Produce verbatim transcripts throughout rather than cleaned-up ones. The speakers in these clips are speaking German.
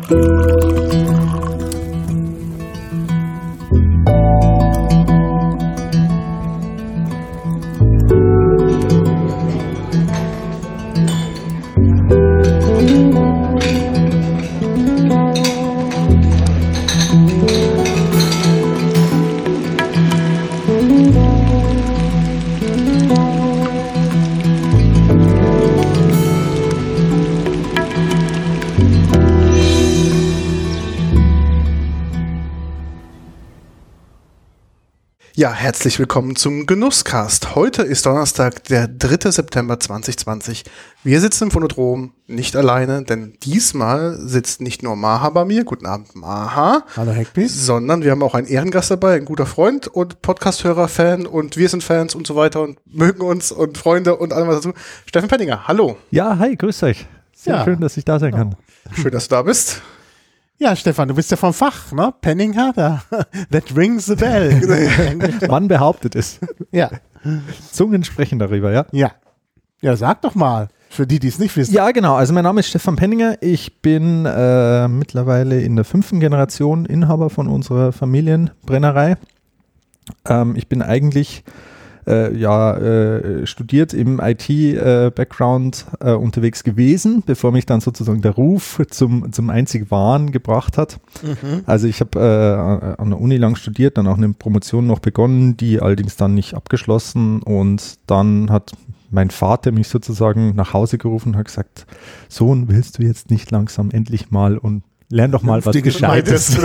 Ja, herzlich willkommen zum Genusscast. Heute ist Donnerstag, der dritte September zweitausendzwanzig. Wir sitzen im Phonodrom, nicht alleine, denn diesmal sitzt nicht nur Maha bei mir, guten Abend Maha, hallo Heckby, sondern wir haben auch einen Ehrengast dabei, ein guter Freund und Podcast-Hörer, Fan und wir sind Fans und so weiter und mögen uns und Freunde und allem was dazu. Steffen Penninger, hallo. Ja, hi, grüß euch. Sehr ja. schön, dass ich da sein kann. Schön, dass du da bist. Ja, Stefan, du bist ja vom Fach, ne? Penninger, da, that rings the bell. Man behauptet es. Ja. Zungen sprechen darüber, ja? Ja. Ja, sag doch mal, für die, die es nicht wissen. Ja, genau. Also mein Name ist Stefan Penninger. Ich bin äh, mittlerweile in der fünften Generation Inhaber von unserer Familienbrennerei. Ähm, ich bin eigentlich Äh, ja, äh, studiert im I T-Background äh, äh, unterwegs gewesen, bevor mich dann sozusagen der Ruf zum, zum einzig Wahren gebracht hat. Mhm. Also ich habe äh, an der Uni lang studiert, dann auch eine Promotion noch begonnen, die allerdings dann nicht abgeschlossen, und dann hat mein Vater mich sozusagen nach Hause gerufen und hat gesagt, Sohn, willst du jetzt nicht langsam endlich mal und lern doch mal was Gescheites.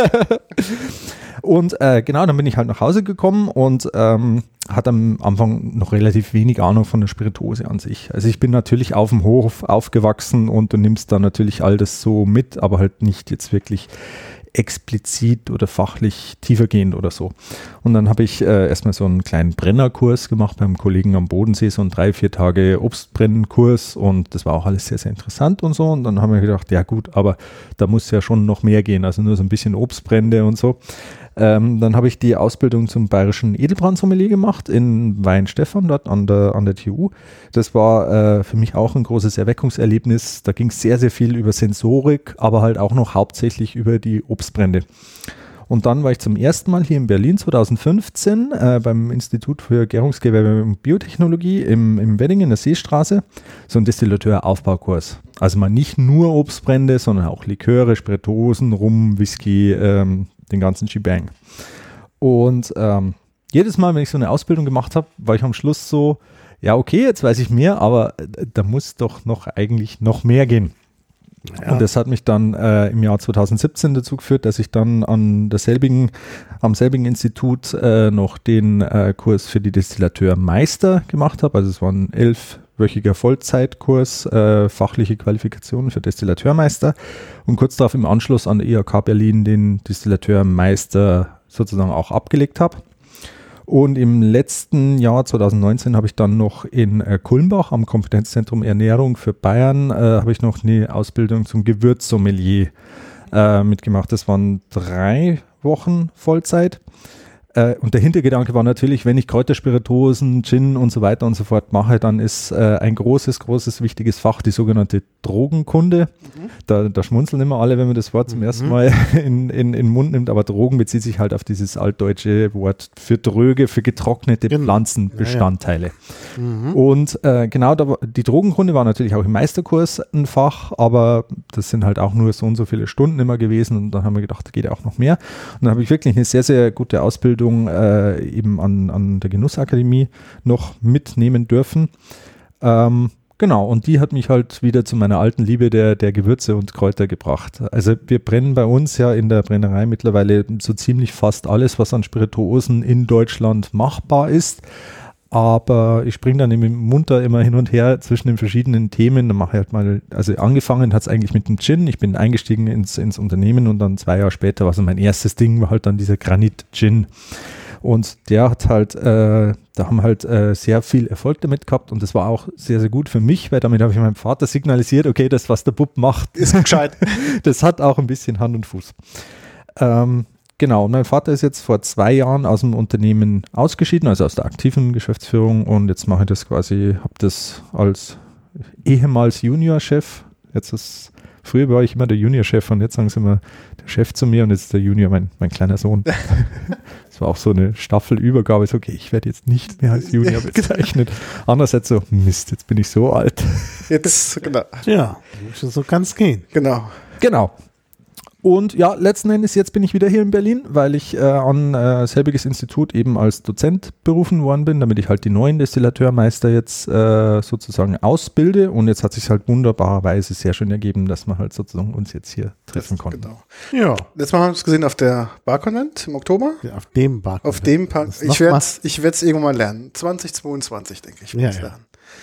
Und äh, genau, dann bin ich halt nach Hause gekommen und ähm, hatte am Anfang noch relativ wenig Ahnung von der Spirituose an sich. Also ich bin natürlich auf dem Hof aufgewachsen und du nimmst da natürlich all das so mit, aber halt nicht jetzt wirklich explizit oder fachlich tiefergehend oder so. Und dann habe ich äh, erstmal so einen kleinen Brennerkurs gemacht beim Kollegen am Bodensee, so einen drei, vier Tage Obstbrennenkurs, und das war auch alles sehr, sehr interessant und so. Und dann haben wir gedacht, ja gut, aber da muss ja schon noch mehr gehen, also nur so ein bisschen Obstbrände und so. Ähm, dann habe ich die Ausbildung zum bayerischen Edelbrandsommelier gemacht in Weinstefan, dort an der, an der T U. Das war äh, für mich auch ein großes Erweckungserlebnis. Da ging es sehr, sehr viel über Sensorik, aber halt auch noch hauptsächlich über die Obstbrände. Und dann war ich zum ersten Mal hier in Berlin zweitausendfünfzehn äh, beim Institut für Gärungsgewerbe und Biotechnologie im, im Wedding in der Seestraße, so ein Distillateur-Aufbaukurs. Also mal nicht nur Obstbrände, sondern auch Liköre, Spirituosen, Rum, Whisky, ähm, den ganzen Shebang. Und ähm, jedes Mal, wenn ich so eine Ausbildung gemacht habe, war ich am Schluss so, ja okay, jetzt weiß ich mehr, aber da muss doch noch eigentlich noch mehr gehen. Ja. Und das hat mich dann äh, im Jahr zweitausendsiebzehn dazu geführt, dass ich dann an derselbigen, am selbigen Institut äh, noch den äh, Kurs für die Destillateurmeister gemacht habe. Also es war ein elfwöchiger Vollzeitkurs, äh, fachliche Qualifikation für Destillateurmeister, und kurz darauf im Anschluss an der I H K Berlin den Destillateurmeister sozusagen auch abgelegt habe. Und im letzten Jahr zweitausendneunzehn habe ich dann noch in äh, Kulmbach am Kompetenzzentrum Ernährung für Bayern äh, habe ich noch eine Ausbildung zum Gewürzsommelier äh, mitgemacht. Das waren drei Wochen Vollzeit. Äh, und der Hintergedanke war natürlich, wenn ich Kräuterspirituosen, Gin und so weiter und so fort mache, dann ist äh, ein großes, großes, wichtiges Fach die sogenannte Drogenkunde. Mhm. Da, da schmunzeln immer alle, wenn man das Wort zum mhm. ersten Mal in, in, in den Mund nimmt, aber Drogen bezieht sich halt auf dieses altdeutsche Wort für dröge, für getrocknete genau. Pflanzenbestandteile. Ja, ja. Mhm. Und äh, genau, da war, die Drogenkunde war natürlich auch im Meisterkurs ein Fach, aber das sind halt auch nur so und so viele Stunden immer gewesen, und dann haben wir gedacht, da geht ja auch noch mehr. Und dann habe ich wirklich eine sehr, sehr gute Ausbildung Äh, eben an, an der Genussakademie noch mitnehmen dürfen. Ähm, genau, und die hat mich halt wieder zu meiner alten Liebe der, der Gewürze und Kräuter gebracht. Also wir brennen bei uns ja in der Brennerei mittlerweile so ziemlich fast alles, was an Spirituosen in Deutschland machbar ist. Aber ich springe dann im munter immer hin und her zwischen den verschiedenen Themen. Dann mache ich halt mal, also angefangen hat es eigentlich mit dem Gin. Ich bin eingestiegen ins, ins Unternehmen, und dann zwei Jahre später war so mein erstes Ding, war halt dann dieser Granit Gin. Und der hat halt, äh, da haben halt äh, sehr viel Erfolg damit gehabt, und das war auch sehr, sehr gut für mich, weil damit habe ich meinem Vater signalisiert, okay, das, was der Bub macht, ist gescheit. Das hat auch ein bisschen Hand und Fuß. Ähm, Genau, mein Vater ist jetzt vor zwei Jahren aus dem Unternehmen ausgeschieden, also aus der aktiven Geschäftsführung, und jetzt mache ich das quasi, habe das als ehemals Juniorchef, jetzt ist Früher war ich immer der Junior-Chef und jetzt sagen sie immer der Chef zu mir und jetzt ist der Junior mein, mein kleiner Sohn. Das war auch so eine Staffelübergabe, so okay, ich werde jetzt nicht mehr als Junior bezeichnet. Andererseits so, Mist, jetzt bin ich so alt. Jetzt, genau. Ja, so kann es gehen. Genau. Genau. Und ja, letzten Endes, jetzt bin ich wieder hier in Berlin, weil ich äh, an äh, selbiges Institut eben als Dozent berufen worden bin, damit ich halt die neuen Destillateurmeister jetzt äh, sozusagen ausbilde. Und jetzt hat sich halt wunderbarerweise sehr schön ergeben, dass wir halt sozusagen uns jetzt hier treffen konnten. Genau. Ja. Letztes Mal haben wir es gesehen auf der Barkonvent im Oktober. Ja, auf dem Bar. Auf dem Park. Ich werde es ich werd's irgendwann mal lernen. zwanzig zweiundzwanzig, denke ich. Ja, Ja, ja.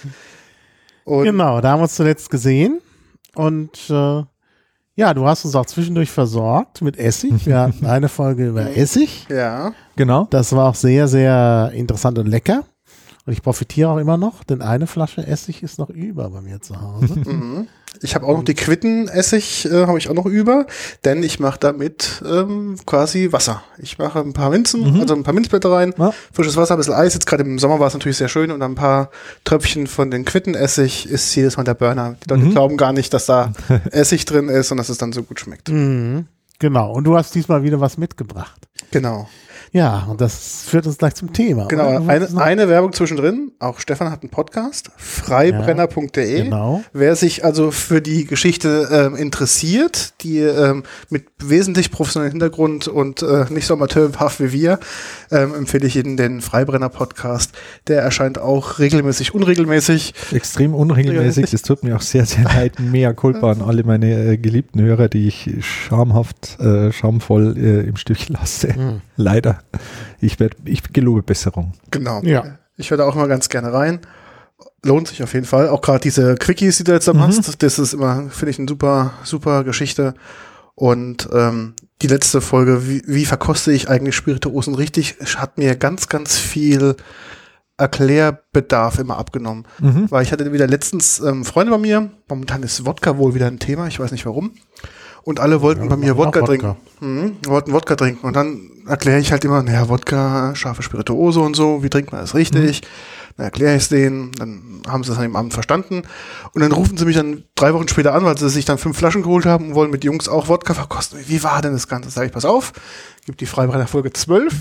Und Genau, da haben wir uns zuletzt gesehen und äh, ja, du hast uns auch zwischendurch versorgt mit Essig. Wir hatten eine Folge über Essig. ja, Genau. Das war auch sehr, sehr interessant und lecker. Und ich profitiere auch immer noch, denn eine Flasche Essig ist noch über bei mir zu Hause. mhm. Ich habe auch noch die Quittenessig, äh, habe ich auch noch über, denn ich mache damit ähm, quasi Wasser. Ich mache ein paar Minzen, Mhm. also ein paar Minzblätter rein, Ja. frisches Wasser, ein bisschen Eis. Jetzt gerade im Sommer war es natürlich sehr schön und dann ein paar Tröpfchen von den Quittenessig ist jedes Mal der Burner. Die Leute Mhm. glauben gar nicht, dass da Essig drin ist und dass es dann so gut schmeckt. Mhm. Genau, und du hast diesmal wieder was mitgebracht. Genau. Ja, und das führt uns gleich zum Thema. Genau, oder? Du eine, wolltest noch- eine Werbung zwischendrin. Auch Stefan hat einen Podcast, freibrenner punkt de. Genau. Wer sich also für die Geschichte ähm, interessiert, die ähm, mit wesentlich professionellem Hintergrund und äh, nicht so amateurhaft wie wir, ähm, empfehle ich Ihnen den Freibrenner-Podcast. Der erscheint auch regelmäßig, unregelmäßig. Extrem unregelmäßig. Das tut mir auch sehr, sehr leid. Mea culpa an alle meine äh, geliebten Hörer, die ich schamhaft, äh, schamvoll äh, im Stich lasse. Mhm. Leider. Ich, werd, ich gelobe Besserung. Genau. Ja. Ich höre da auch immer ganz gerne rein. Lohnt sich auf jeden Fall. Auch gerade diese Quickies, die du jetzt da Mhm. machst, das ist immer, finde ich, eine super, super Geschichte. Und ähm, die letzte Folge, wie, wie verkoste ich eigentlich Spirituosen richtig, hat mir ganz, ganz viel Erklärbedarf immer abgenommen. Mhm. Weil ich hatte wieder letztens ähm, Freunde bei mir, momentan ist Wodka wohl wieder ein Thema, ich weiß nicht warum. Und alle wollten Ja, bei mir auch Wodka, Wodka. trinken. Mhm, wollten Wodka trinken. Und dann erkläre ich halt immer, naja, Wodka, scharfe Spirituose und so, wie trinkt man das richtig? Dann erkläre ich es denen, dann haben sie es an dem Abend verstanden. Und dann rufen sie mich dann drei Wochen später an, weil sie sich dann fünf Flaschen geholt haben und wollen mit Jungs auch Wodka verkosten. Wie war denn das Ganze? Sag ich, pass auf, gibt die Freibrenner Folge zwölf.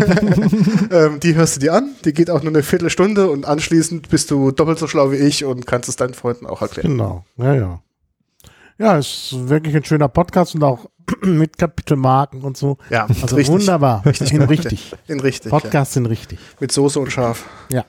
ähm, die hörst du dir an, die geht auch nur eine Viertelstunde und anschließend bist du doppelt so schlau wie ich und kannst es deinen Freunden auch erklären. Genau, ja, ja. Ja, ist wirklich ein schöner Podcast und auch mit Kapitelmarken und so. Ja, Also richtig. wunderbar. Richtig, in richtig. In richtig. Ja. Podcasts sind richtig. Mit Soße und Schaf. Ja.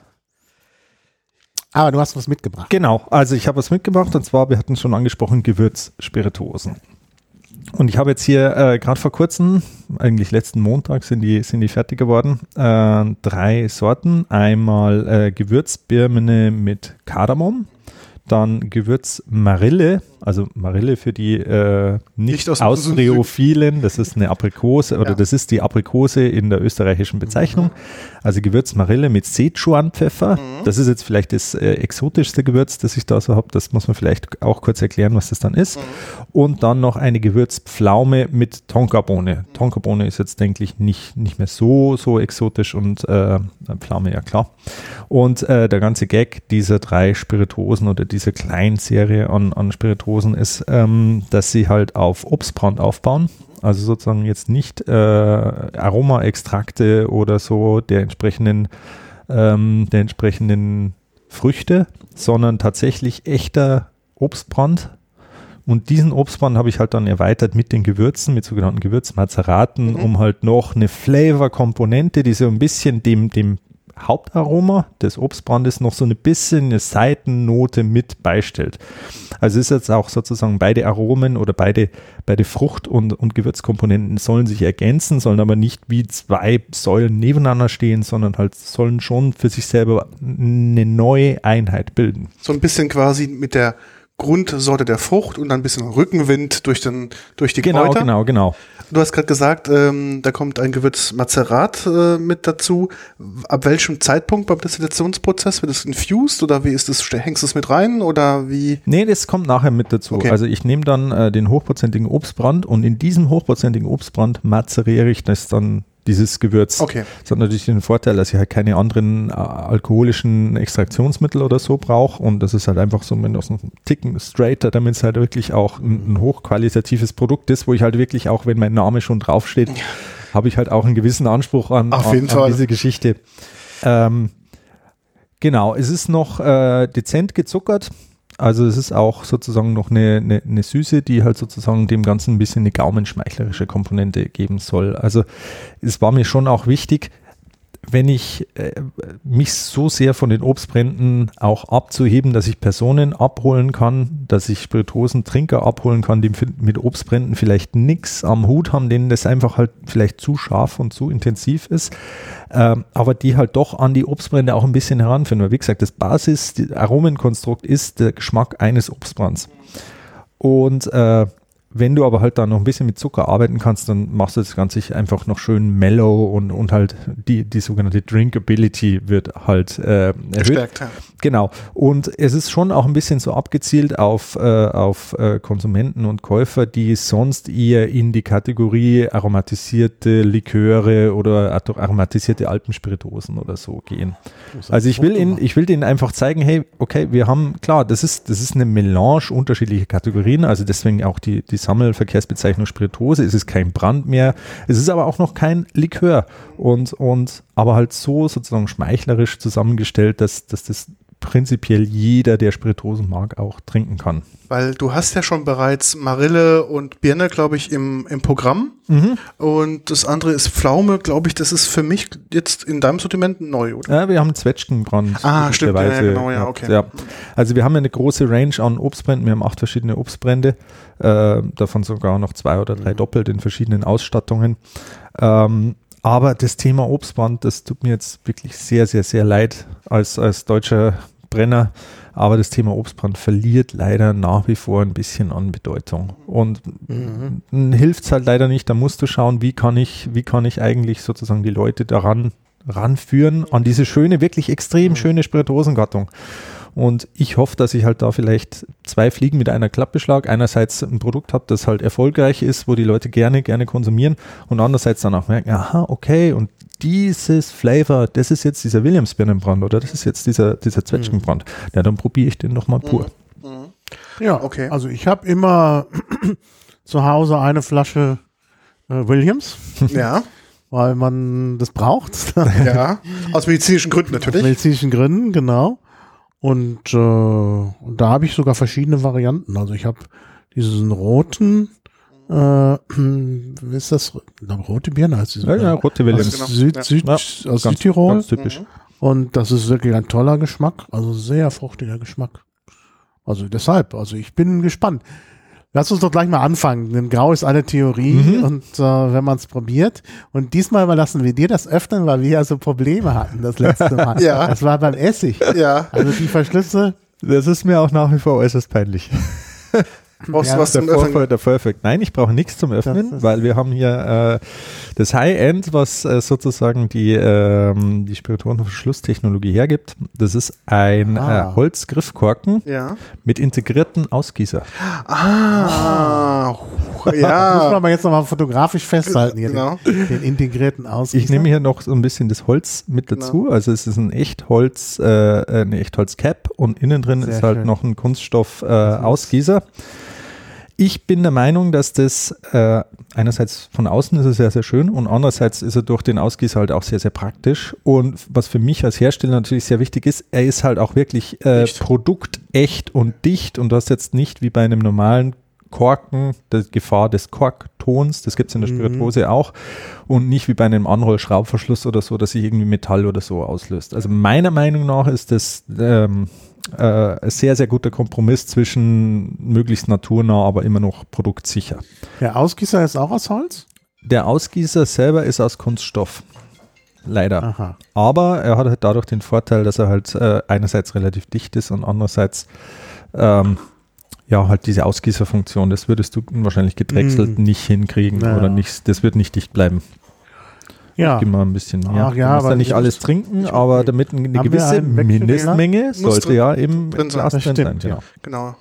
Aber du hast was mitgebracht. Genau, also ich habe was mitgebracht und zwar, wir hatten es schon angesprochen, Gewürzspirituosen. Und ich habe jetzt hier äh, gerade vor kurzem, eigentlich letzten Montag sind die, sind die fertig geworden, äh, drei Sorten. Einmal äh, Gewürzbirne mit Kardamom, dann Gewürzmarille, also Marille für die äh, nicht, Nicht aus dem Austreophilen, das ist eine Aprikose oder Ja. das ist die Aprikose in der österreichischen Bezeichnung. Also Gewürzmarille mit Szechuanpfeffer. Das ist jetzt vielleicht das äh, exotischste Gewürz, das ich da so habe. Das muss man vielleicht auch kurz erklären, was das dann ist. Und dann noch eine Gewürzpflaume mit Tonkabohne. Tonkabohne ist jetzt, denke ich, nicht, nicht mehr so, so exotisch und äh, Pflaume, ja klar. Und äh, der ganze Gag dieser drei Spirituosen oder dieser kleinen Serie an, an Spirituosen ist, ähm, dass sie halt auf Obstbrand aufbauen. Also sozusagen jetzt nicht äh, Aromaextrakte oder so der entsprechenden, ähm, der entsprechenden Früchte, sondern tatsächlich echter Obstbrand. Und diesen Obstbrand habe ich halt dann erweitert mit den Gewürzen, mit sogenannten Gewürzmazeraten, Mhm. um halt noch eine Flavor-Komponente, die so ein bisschen dem, dem Hauptaroma des Obstbrandes noch so ein bisschen eine Seitennote mit beistellt. Also ist jetzt auch sozusagen beide Aromen oder beide, beide Frucht- und, und Gewürzkomponenten sollen sich ergänzen, sollen aber nicht wie zwei Säulen nebeneinander stehen, sondern halt sollen schon für sich selber eine neue Einheit bilden. So ein bisschen quasi mit der Grundsorte der Frucht und dann ein bisschen Rückenwind durch, den, durch die Genau, Kräuter. genau, genau. Du hast gerade gesagt, ähm, da kommt ein Gewürzmazerat äh, mit dazu. Ab welchem Zeitpunkt beim Destillationsprozess wird es infused oder wie ist es? Hängst du es mit rein oder wie? Nee, das kommt nachher mit dazu. Okay. Also ich nehme dann äh, den hochprozentigen Obstbrand und in diesem hochprozentigen Obstbrand mazeriere ich das dann dieses Gewürz. Okay. Das hat natürlich den Vorteil, dass ich halt keine anderen äh, alkoholischen Extraktionsmittel oder so brauche und das ist halt einfach so mit so einem Ticken straighter, damit es halt wirklich auch ein, ein hochqualitatives Produkt ist, wo ich halt wirklich auch, wenn mein Name schon draufsteht, ja. habe ich halt auch einen gewissen Anspruch an, Auf an, jeden an Fall. diese Geschichte. Ähm, genau, es ist noch äh, dezent gezuckert. Also es ist auch sozusagen noch eine, eine, eine Süße, die halt sozusagen dem Ganzen ein bisschen eine gaumenschmeichlerische Komponente geben soll. Also es war mir schon auch wichtig, wenn ich äh, mich so sehr von den Obstbränden auch abzuheben, dass ich Personen abholen kann, dass ich Spirituosentrinker abholen kann, die mit Obstbränden vielleicht nichts am Hut haben, denen das einfach halt vielleicht zu scharf und zu intensiv ist, ähm, aber die halt doch an die Obstbrände auch ein bisschen heranführen. Weil wie gesagt, das Basis, das Aromenkonstrukt ist der Geschmack eines Obstbrands. Und äh, wenn du aber halt da noch ein bisschen mit Zucker arbeiten kannst, dann machst du das Ganze einfach noch schön mellow und, und halt die, die sogenannte Drinkability wird halt äh, erhöht. Gestärkt, ja. Genau. Und es ist schon auch ein bisschen so abgezielt auf, äh, auf äh, Konsumenten und Käufer, die sonst eher in die Kategorie aromatisierte Liköre oder aromatisierte Alpenspirituosen oder so gehen. Also ich will ihnen, ich will denen einfach zeigen, hey, okay, wir haben, klar, das ist, das ist eine Melange unterschiedlicher Kategorien, also deswegen auch die, die Sammelverkehrsbezeichnung Spirituose, es ist kein Brand mehr, es ist aber auch noch kein Likör und, und aber halt so sozusagen schmeichlerisch zusammengestellt, dass, dass das prinzipiell jeder, der Spirituosen mag, auch trinken kann. Weil du hast ja schon bereits Marille und Birne, glaube ich, im, im Programm. Mhm. Und das andere ist Pflaume, glaube ich, das ist für mich jetzt in deinem Sortiment neu, oder? Ja, wir haben Zwetschgenbrand. Ah, stimmt, ja, genau, ja, okay. Ja. Also wir haben eine große Range an Obstbränden, wir haben acht verschiedene Obstbrände, äh, davon sogar noch zwei oder drei mhm. doppelt in verschiedenen Ausstattungen. Ähm, aber das Thema Obstbrand, das tut mir jetzt wirklich sehr, sehr, sehr leid als, als deutscher Brenner. Aber das Thema Obstbrand verliert leider nach wie vor ein bisschen an Bedeutung. Und mhm. hilft es halt leider nicht. Da musst du schauen, wie kann ich, wie kann ich eigentlich sozusagen die Leute daran ranführen, an diese schöne, wirklich extrem schöne Spirituosengattung. Und ich hoffe, dass ich halt da vielleicht zwei Fliegen mit einer Klappe schlage. Einerseits ein Produkt habe, das halt erfolgreich ist, wo die Leute gerne, gerne konsumieren und andererseits dann auch merken, aha, okay, und dieses Flavor, das ist jetzt dieser Williams-Birnenbrand oder das ist jetzt dieser, dieser Zwetschgenbrand. Mhm. Ja, dann probiere ich den nochmal pur. Mhm. Ja, okay. Also ich habe immer zu Hause eine Flasche äh, Williams. Ja. Weil man das braucht. Ja, aus medizinischen Gründen natürlich. Aus medizinischen Gründen, genau. Und, äh, und da habe ich sogar verschiedene Varianten. Also ich habe diesen roten, äh, wie ist das? Rote Birne heißt die. Ja, ja, rote Williams. Aus Süd, ja. Süd, ja. aus ganz, Südtirol. Ganz typisch. Und das ist wirklich ein toller Geschmack. Also sehr fruchtiger Geschmack. Also deshalb, also ich bin gespannt. Lass uns doch gleich mal anfangen. Denn Grau ist eine Theorie mhm. und äh, wenn man es probiert. Und diesmal überlassen wir dir das öffnen, weil wir ja so Probleme hatten das letzte Mal. Ja. Das war beim Essig. Ja. Also die Verschlüsse. Das ist mir auch nach wie vor äußerst peinlich. Brauchst ja, du was der zum Öffnen? Vorfall, der Perfect. Nein, ich brauche nichts zum Öffnen, weil wir haben hier äh, das High-End, was äh, sozusagen die, ähm, die Spirituosenverschlusstechnologie hergibt. Das ist ein ah. äh, Holzgriffkorken ja. mit integrierten Ausgießer. Ah, Das ja. muss man aber jetzt nochmal fotografisch festhalten hier, Genau. den, den integrierten Ausgießer. Ich nehme hier noch so ein bisschen das Holz mit dazu. Genau. Also es ist ein Echtholz, äh, eine Echtholz-Cap und innen drin Sehr ist halt schön. noch ein Kunststoff-Ausgießer. Äh, Ich bin der Meinung, dass das äh, einerseits von außen ist es sehr, sehr schön und andererseits ist er durch den Ausgießer halt auch sehr, sehr praktisch. Und was für mich als Hersteller natürlich sehr wichtig ist, er ist halt auch wirklich äh, produktecht und dicht und du hast jetzt nicht wie bei einem normalen Korken die Gefahr des Korktons, das gibt es in der Spirituose mhm. auch und nicht wie bei einem Anrollschraubverschluss oder so, dass sich irgendwie Metall oder so auslöst. Also meiner Meinung nach ist das ähm, äh, ein sehr, sehr guter Kompromiss zwischen möglichst naturnah, aber immer noch produktsicher. Der Ausgießer ist auch aus Holz? Der Ausgießer selber ist aus Kunststoff. Leider. Aha. Aber er hat halt dadurch den Vorteil, dass er halt äh, einerseits relativ dicht ist und andererseits ähm, ja, halt diese Ausgießerfunktion, das würdest du wahrscheinlich gedrechselt mm. nicht hinkriegen ja. oder nicht, das wird nicht dicht bleiben. Ja. Gib mal ein bisschen mehr. Ach, ja, du musst aber ja nicht alles trinken, aber damit eine gewisse Mindestmenge sollte drin, ja im drin Glas drin sein. Stimmt, ja. Genau.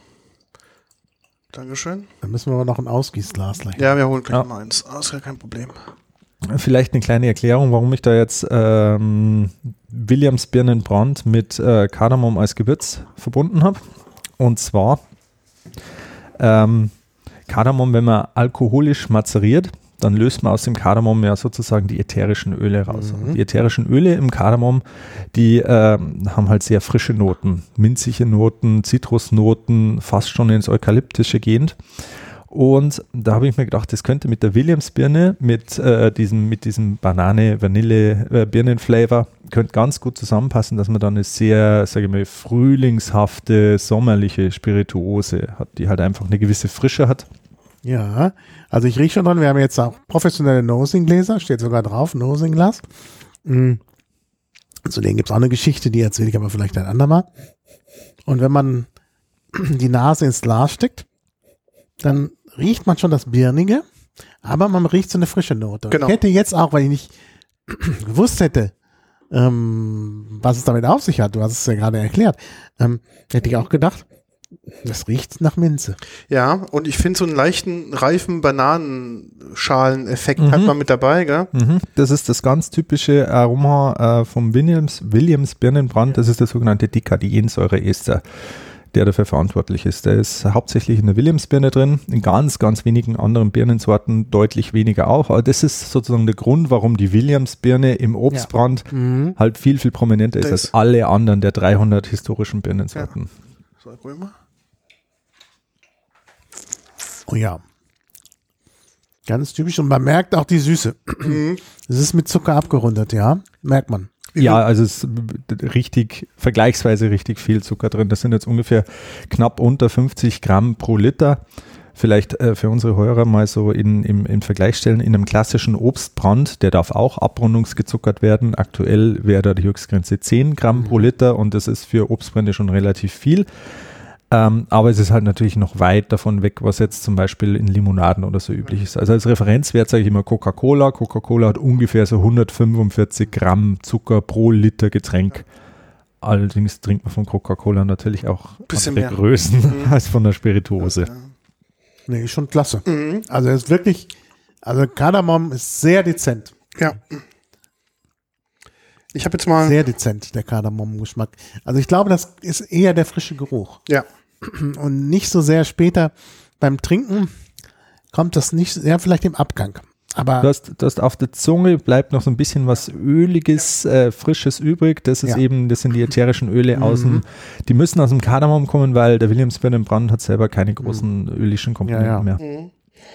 Dankeschön. Dann müssen wir aber noch ein Ausgießglas gleich. Ja, wir holen gleich Ja. mal eins. Ah, ist ja kein Problem. Vielleicht eine kleine Erklärung, warum ich da jetzt ähm, Williams Birnenbrand mit äh, Kardamom als Gewürz verbunden habe. Und zwar ähm, Kardamom, wenn man alkoholisch mazeriert, dann löst man aus dem Kardamom ja sozusagen die ätherischen Öle raus. Mhm. Und die ätherischen Öle im Kardamom, die äh, haben halt sehr frische Noten, minzige Noten, Zitrusnoten, fast schon ins Eukalyptische gehend. Und da habe ich mir gedacht, das könnte mit der Williams-Birne, mit, äh, diesem, mit diesem Banane-Vanille-Birnen-Flavor, könnte ganz gut zusammenpassen, dass man dann eine sehr, sage ich mal, frühlingshafte, sommerliche Spirituose hat, die halt einfach eine gewisse Frische hat. Ja, also ich rieche schon dran, wir haben jetzt auch professionelle Nosing-Gläser, steht sogar drauf, Nosing-Glas. Mhm. Zu denen gibt es auch eine Geschichte, die erzähle ich aber vielleicht ein andermal. Und wenn man die Nase ins Glas steckt, dann riecht man schon das Birnige, aber man riecht so eine frische Note. Genau. Ich hätte jetzt auch, weil ich nicht gewusst hätte, ähm, was es damit auf sich hat, du hast es ja gerade erklärt, ähm, hätte ich auch gedacht, das riecht nach Minze. Ja, und ich finde so einen leichten, reifen Bananenschaleneffekt Mhm. hat man mit dabei, gell? Mhm. Das ist das ganz typische Aroma äh, vom Williams, Williams Birnenbrand, das ist der sogenannte Dekadiensäureester, der dafür verantwortlich ist. Der ist hauptsächlich in der Williams-Birne drin, in ganz, ganz wenigen anderen Birnensorten deutlich weniger auch. Aber das ist sozusagen der Grund, warum die Williams-Birne im Obstbrand Ja. Mhm. halt viel, viel prominenter ist Das- als alle anderen der dreihundert historischen Birnensorten. So, probier mal. Oh ja. Ganz typisch und man merkt auch die Süße. Es ist mit Zucker abgerundet, ja, merkt man. Ja, also es ist richtig, vergleichsweise richtig viel Zucker drin. Das sind jetzt ungefähr knapp unter fünfzig Gramm pro Liter. Vielleicht äh, für unsere Hörer mal so in, im, im Vergleich stellen, in einem klassischen Obstbrand, der darf auch abrundungsgezuckert werden. Aktuell wäre da die Höchstgrenze zehn Gramm pro Liter und das ist für Obstbrände schon relativ viel. Ähm, aber es ist halt natürlich noch weit davon weg, was jetzt zum Beispiel in Limonaden oder so üblich ist. Also als Referenzwert sage ich immer Coca-Cola. Coca-Cola hat ungefähr so hundertfünfundvierzig Gramm Zucker pro Liter Getränk. Allerdings trinkt man von Coca-Cola natürlich auch Bisschen andere mehr. Größen Mhm. als von der Spirituose. Nee, ist schon klasse. Mhm. Also es ist wirklich, also Kardamom ist sehr dezent. Ja. Ich habe jetzt mal, Sehr dezent, der Kardamom-Geschmack. Also ich glaube, das ist eher der frische Geruch. ja, Und nicht so sehr später beim Trinken kommt das nicht, ja, vielleicht im Abgang. Aber Du hast, du hast auf der Zunge bleibt noch so ein bisschen was Öliges, äh, Frisches übrig. Das ist Ja. eben, das sind die ätherischen Öle Mhm. aus dem, die müssen aus dem Kardamom kommen, weil der Williams Birnenbrand hat selber keine großen ölischen Komponenten Ja, ja. mehr.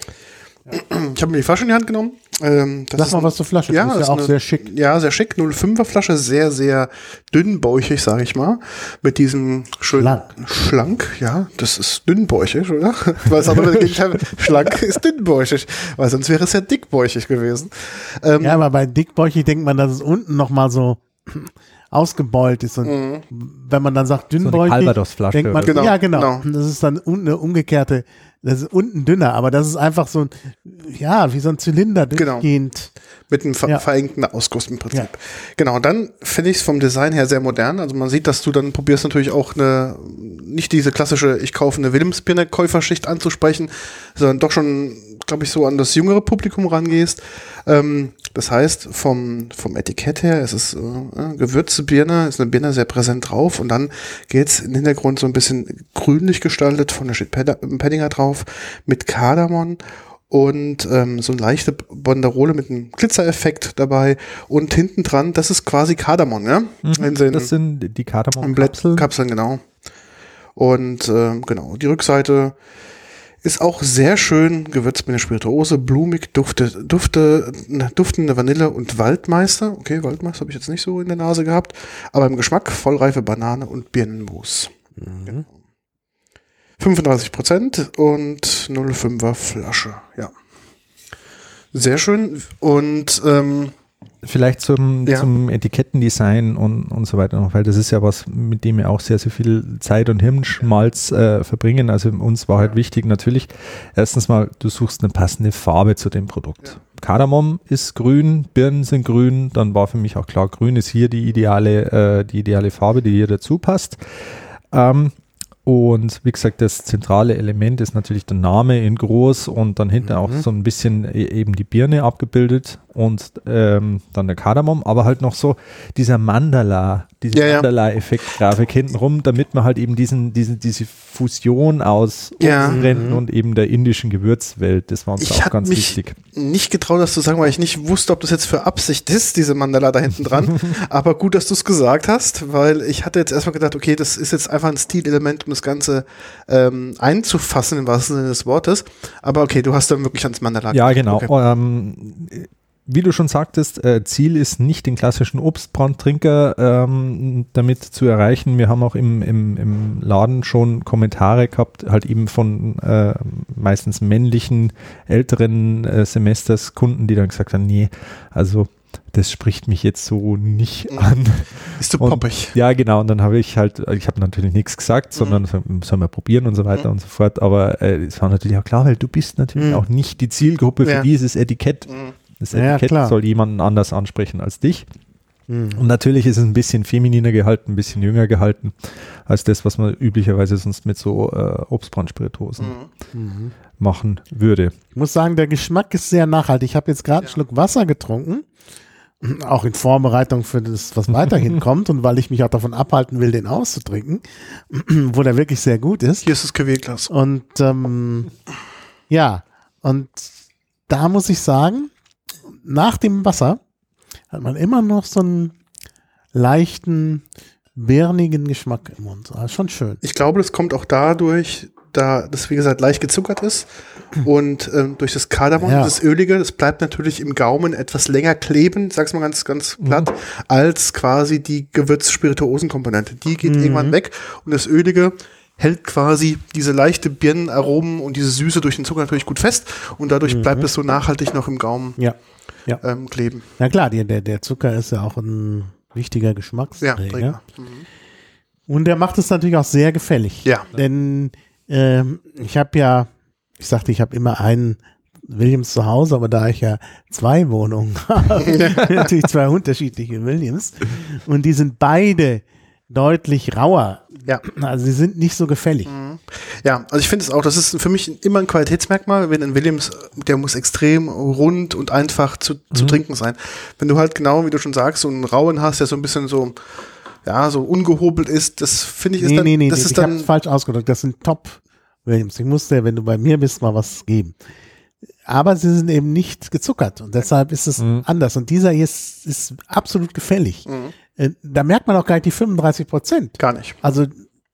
ich habe mir die Flasche in die Hand genommen. Ähm, das sag ist mal ein- was zur Flasche. Ja, die ist das ja auch ist eine- sehr schick. Ja, sehr schick. null Komma fünfer Flasche, sehr, sehr dünnbäuchig, sage ich mal. Mit diesem schönen Schlank. Schlank, ja, das ist dünnbäuchig, oder? Weil es andere Gegenteil, schlank ist dünnbäuchig, weil sonst wäre es ja dickbäuchig gewesen. Ähm, Ja, aber bei dickbäuchig denkt man, dass es unten nochmal so ausgebeult ist. Und Mhm. wenn man dann sagt So eine dünnbäuchig, Calvados-Flasche denkt man, oder so. ja genau, Genau. das ist dann un- eine umgekehrte, das ist unten dünner, aber das ist einfach so ein, ja, wie so ein Zylinder Genau. durchgehend. Mit einem ver Ja. verengten Ausguss im Prinzip. Ja. Genau, dann finde ich es vom Design her sehr modern. Also man sieht, dass du dann probierst natürlich auch eine, nicht diese klassische, ich kaufe eine Williams-Birne-Käuferschicht anzusprechen, sondern doch schon, glaube ich, so an das jüngere Publikum rangehst. Ähm, das heißt, vom, vom Etikett her, es ist äh, Gewürzbirne, ist eine Birne sehr präsent drauf und dann geht's im Hintergrund so ein bisschen grünlich gestaltet, vorne steht Ped- Penninger drauf, mit Kardamom und ähm, so eine leichte Banderole mit einem Glitzereffekt dabei und hinten dran, das ist quasi Kardamom, ja? Wenn sie in- Das sind die in Kardamom-Kapseln. Blätterkapseln, genau. Und ähm, genau, die Rückseite ist auch sehr schön gewürzt mit einer Spirituose, blumig, dufte, dufte, ne, duftende Vanille und Waldmeister. Okay, Waldmeister habe ich jetzt nicht so in der Nase gehabt, aber im Geschmack vollreife Banane und Birnenmus. Genau. fünfunddreißig Prozent und null Komma fünfer Flasche, ja. Sehr schön und ähm, Vielleicht zum, Ja. zum Etikettendesign und, und so weiter noch, weil das ist ja was, mit dem wir auch sehr, sehr viel Zeit und Hirnschmalz äh, verbringen. Also uns war halt wichtig natürlich, erstens mal, du suchst eine passende Farbe zu dem Produkt. Ja. Kardamom ist grün, Birnen sind grün, dann war für mich auch klar, grün ist hier die ideale, äh, die ideale Farbe, die hier dazu passt. Ähm, Und wie gesagt, das zentrale Element ist natürlich der Name in groß und dann hinten Mhm. auch so ein bisschen e- eben die Birne abgebildet. und ähm, dann der Kardamom, aber halt noch so dieser Mandala, diese Ja, ja. Mandala-Effekt-Grafik hintenrum, damit man halt eben diesen, diesen, diese Fusion aus Ja. Obstrennen und eben der indischen Gewürzwelt, das war uns Ich auch hab ganz mich wichtig. nicht getraut, das zu sagen, weil ich nicht wusste, ob das jetzt für Absicht ist, diese Mandala da hinten dran. Aber gut, dass du es gesagt hast, weil ich hatte jetzt erstmal gedacht, okay, das ist jetzt einfach ein Stilelement, um das Ganze ähm, einzufassen, im wahrsten Sinne des Wortes. Aber okay, du hast dann wirklich ans Mandala Ja, gedacht. genau. Okay. Ähm, wie du schon sagtest, äh, Ziel ist nicht den klassischen Obstbrandtrinker ähm, damit zu erreichen. Wir haben auch im, im, im Laden schon Kommentare gehabt, halt eben von äh, meistens männlichen, älteren äh, Semesterskunden, die dann gesagt haben, nee, also das spricht mich jetzt so nicht Mhm. an. Bist du Und- poppig? Ja, genau. Und dann habe ich halt, ich habe natürlich nichts gesagt, sondern so, sollen wir probieren und so weiter Mhm. und so fort. Aber äh, es war natürlich auch klar, weil du bist natürlich Mhm. auch nicht die Zielgruppe für Ja. dieses Etikett. Mhm. Das Ja, Etikett klar. soll jemanden anders ansprechen als dich. Mhm. Und natürlich ist es ein bisschen femininer gehalten, ein bisschen jünger gehalten, als das, was man üblicherweise sonst mit so äh, Obstbrandspirituosen Mhm. Mhm. machen würde. Ich muss sagen, der Geschmack ist sehr nachhaltig. Ich habe jetzt gerade einen Schluck Wasser getrunken, auch in Vorbereitung für das, was weiterhin kommt und weil ich mich auch davon abhalten will, den auszutrinken, wo der wirklich sehr gut ist. Hier ist das Cuvée-Glas. Und ähm, ja, und da muss ich sagen, nach dem Wasser hat man immer noch so einen leichten, birnigen Geschmack im Mund. Das ist schon schön. Ich glaube, das kommt auch dadurch, da das, wie gesagt, leicht gezuckert ist und ähm, durch das Kardamom, Ja. das Ölige, das bleibt natürlich im Gaumen etwas länger kleben, sag's mal ganz, ganz platt, als quasi die Gewürz-Spirituosen-Komponente. Die geht Mhm. irgendwann weg und das Ölige hält quasi diese leichte Birnenaromen und diese Süße durch den Zucker natürlich gut fest und dadurch bleibt es so nachhaltig noch im Gaumen Ja. Ja. ähm, kleben. Na klar, die, der, der Zucker ist ja auch ein wichtiger Ja, Geschmacksträger. Träger. Mhm. Und der macht es natürlich auch sehr gefällig. Ja. Denn ähm, ich habe ja, ich sagte, ich habe immer einen Williams zu Hause, aber da ich ja zwei Wohnungen habe, natürlich zwei unterschiedliche Williams. Und die sind beide deutlich rauer. Ja. Also sie sind nicht so gefällig. Ja, also ich finde es auch, das ist für mich immer ein Qualitätsmerkmal, wenn ein Williams, der muss extrem rund und einfach zu, zu trinken sein. Wenn du halt genau, wie du schon sagst, so einen rauen hast, der so ein bisschen so, ja, so ungehobelt ist, das finde ich ist Nee, dann, nee, nee, das nee ist ich habe dann, es falsch ausgedrückt. Das sind Top Williams. Ich musste, wenn du bei mir bist, mal was geben. Aber sie sind eben nicht gezuckert und deshalb ist es Mhm. anders. Und dieser hier ist, ist absolut gefällig. Mhm. Äh, Da merkt man auch gar nicht die fünfunddreißig Prozent. gar nicht. Also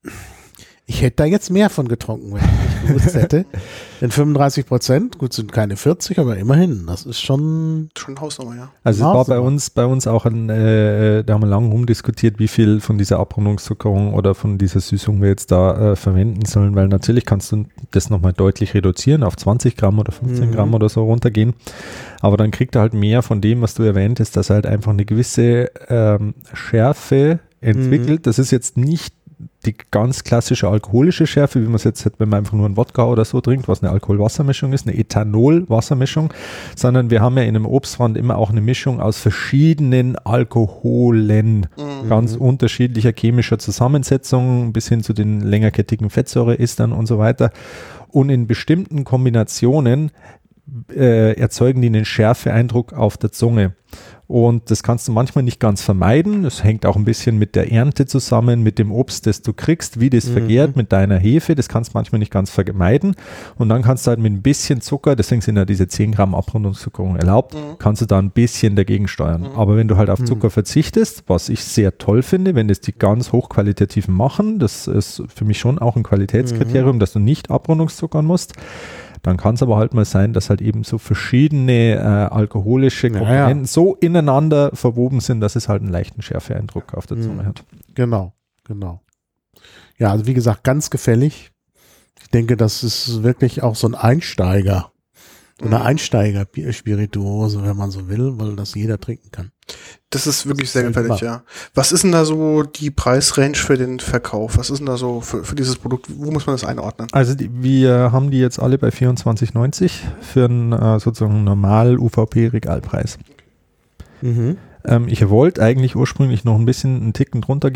ich hätte da jetzt mehr von getrunken, wenn ich nicht gewusst hätte. Denn fünfunddreißig Prozent, gut, sind keine vierzig, aber immerhin, das ist schon, Schon Hausnummer, ja. Also Genau es war so. bei uns, bei uns auch ein, äh, da haben wir lange rumdiskutiert, wie viel von dieser Abrundungszuckerung oder von dieser Süßung wir jetzt da äh, verwenden sollen, weil natürlich kannst du das nochmal deutlich reduzieren, auf zwanzig Gramm oder fünfzehn Mhm. Gramm oder so runtergehen, aber dann kriegt er halt mehr von dem, was du erwähnt hast, dass er halt einfach eine gewisse ähm, Schärfe entwickelt. Das ist jetzt nicht die ganz klassische alkoholische Schärfe, wie man es jetzt hat, wenn man einfach nur einen Wodka oder so trinkt, was eine Alkohol-Wassermischung ist, eine Ethanol-Wassermischung, sondern wir haben ja in einem Obstbrand immer auch eine Mischung aus verschiedenen Alkoholen, ganz unterschiedlicher chemischer Zusammensetzung, bis hin zu den längerkettigen Fettsäureestern und so weiter. Und in bestimmten Kombinationen äh, erzeugen die einen Schärfeeindruck auf der Zunge. Und das kannst du manchmal nicht ganz vermeiden. Das hängt auch ein bisschen mit der Ernte zusammen, mit dem Obst, das du kriegst, wie das Mhm. vergärt mit deiner Hefe. Das kannst du manchmal nicht ganz vermeiden. Und dann kannst du halt mit ein bisschen Zucker, deswegen sind ja diese zehn Gramm Abrundungszuckerung erlaubt, Mhm. kannst du da ein bisschen dagegen steuern. Mhm. Aber wenn du halt auf Mhm. Zucker verzichtest, was ich sehr toll finde, wenn das die ganz hochqualitativen machen, das ist für mich schon auch ein Qualitätskriterium, dass du nicht Abrundungszuckern musst, dann kann es aber halt mal sein, dass halt eben so verschiedene äh, alkoholische Ja, Komponenten so ineinander verwoben sind, dass es halt einen leichten Schärfeeindruck auf der Mhm. Zunge hat. genau, genau. Ja, also wie gesagt, ganz gefällig. Ich denke, das ist wirklich auch so ein Einsteiger, so eine Mhm. Einsteiger-Spirituose, wenn man so will, weil das jeder trinken kann. Das ist wirklich sehr Völlig gefällig, wahr. ja. Was ist denn da so die Preisrange für den Verkauf? Was ist denn da so für, für dieses Produkt? Wo muss man das einordnen? Also die, wir haben die jetzt alle bei vierundzwanzig neunzig für einen äh, sozusagen normal U V P-Regalpreis. Mhm. Ähm, ich wollte eigentlich ursprünglich noch ein bisschen einen Ticken drunter gehen,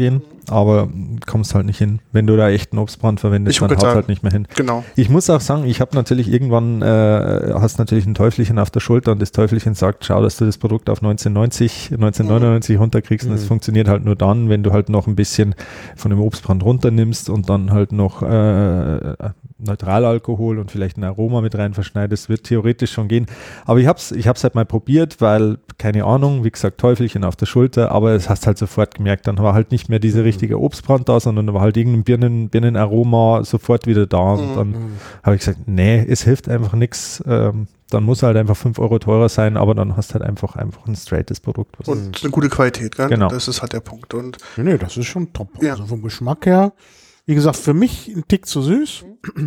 aber kommst halt nicht hin. Wenn du da echt einen Obstbrand verwendest, dann haut es halt nicht mehr hin. Genau. Ich muss auch sagen, ich habe natürlich irgendwann, äh, hast natürlich ein Teufelchen auf der Schulter und das Teufelchen sagt, schau, dass du das Produkt auf neunzehnhundertneunzig, neunzehnhundertneunundneunzig mhm. runterkriegst, und das funktioniert halt nur dann, wenn du halt noch ein bisschen von dem Obstbrand runternimmst und dann halt noch äh, Neutralalkohol und vielleicht ein Aroma mit rein verschneidest, wird theoretisch schon gehen. Aber ich habe es ich hab's halt mal probiert, weil, keine Ahnung, wie gesagt, Teufelchen auf der Schulter, aber es hast halt sofort gemerkt, dann war halt nicht mehr dieser richtige Obstbrand da, sondern da war halt irgendein Birnen, Birnenaroma sofort wieder da. Und mhm. dann habe ich gesagt, nee, es hilft einfach nichts. Ähm, dann muss halt einfach fünf Euro teurer sein, aber dann hast du halt einfach, einfach ein straightes Produkt. Was und eine gute Qualität, gell? Genau. Das ist halt der Punkt. Und nee, das ist schon top. Ja. Also vom Geschmack her, wie gesagt, für mich ein Tick zu süß.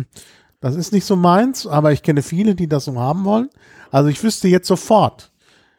Das ist nicht so meins, aber ich kenne viele, die das so haben wollen. Also ich wüsste jetzt sofort,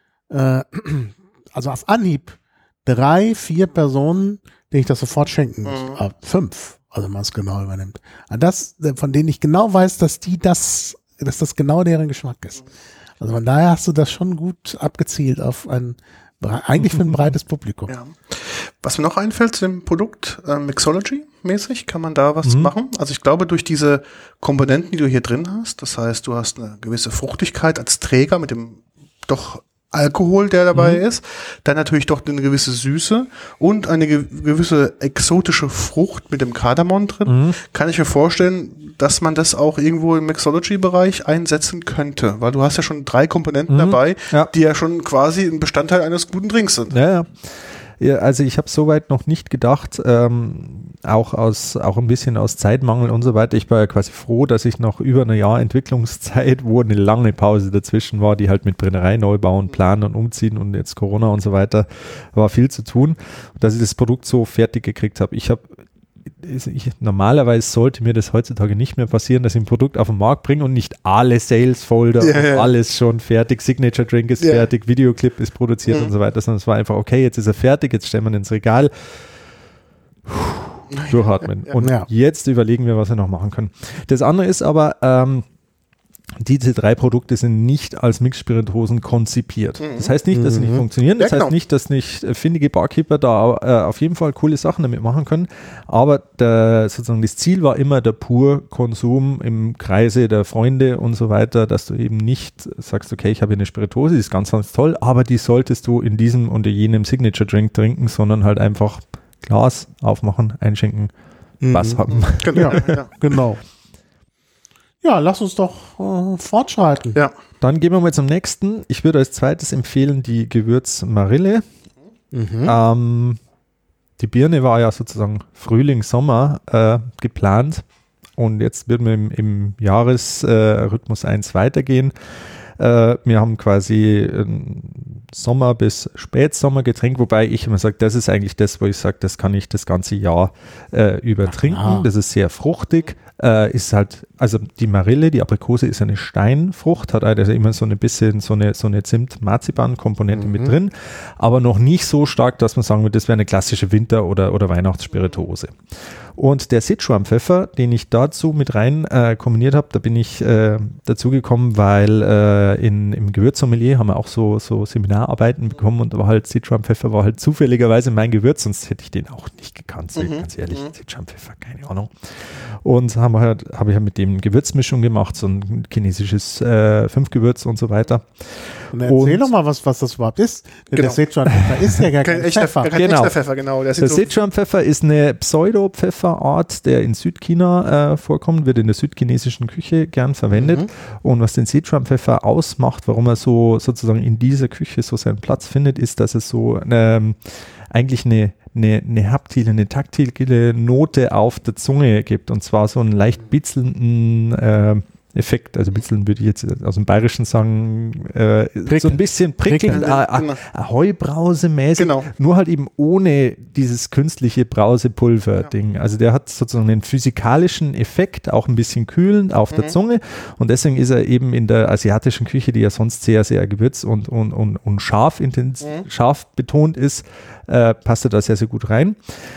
äh, also auf Anhieb, drei, vier Personen, denen ich das sofort schenken muss. Mhm. Aber fünf, also wenn man es genau übernimmt. Das, von denen ich genau weiß, dass die das, dass das genau deren Geschmack ist. Also von daher hast du das schon gut abgezielt auf ein, eigentlich für ein breites Publikum. Ja. Was mir noch einfällt zu dem Produkt, äh, Mixology-mäßig, kann man da was mhm. machen? Also ich glaube, durch diese Komponenten, die du hier drin hast, das heißt, du hast eine gewisse Fruchtigkeit als Träger mit dem doch Alkohol, der dabei mhm. ist, dann natürlich doch eine gewisse Süße und eine ge- gewisse exotische Frucht mit dem Kardamom drin. Mhm. Kann ich mir vorstellen, dass man das auch irgendwo im Mixology-Bereich einsetzen könnte, weil du hast ja schon drei Komponenten mhm. dabei, ja. die ja schon quasi ein Bestandteil eines guten Drinks sind. Ja, ja. Ja, also ich habe soweit noch nicht gedacht, ähm, auch aus auch ein bisschen aus Zeitmangel und so weiter. Ich war ja quasi froh, dass ich nach über einem Jahr Entwicklungszeit, wo eine lange Pause dazwischen war, die halt mit Brennerei neu bauen, planen und umziehen und jetzt Corona und so weiter, war viel zu tun, dass ich das Produkt so fertig gekriegt habe. Ich habe Ich, normalerweise sollte mir das heutzutage nicht mehr passieren, dass ich ein Produkt auf den Markt bringe und nicht alle Sales-Folder ja, und ja. alles schon fertig, Signature Drink ist ja. fertig, Videoclip ist produziert mhm. und so weiter, sondern es war einfach, okay, jetzt ist er fertig, jetzt stellen wir ihn ins Regal, Puh, durchatmen. Ja, ja. Und ja. jetzt überlegen wir, was wir noch machen können. Das andere ist aber, ähm, diese drei Produkte sind nicht als Mixspirituosen konzipiert. Das heißt nicht, dass sie nicht funktionieren. Das ja, genau. heißt nicht, dass nicht findige Barkeeper da äh, auf jeden Fall coole Sachen damit machen können. Aber der, sozusagen das Ziel war immer der pure Konsum im Kreise der Freunde und so weiter, dass du eben nicht sagst, okay, ich habe hier eine Spirituose, die ist ganz, ganz toll, aber die solltest du in diesem und in jenem Signature Drink trinken, sondern halt einfach Glas aufmachen, einschenken, mhm. was haben. Genau. ja, genau. Ja, lass uns doch äh, fortschreiten. Ja. Dann gehen wir mal zum nächsten. Ich würde als zweites empfehlen die Gewürz-Marille. Mhm. Ähm, die Birne war ja sozusagen Frühling, Sommer äh, geplant und jetzt wird wir im, im Jahresrhythmus äh, eins weitergehen. Äh, wir haben quasi ein Sommer- bis Spätsommergetränk, wobei ich immer sage, das ist eigentlich das, wo ich sage, das kann ich das ganze Jahr äh, über trinken. Aha. Das ist sehr fruchtig. Äh, ist halt, also die Marille, die Aprikose ist eine Steinfrucht, hat also immer so ein bisschen so eine, so eine Zimt-Marzipan-Komponente mhm. mit drin, aber noch nicht so stark, dass man sagen würde, das wäre eine klassische Winter- oder, oder Weihnachtsspirituose. Und der Sichuan-Pfeffer, den ich dazu mit rein äh, kombiniert habe, da bin ich äh, dazu gekommen, weil äh, in, im Gewürzsommelier haben wir auch so, so Seminararbeiten bekommen und war halt Sichuan-Pfeffer war halt zufälligerweise mein Gewürz, sonst hätte ich den auch nicht gekannt, mhm. ganz ehrlich. Mhm. Sichuan-Pfeffer, keine Ahnung. Und haben wir halt, habe ich halt mit dem Gewürzmischung gemacht, so ein chinesisches äh, Fünfgewürz und so weiter. Und erzähl doch mal, was, was das überhaupt ist. Genau. Der Sichuan-Pfeffer ist ja gar kein, kein echter Pfeffer. Kein genau. echter Pfeffer, genau. Der, der so Sichuan-Pfeffer ist eine Pseudo-Pfefferart, der in Südchina äh, vorkommt, wird in der südchinesischen Küche gern verwendet. Mhm. Und was den Sichuan-Pfeffer ausmacht, warum er so sozusagen in dieser Küche so seinen Platz findet, ist, dass es so ähm, eigentlich eine Eine, eine haptile, eine taktile Note auf der Zunge gibt und zwar so einen leicht bitzelnden äh, Effekt, also bitzeln würde ich jetzt aus dem Bayerischen sagen, äh, so ein bisschen prickelnd, äh, genau. äh, Heubrause-mäßig, genau. nur halt eben ohne dieses künstliche Brausepulver-Ding. Ja. Also der hat sozusagen einen physikalischen Effekt, auch ein bisschen kühlend auf mhm. der Zunge und deswegen ist er eben in der asiatischen Küche, die ja sonst sehr, sehr gewürz- und, und, und, und scharf, intens- mhm. scharf betont ist, äh, passt er da sehr, sehr gut rein.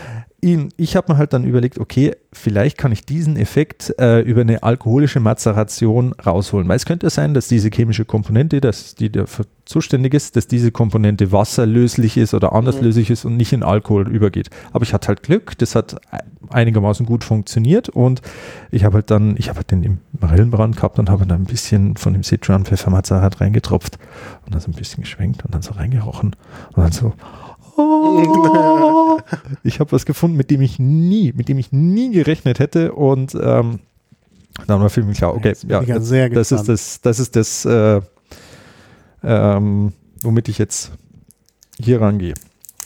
ihn, ich habe mir halt dann überlegt, okay, vielleicht kann ich diesen Effekt äh, über eine alkoholische Mazeration rausholen. Weil es könnte sein, dass diese chemische Komponente, dass die dafür zuständig ist, dass diese Komponente wasserlöslich ist oder anders mhm. löslich ist und nicht in Alkohol übergeht. Aber ich hatte halt Glück, das hat einigermaßen gut funktioniert und ich habe halt dann, ich habe halt den im Marillenbrand gehabt und habe dann ein bisschen von dem Sichuan-Pfeffermazerat reingetropft und dann so ein bisschen geschwenkt und dann so reingerochen und dann so oh, ich habe was gefunden, mit dem ich nie, mit dem ich nie gerechnet hätte und ähm, dann war für mich klar, okay, ja, ja das, das ist das, das ist das, äh, ähm, womit ich jetzt hier rangehe.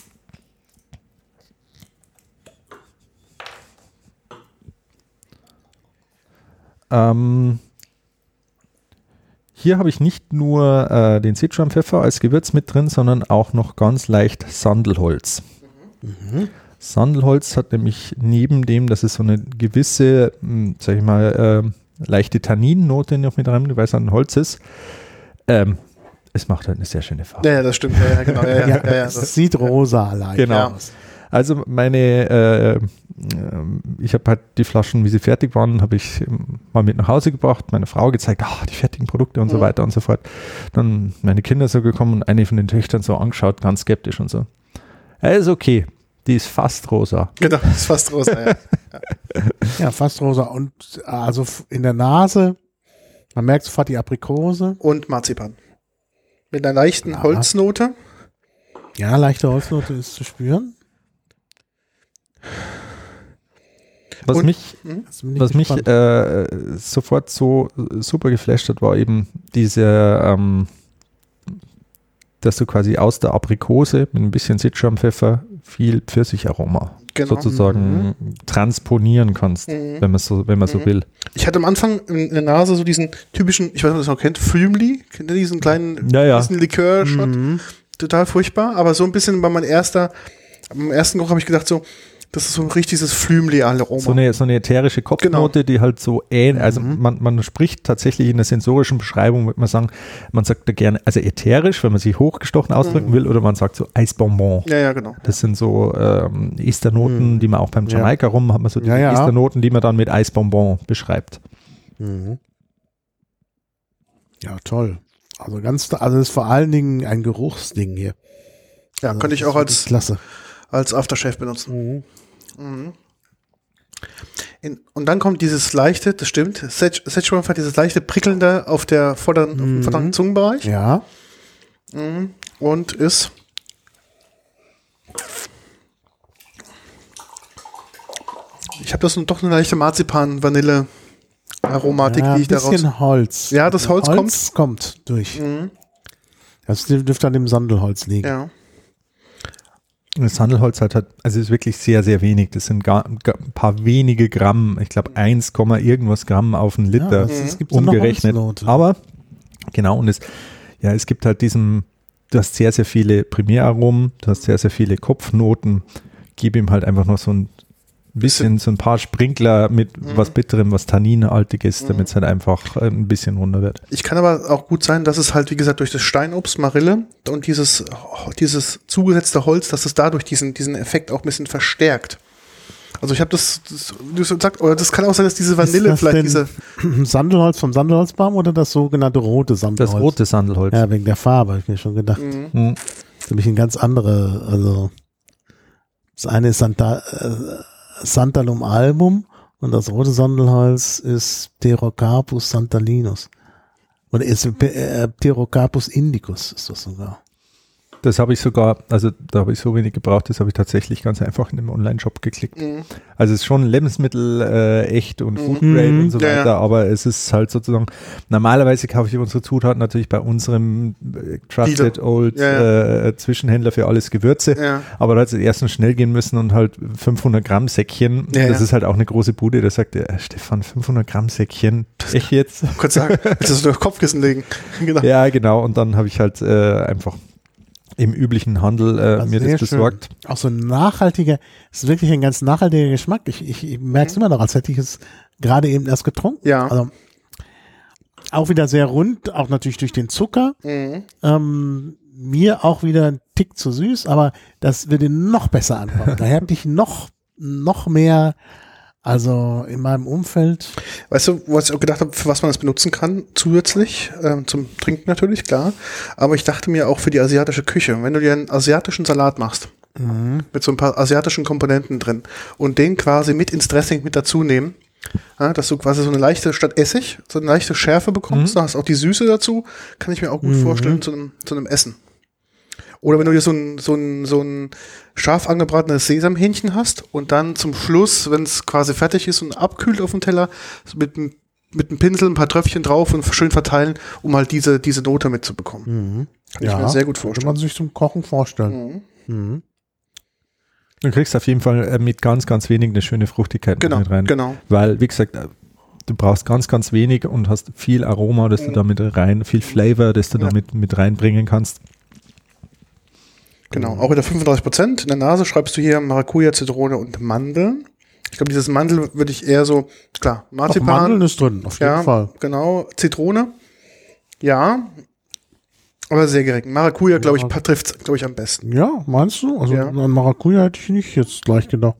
Ähm, hier habe ich nicht nur äh, den Sichuan-Pfeffer als Gewürz mit drin, sondern auch noch ganz leicht Sandelholz. Mhm. Sandelholz hat nämlich neben dem, dass es so eine gewisse, mh, sag ich mal, äh, leichte Tanninnote noch mit rein, weil es ein Holz ist. Ähm, es macht halt eine sehr schöne Farbe. Ja, ja das stimmt. Ja, ja, genau. Ja, ja, ja, ja, ja, es sieht rosa leicht genau. aus. Also meine, äh, ich habe halt die Flaschen, wie sie fertig waren, habe ich mal mit nach Hause gebracht, meiner Frau gezeigt, ah, die fertigen Produkte und mhm. so weiter und so fort. Dann meine Kinder so gekommen und eine von den Töchtern so angeschaut, ganz skeptisch und so. Ja, ist okay, die ist fast rosa. Genau, ist fast rosa, ja. ja. Ja, fast rosa und also in der Nase, man merkt sofort die Aprikose. Und Marzipan. Mit einer leichten ja. Holznote. Ja, leichte Holznote ist zu spüren. Was und, mich, was mich äh, sofort so super geflasht hat, war eben diese, ähm, dass du quasi aus der Aprikose mit ein bisschen Sichuan-Pfeffer viel Pfirsicheraroma genau. sozusagen mhm. transponieren kannst, mhm. wenn man so, wenn man mhm. so will. Ich hatte am Anfang in der Nase so diesen typischen, ich weiß nicht, ob ihr das noch kennt, Flümli, kennt ihr diesen kleinen ja, ja. diesen Likör-Shot? Mhm. Total furchtbar, aber so ein bisschen bei meinem erster, am ersten Geruch habe ich gedacht so, das ist so ein richtiges Flümli-Aroma. So eine, so eine ätherische Kopfnote, genau. die halt so ähnlich, also mhm. man, man spricht tatsächlich in der sensorischen Beschreibung, würde man sagen, man sagt da gerne, also ätherisch, wenn man sich hochgestochen ausdrücken mhm. will, oder man sagt so Eisbonbon. Ja, ja, genau. Das sind so ähm, Esternoten, mhm. die man auch beim Jamaika ja. rum hat, man so ja, ja. Esternoten, die man dann mit Eisbonbon beschreibt. Mhm. Ja, toll. Also ganz, also das ist vor allen Dingen ein Geruchsding hier. Ja, also könnte ich auch als, klasse. als Aftershave benutzen. Mhm. Mhm. In, und dann kommt dieses leichte, das stimmt, Sichuan hat dieses leichte prickelnde auf der vorderen, mhm. auf dem vorderen Zungenbereich. Ja. Mhm. Und ist ich habe das doch eine leichte Marzipan-Vanille-Aromatik, ja, die ich daraus... Ein bisschen Holz. Ja, das Holz, Holz kommt. kommt durch. Mhm. Das dürfte an dem Sandelholz liegen. Ja. Das Sandelholz hat, halt, also ist wirklich sehr, sehr wenig. Das sind gar, gar ein paar wenige Gramm. Ich glaube eins, irgendwas Gramm auf einen Liter ja, es gibt umgerechnet. Aber genau, und es, ja, es gibt halt diesen, du hast sehr, sehr viele Primäraromen, du hast sehr, sehr viele Kopfnoten. Gib ihm halt einfach noch so ein bisschen, so ein paar Sprinkler mit mhm. was Bitterem, was Tanninhaltiges, damit es halt einfach ein bisschen runter wird. Ich kann aber auch gut sein, dass es halt, wie gesagt, durch das Steinobst, Marille und dieses, dieses zugesetzte Holz, dass es dadurch diesen, diesen Effekt auch ein bisschen verstärkt. Also ich habe das, das, du sagst, oder das kann auch sein, dass diese Vanille das vielleicht diese... Sandelholz vom Sandelholzbaum oder das sogenannte rote Sandelholz? Das rote Sandelholz. Ja, wegen der Farbe, habe ich mir schon gedacht. Mhm. Das ist nämlich ein ganz andere, also das eine ist Santa, äh, Santalum album und das rote Sandelholz ist Pterocarpus santalinus. Oder ist äh, Pterocarpus indicus ist das sogar. Das habe ich sogar, also da habe ich so wenig gebraucht, das habe ich tatsächlich ganz einfach in dem Online-Shop geklickt. Mhm. Also es ist schon Lebensmittel äh, echt und Food Grade mhm. und so weiter, ja, ja. aber es ist halt sozusagen, normalerweise kaufe ich unsere Zutaten natürlich bei unserem äh, Trusted Dealer. Old ja, ja. Äh, Zwischenhändler für alles Gewürze, ja. aber da hat es erst noch schnell gehen müssen und halt fünfhundert Gramm Säckchen, ja, das ja. ist halt auch eine große Bude, da sagt der, äh, Stefan, fünfundert Gramm Säckchen, echt jetzt? Kurz sagen, willst du das durch den Kopfkissen legen? Genau. Ja, genau, und dann habe ich halt äh, einfach im üblichen Handel äh, mir das besorgt. Schön. Auch so ein nachhaltiger, es ist wirklich ein ganz nachhaltiger Geschmack. Ich, ich, ich merke es mhm. immer noch, als hätte ich es gerade eben erst getrunken. Ja. Also auch wieder sehr rund, auch natürlich durch den Zucker. Mhm. Ähm, mir auch wieder ein Tick zu süß, aber das würde noch besser ankommen. Da hätte ich noch noch mehr, also in meinem Umfeld. Weißt du, was ich auch gedacht habe, für was man das benutzen kann, zusätzlich, ähm, zum Trinken natürlich, klar. Aber ich dachte mir auch für die asiatische Küche, wenn du dir einen asiatischen Salat machst, mhm. mit so ein paar asiatischen Komponenten drin und den quasi mit ins Dressing mit dazu nehmen, ja, dass du quasi so eine leichte, statt Essig, so eine leichte Schärfe bekommst, mhm. da hast auch die Süße dazu, kann ich mir auch gut mhm. vorstellen zu einem, zu einem Essen. Oder wenn du dir so ein, so ein, so ein scharf angebratenes Sesamhähnchen hast und dann zum Schluss, wenn es quasi fertig ist und abkühlt auf dem Teller, mit, mit einem Pinsel ein paar Tröpfchen drauf und schön verteilen, um halt diese, diese Note mitzubekommen. Mhm. Kann ja, ich mir sehr gut vorstellen. Kann man sich zum Kochen vorstellen. Mhm. Mhm. Du kriegst auf jeden Fall mit ganz, ganz wenig eine schöne Fruchtigkeit genau, mit rein. Genau. Weil, wie gesagt, du brauchst ganz, ganz wenig und hast viel Aroma, das mhm. du damit rein, viel Flavor, das du ja. damit mit reinbringen kannst. Genau, auch wieder fünfunddreißig Prozent. In der Nase schreibst du hier Maracuja, Zitrone und Mandeln. Ich glaube, dieses Mandel würde ich eher so, klar, Marzipan. Doch, Mandeln ist drin, auf jeden ja, Fall. Genau, Zitrone, ja, aber sehr gering. Maracuja, glaube ich, trifft es, glaube ich, am besten. Ja, meinst du? Also ja. an Maracuja hätte ich nicht jetzt gleich gedacht.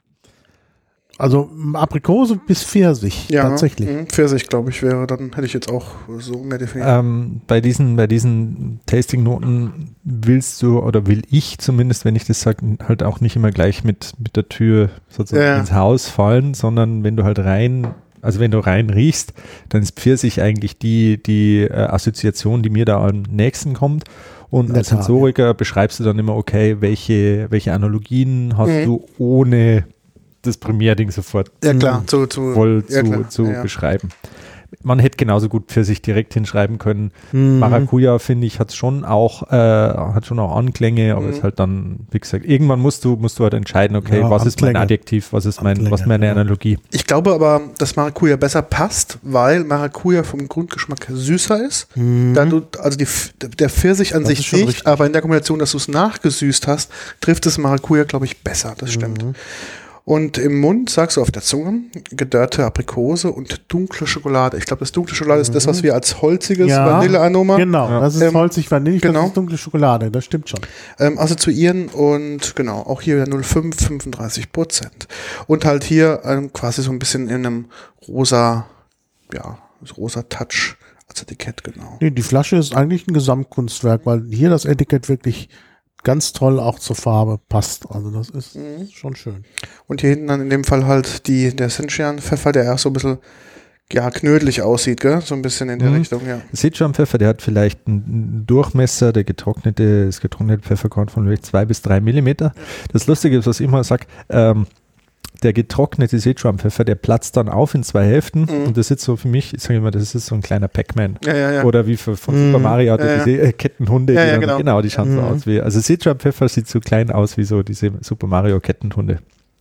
Also Aprikose bis Pfirsich, ja, tatsächlich. Mh, Pfirsich, glaube ich, wäre, dann hätte ich jetzt auch so mehr definiert. Ähm, bei diesen, bei diesen Tasting-Noten willst du, oder will ich zumindest, wenn ich das sage, halt auch nicht immer gleich mit, mit der Tür sozusagen ja. ins Haus fallen, sondern wenn du halt rein, also wenn du rein riechst, dann ist Pfirsich eigentlich die, die äh, Assoziation, die mir da am nächsten kommt. Und als Sensoriker ja. beschreibst du dann immer, okay, welche, welche Analogien hast mhm. du ohne das Premierding sofort ja, klar, zu, zu, voll ja, zu, klar, zu ja. beschreiben. Man hätte genauso gut für sich direkt hinschreiben können. Mhm. Maracuja, finde ich, hat schon auch äh, hat schon auch Anklänge, aber mhm. ist halt dann, wie gesagt, irgendwann musst du musst du halt entscheiden, okay, ja, was Anklänge. ist mein Adjektiv, was ist mein, Anklänge, was meine ja. Analogie. Ich glaube aber, dass Maracuja besser passt, weil Maracuja vom Grundgeschmack süßer ist. Mhm. Da du, also die, der Pfirsich an das sich nicht, richtig. Aber in der Kombination, dass du es nachgesüßt hast, trifft es Maracuja, glaube ich, besser. Das stimmt. Mhm. Und im Mund sagst du auf der Zunge gedörrte Aprikose und dunkle Schokolade. Ich glaube, das dunkle Schokolade mhm. ist das, was wir als holziges ja, Vanillearoma. Genau, ja. das ist ähm, holzig Vanille, genau. das ist dunkle Schokolade, das stimmt schon. Ähm, assoziieren und genau, auch hier null Komma fünf, fünfunddreißig Prozent. Und halt hier ähm, quasi so ein bisschen in einem rosa, ja, rosa Touch als Etikett, genau. Nee, die Flasche ist eigentlich ein Gesamtkunstwerk, weil hier das Etikett wirklich ganz toll auch zur Farbe passt. Also das ist mhm. schon schön. Und hier hinten dann in dem Fall halt die, der Sichuan-Pfeffer, der erst so ein bisschen ja, knödelig aussieht, gell? So ein bisschen in der mhm. Richtung, ja. Sichuan-Pfeffer, der hat vielleicht einen Durchmesser, der getrocknete, das getrocknete Pfefferkorn von vielleicht zwei bis drei Millimeter. Das Lustige ist, was ich immer sage, ähm, der getrocknete Sichuan-Pfeffer, der platzt dann auf in zwei Hälften mhm. und das ist so für mich, ich sage immer, das ist so ein kleiner Pac-Man. Ja, ja, ja. Oder wie für, von mhm. Super Mario hat ja, diese ja. Kettenhunde. Ja, die ja, dann, genau. genau, die schauen mhm. so aus wie, also Sichuan-Pfeffer sieht so klein aus wie so diese Super Mario Kettenhunde.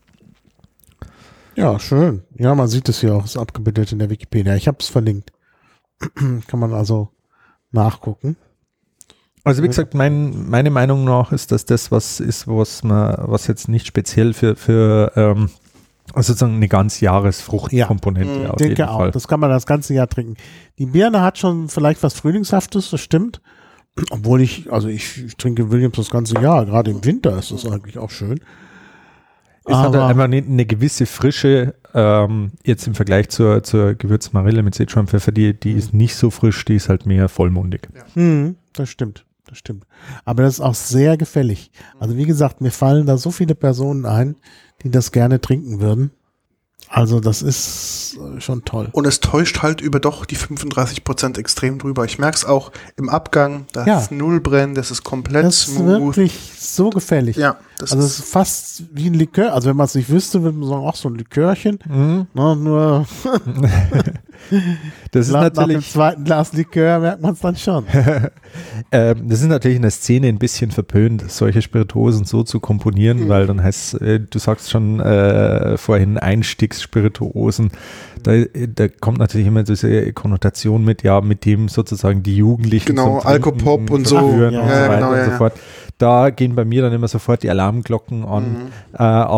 Ja, schön. Ja, man sieht es hier auch, ist abgebildet in der Wikipedia. Ich habe es verlinkt. Kann man also nachgucken. Also wie gesagt, mein, meine Meinung nach ist, dass das was ist, was man, was jetzt nicht speziell für, für ähm, also sozusagen eine ganz Jahresfruchtkomponente. Ja, auf denke jeden auch. Fall. Das kann man das ganze Jahr trinken. Die Birne hat schon vielleicht was Frühlingshaftes, das stimmt. Obwohl ich, also ich, ich trinke Williams das ganze Jahr. Gerade im Winter ist das eigentlich auch schön. Es hat halt einfach eine, eine gewisse Frische, ähm, jetzt im Vergleich zur, zur Gewürzmarille mit Sichuan-Pfeffer, die, die ist nicht so frisch, die ist halt mehr vollmundig. Ja. Hm, das stimmt, das stimmt. Aber das ist auch sehr gefällig. Also wie gesagt, mir fallen da so viele Personen ein, die das gerne trinken würden. Also das ist schon toll. Und es täuscht halt über doch die fünfunddreißig Prozent extrem drüber. Ich merke es auch im Abgang, da Ja. ist null Brennen, das ist komplett Das ist smooth. wirklich so gefällig. Ja, das Also ist es ist fast wie ein Likör. Also wenn man es nicht wüsste, würde man sagen, ach so ein Likörchen. Mhm. Na, nur Das ist nach, nach dem natürlich, zweiten Glas Likör merkt man es dann schon. ähm, das ist natürlich in der Szene ein bisschen verpönt, solche Spirituosen so zu komponieren, Mhm. weil dann heißt, äh, du sagst schon äh, vorhin Einstiegsspirituosen, da, da kommt natürlich immer diese Konnotation mit, ja, mit dem sozusagen die Jugendlichen Genau, zum Trinken Alkopop und so. verführen Ja, und ja, so weiter genau, und ja, so ja. fort. Da gehen bei mir dann immer sofort die Alarmglocken an, Mhm. äh, aber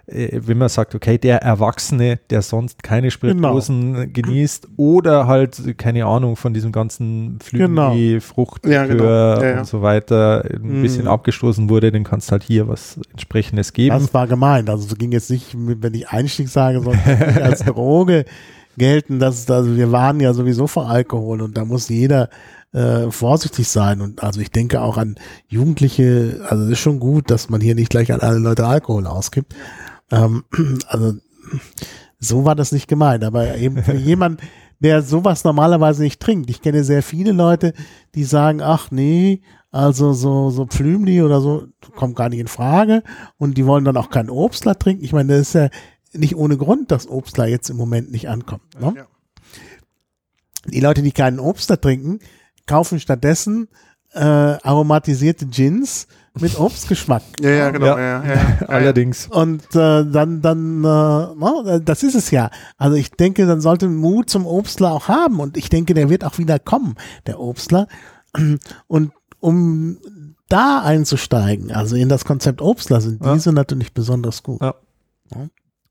äh, wenn man sagt, okay, der Erwachsene, der sonst keine Spirituosen Genau. genießt oder halt, keine Ahnung, von diesem ganzen Flügel, Genau. Frucht Ja, genau. Ja, ja. und so weiter ein Mhm. bisschen abgestoßen wurde, dann kannst du halt hier was entsprechendes geben. Das war gemeint. Also es ging jetzt nicht, mit, wenn ich Einstieg sage, sondern nicht als Droge gelten. Dass, also wir waren ja sowieso vor Alkohol und da muss jeder äh, vorsichtig sein. Und also ich denke auch an Jugendliche, also es ist schon gut, dass man hier nicht gleich an alle Leute Alkohol ausgibt. Ähm, also so war das nicht gemeint. Aber eben für jemanden, der sowas normalerweise nicht trinkt. Ich kenne sehr viele Leute, die sagen, ach nee, also so, so Pflümli oder so kommt gar nicht in Frage und die wollen dann auch kein Obstler trinken. Ich meine, das ist ja nicht ohne Grund, dass Obstler jetzt im Moment nicht ankommt. Ne? Ja. Die Leute, die keinen Obstler trinken, kaufen stattdessen äh, aromatisierte Gins mit Obstgeschmack. Ja, ja, genau. Ja. Ja, ja, ja, ja. Allerdings. Und äh, dann, dann, äh, no, das ist es ja. Also ich denke, dann sollte Mut zum Obstler auch haben und ich denke, der wird auch wieder kommen, der Obstler. Und um da einzusteigen, also in das Konzept Obstler, sind Ja. diese natürlich besonders gut. Ja. Ja.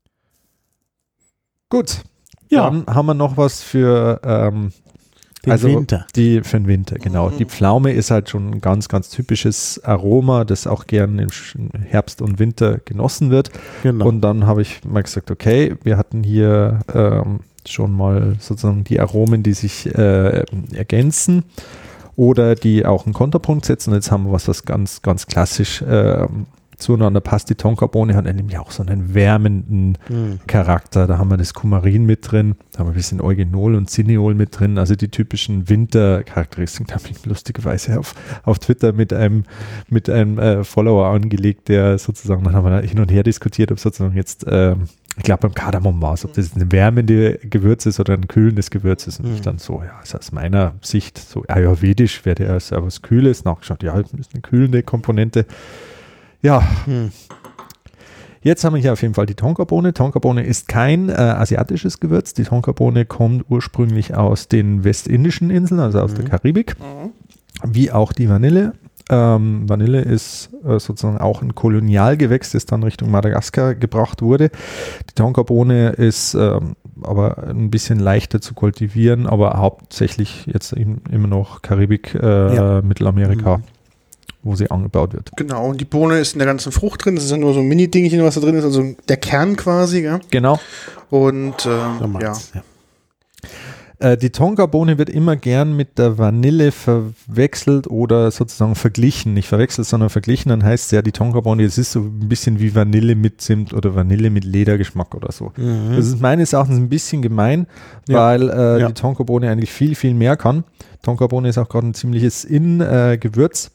Gut. Ja. Dann haben wir noch was für ähm, Den also Winter. Die für den Winter, genau. Die Pflaume ist halt schon ein ganz, ganz typisches Aroma, das auch gern im Sch- Herbst und Winter genossen wird. Genau. Und dann habe ich mal gesagt, okay, wir hatten hier ähm, schon mal sozusagen die Aromen, die sich äh, ergänzen oder die auch einen Konterpunkt setzen. Und jetzt haben wir was, was ganz, ganz klassisch äh, zueinander passt. Die Tonkabohne hat nämlich auch so einen wärmenden Hm. Charakter. Da haben wir das Kumarin mit drin, da haben wir ein bisschen Eugenol und Cineol mit drin, also die typischen Wintercharakteristiken. Da habe ich lustigerweise auf, auf Twitter mit einem, mit einem äh, Follower angelegt, der sozusagen, dann haben wir hin und her diskutiert, ob sozusagen jetzt, äh, ich glaube beim Kardamom war es, ob das ein wärmende Gewürz ist oder ein kühlendes Gewürz ist. Und ich dann so, ja, also aus meiner Sicht, so ayurvedisch wäre der ja was Kühles, nachgeschaut, ja, das ist eine kühlende Komponente. Ja, Hm. jetzt haben wir hier auf jeden Fall die Tonkabohne. Tonkabohne ist kein äh, asiatisches Gewürz. Die Tonkabohne kommt ursprünglich aus den westindischen Inseln, also aus Mhm. der Karibik, Mhm. wie auch die Vanille. Ähm, Vanille ist äh, sozusagen auch ein Kolonialgewächs, das dann Richtung Madagaskar gebracht wurde. Die Tonkabohne ist ähm, aber ein bisschen leichter zu kultivieren, aber hauptsächlich jetzt eben immer noch Karibik, äh, Ja. Mittelamerika, Mhm. wo sie angebaut wird. Genau, und die Bohne ist in der ganzen Frucht drin. Das ist ja nur so ein Mini-Dingchen, was da drin ist, also der Kern quasi. Gell? Genau. Und So ähm, ja. meint's, ja. Äh, die Tonkabohne wird immer gern mit der Vanille verwechselt oder sozusagen verglichen. Nicht verwechselt, sondern verglichen. Dann heißt es ja, die Tonkabohne, das ist so ein bisschen wie Vanille mit Zimt oder Vanille mit Ledergeschmack oder so. Mhm. Das ist meines Erachtens ein bisschen gemein, Ja. weil äh, Ja. die Tonkabohne eigentlich viel, viel mehr kann. Tonkabohne ist auch gerade ein ziemliches In-Gewürz.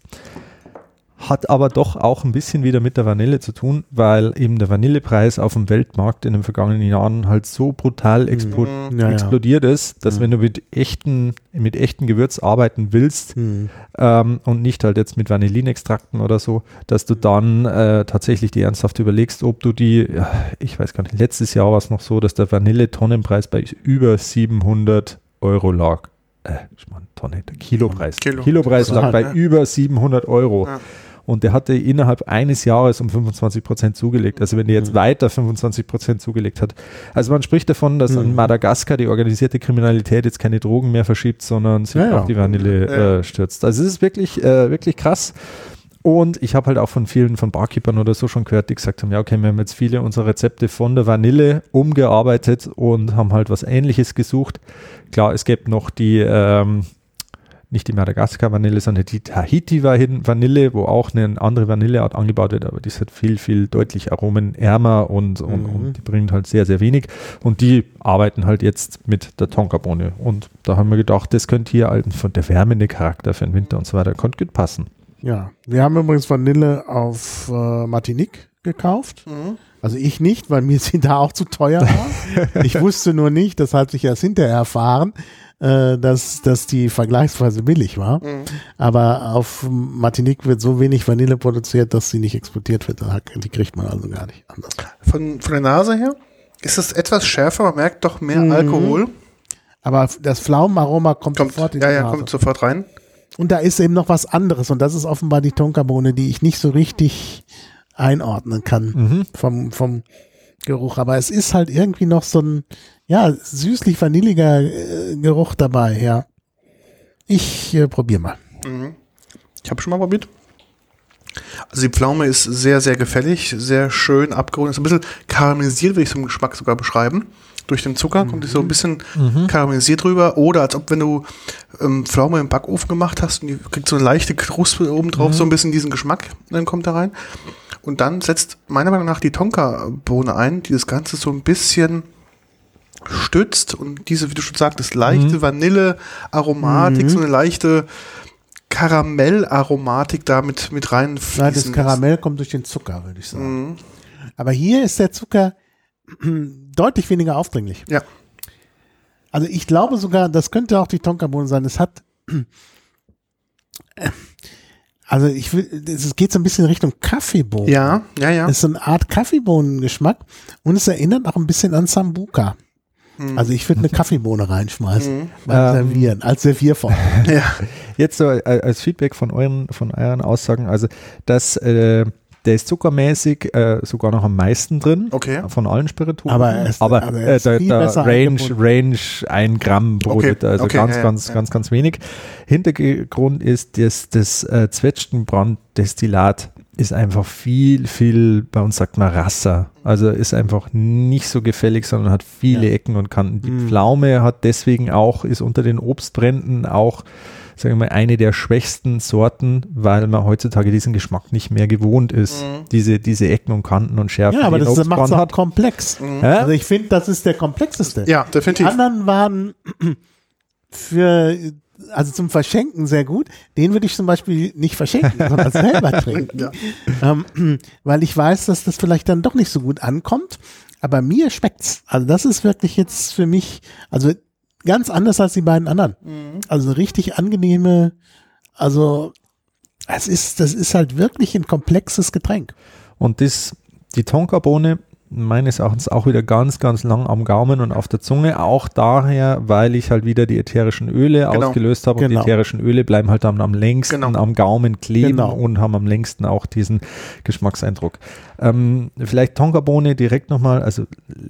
Hat aber doch auch ein bisschen wieder mit der Vanille zu tun, weil eben der Vanillepreis auf dem Weltmarkt in den vergangenen Jahren halt so brutal expo Mhm. Ja, ja. explodiert ist, dass Mhm. wenn du mit echten, mit echten Gewürz arbeiten willst Hm. ähm, und nicht halt jetzt mit Vanillinextrakten oder so, dass du dann äh, tatsächlich die ernsthaft überlegst, ob du die, ja, ich weiß gar nicht, letztes Jahr war es noch so, dass der Vanille-Tonnenpreis bei über siebenhundert Euro lag. Äh, ich meine, Tonne, der Kilopreis. Kilo. Kilopreis lag Ja. bei über siebenhundert Euro. Ja. Und der hatte innerhalb eines Jahres um fünfundzwanzig Prozent zugelegt. Also wenn der jetzt Mhm. weiter fünfundzwanzig Prozent zugelegt hat. Also man spricht davon, dass Mhm. an Madagaskar die organisierte Kriminalität jetzt keine Drogen mehr verschiebt, sondern sich Ja, ja. auf die Vanille Ja. äh, stürzt. Also es ist wirklich, äh, wirklich krass. Und ich habe halt auch von vielen, von Barkeepern oder so schon gehört, die gesagt haben, ja okay, wir haben jetzt viele unserer Rezepte von der Vanille umgearbeitet und haben halt was Ähnliches gesucht. Klar, es gibt noch die, ähm, nicht die Madagaskar-Vanille, sondern die Tahiti-Vanille, wo auch eine andere Vanilleart angebaut wird, aber die ist halt viel, viel deutlich aromenärmer und, und, Mhm. und die bringt halt sehr, sehr wenig. Und die arbeiten halt jetzt mit der Tonkabohne. Und da haben wir gedacht, das könnte hier halt von der wärmende Charakter für den Winter und so weiter, könnte gut passen. Ja, wir haben übrigens Vanille auf äh, Martinique gekauft. Mhm. Also ich nicht, weil mir sie da auch zu teuer war. Ich wusste nur nicht, das hat sich erst hinterher erfahren, äh, dass, dass die vergleichsweise billig war. Mhm. Aber auf Martinique wird so wenig Vanille produziert, dass sie nicht exportiert wird. Die kriegt man also gar nicht anders. Von, von der Nase her ist es etwas schärfer, man merkt doch mehr Mhm. Alkohol. Aber das Pflaumenaroma kommt, Kommt, sofort in ja, die ja, Nase. kommt sofort rein. Und da ist eben noch was anderes. Und das ist offenbar die Tonkabohne, die ich nicht so richtig einordnen kann. Mhm. Vom, vom, Geruch, aber es ist halt irgendwie noch so ein, ja, süßlich-vanilliger äh, Geruch dabei, ja. Ich äh, probiere mal. Mhm. Ich habe schon mal probiert. Also die Pflaume ist sehr, sehr gefällig, sehr schön abgerundet. Ist ein bisschen karamellisiert, würde ich zum Geschmack sogar beschreiben. Durch den Zucker kommt die so ein bisschen mhm. karamellisiert rüber. Oder als ob wenn du ähm, Pflaume im Backofen gemacht hast und die kriegt so eine leichte Kruste oben drauf, mhm. so ein bisschen diesen Geschmack, dann kommt da rein. Und dann setzt meiner Meinung nach die Tonkabohne ein, die das Ganze so ein bisschen stützt und diese, wie du schon sagtest, leichte mhm. Vanille-Aromatik, mhm. so eine leichte Karamellaromatik da mit, mit reinfließen. Nein, das Karamell kommt durch den Zucker, würde ich sagen. Mhm. Aber hier ist der Zucker deutlich weniger aufdringlich. Ja. Also ich glaube sogar, das könnte auch die Tonkabohne sein. Es hat, also ich will, es geht so ein bisschen Richtung Kaffeebohnen. Ja, ja, ja. Es ist so eine Art Kaffeebohnengeschmack und es erinnert auch ein bisschen an Sambuca. Hm. Also ich würde eine Kaffeebohne reinschmeißen, mhm. beim ähm, Servieren, als Servierform. Ja. Jetzt so als Feedback von euren, von euren Aussagen, also das, äh, der ist zuckermäßig äh, sogar noch am meisten drin, okay. von allen Spirituosen. Aber, es, aber, aber äh, der, der Range, Range ein Gramm pro okay. Liter, also okay, ganz, ja, ganz, ja. ganz, ganz wenig. Hintergrund ist, dass das äh, Zwetschgenbranddestillat ist einfach viel, viel, bei uns sagt man Rasser. Also ist einfach nicht so gefällig, sondern hat viele ja. Ecken und Kanten. Die mhm. Pflaume hat deswegen auch, ist unter den Obstbränden auch, sagen wir mal, eine der schwächsten Sorten, weil man heutzutage diesen Geschmack nicht mehr gewohnt ist. Mhm. Diese, diese Ecken und Kanten und Schärfe. Ja, aber das macht es auch komplex. Mhm. Also ich finde, das ist der komplexeste. Ja, definitiv. Die anderen waren für, also zum Verschenken sehr gut. Den würde ich zum Beispiel nicht verschenken, sondern selber trinken. Ja. Ähm, weil ich weiß, dass das vielleicht dann doch nicht so gut ankommt. Aber mir schmeckt's. Also das ist wirklich jetzt für mich, also ganz anders als die beiden anderen. Mhm. Also richtig angenehme, also es ist, das ist halt wirklich ein komplexes Getränk. Und das, die Tonkabohne meines Erachtens auch wieder ganz, ganz lang am Gaumen und auf der Zunge, auch daher, weil ich halt wieder die ätherischen Öle genau. ausgelöst habe und genau. die ätherischen Öle bleiben halt am, am längsten genau. am Gaumen kleben genau. und haben am längsten auch diesen Geschmackseindruck. Ähm, vielleicht Tonkabohne direkt nochmal, also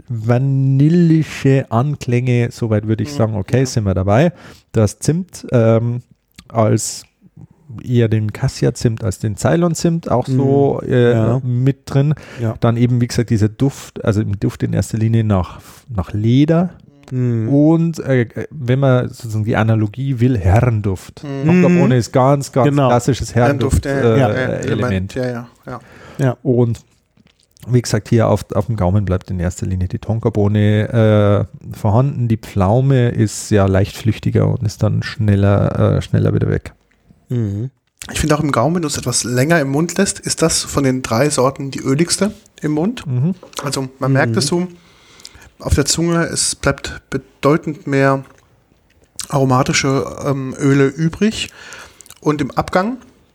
vanillische Anklänge, soweit würde ich sagen, okay, sind wir dabei. Das Zimt ähm, als eher den Cassia-Zimt als den Ceylon-Zimt auch so äh, ja. mit drin. Ja. Dann eben, wie gesagt, dieser Duft, also im Duft in erster Linie nach, nach Leder. Mhm. Und äh, wenn man sozusagen die Analogie will, Herrenduft. Mhm. Tonkabohne ist ganz, ganz genau. klassisches Herrenduft-Element. Äh, ja, ja, ja, ja. Und wie gesagt, hier auf, auf dem Gaumen bleibt in erster Linie die Tonkabohne äh, vorhanden. Die Pflaume ist ja leicht flüchtiger und ist dann schneller, äh, schneller wieder weg. Ich finde auch im Gaumen, wenn du es etwas länger im Mund lässt, ist das von den drei Sorten die öligste im Mund. Mhm. Also man mhm. merkt es so, auf der Zunge, es bleibt bedeutend mehr aromatische ähm, Öle übrig. Und im Abgang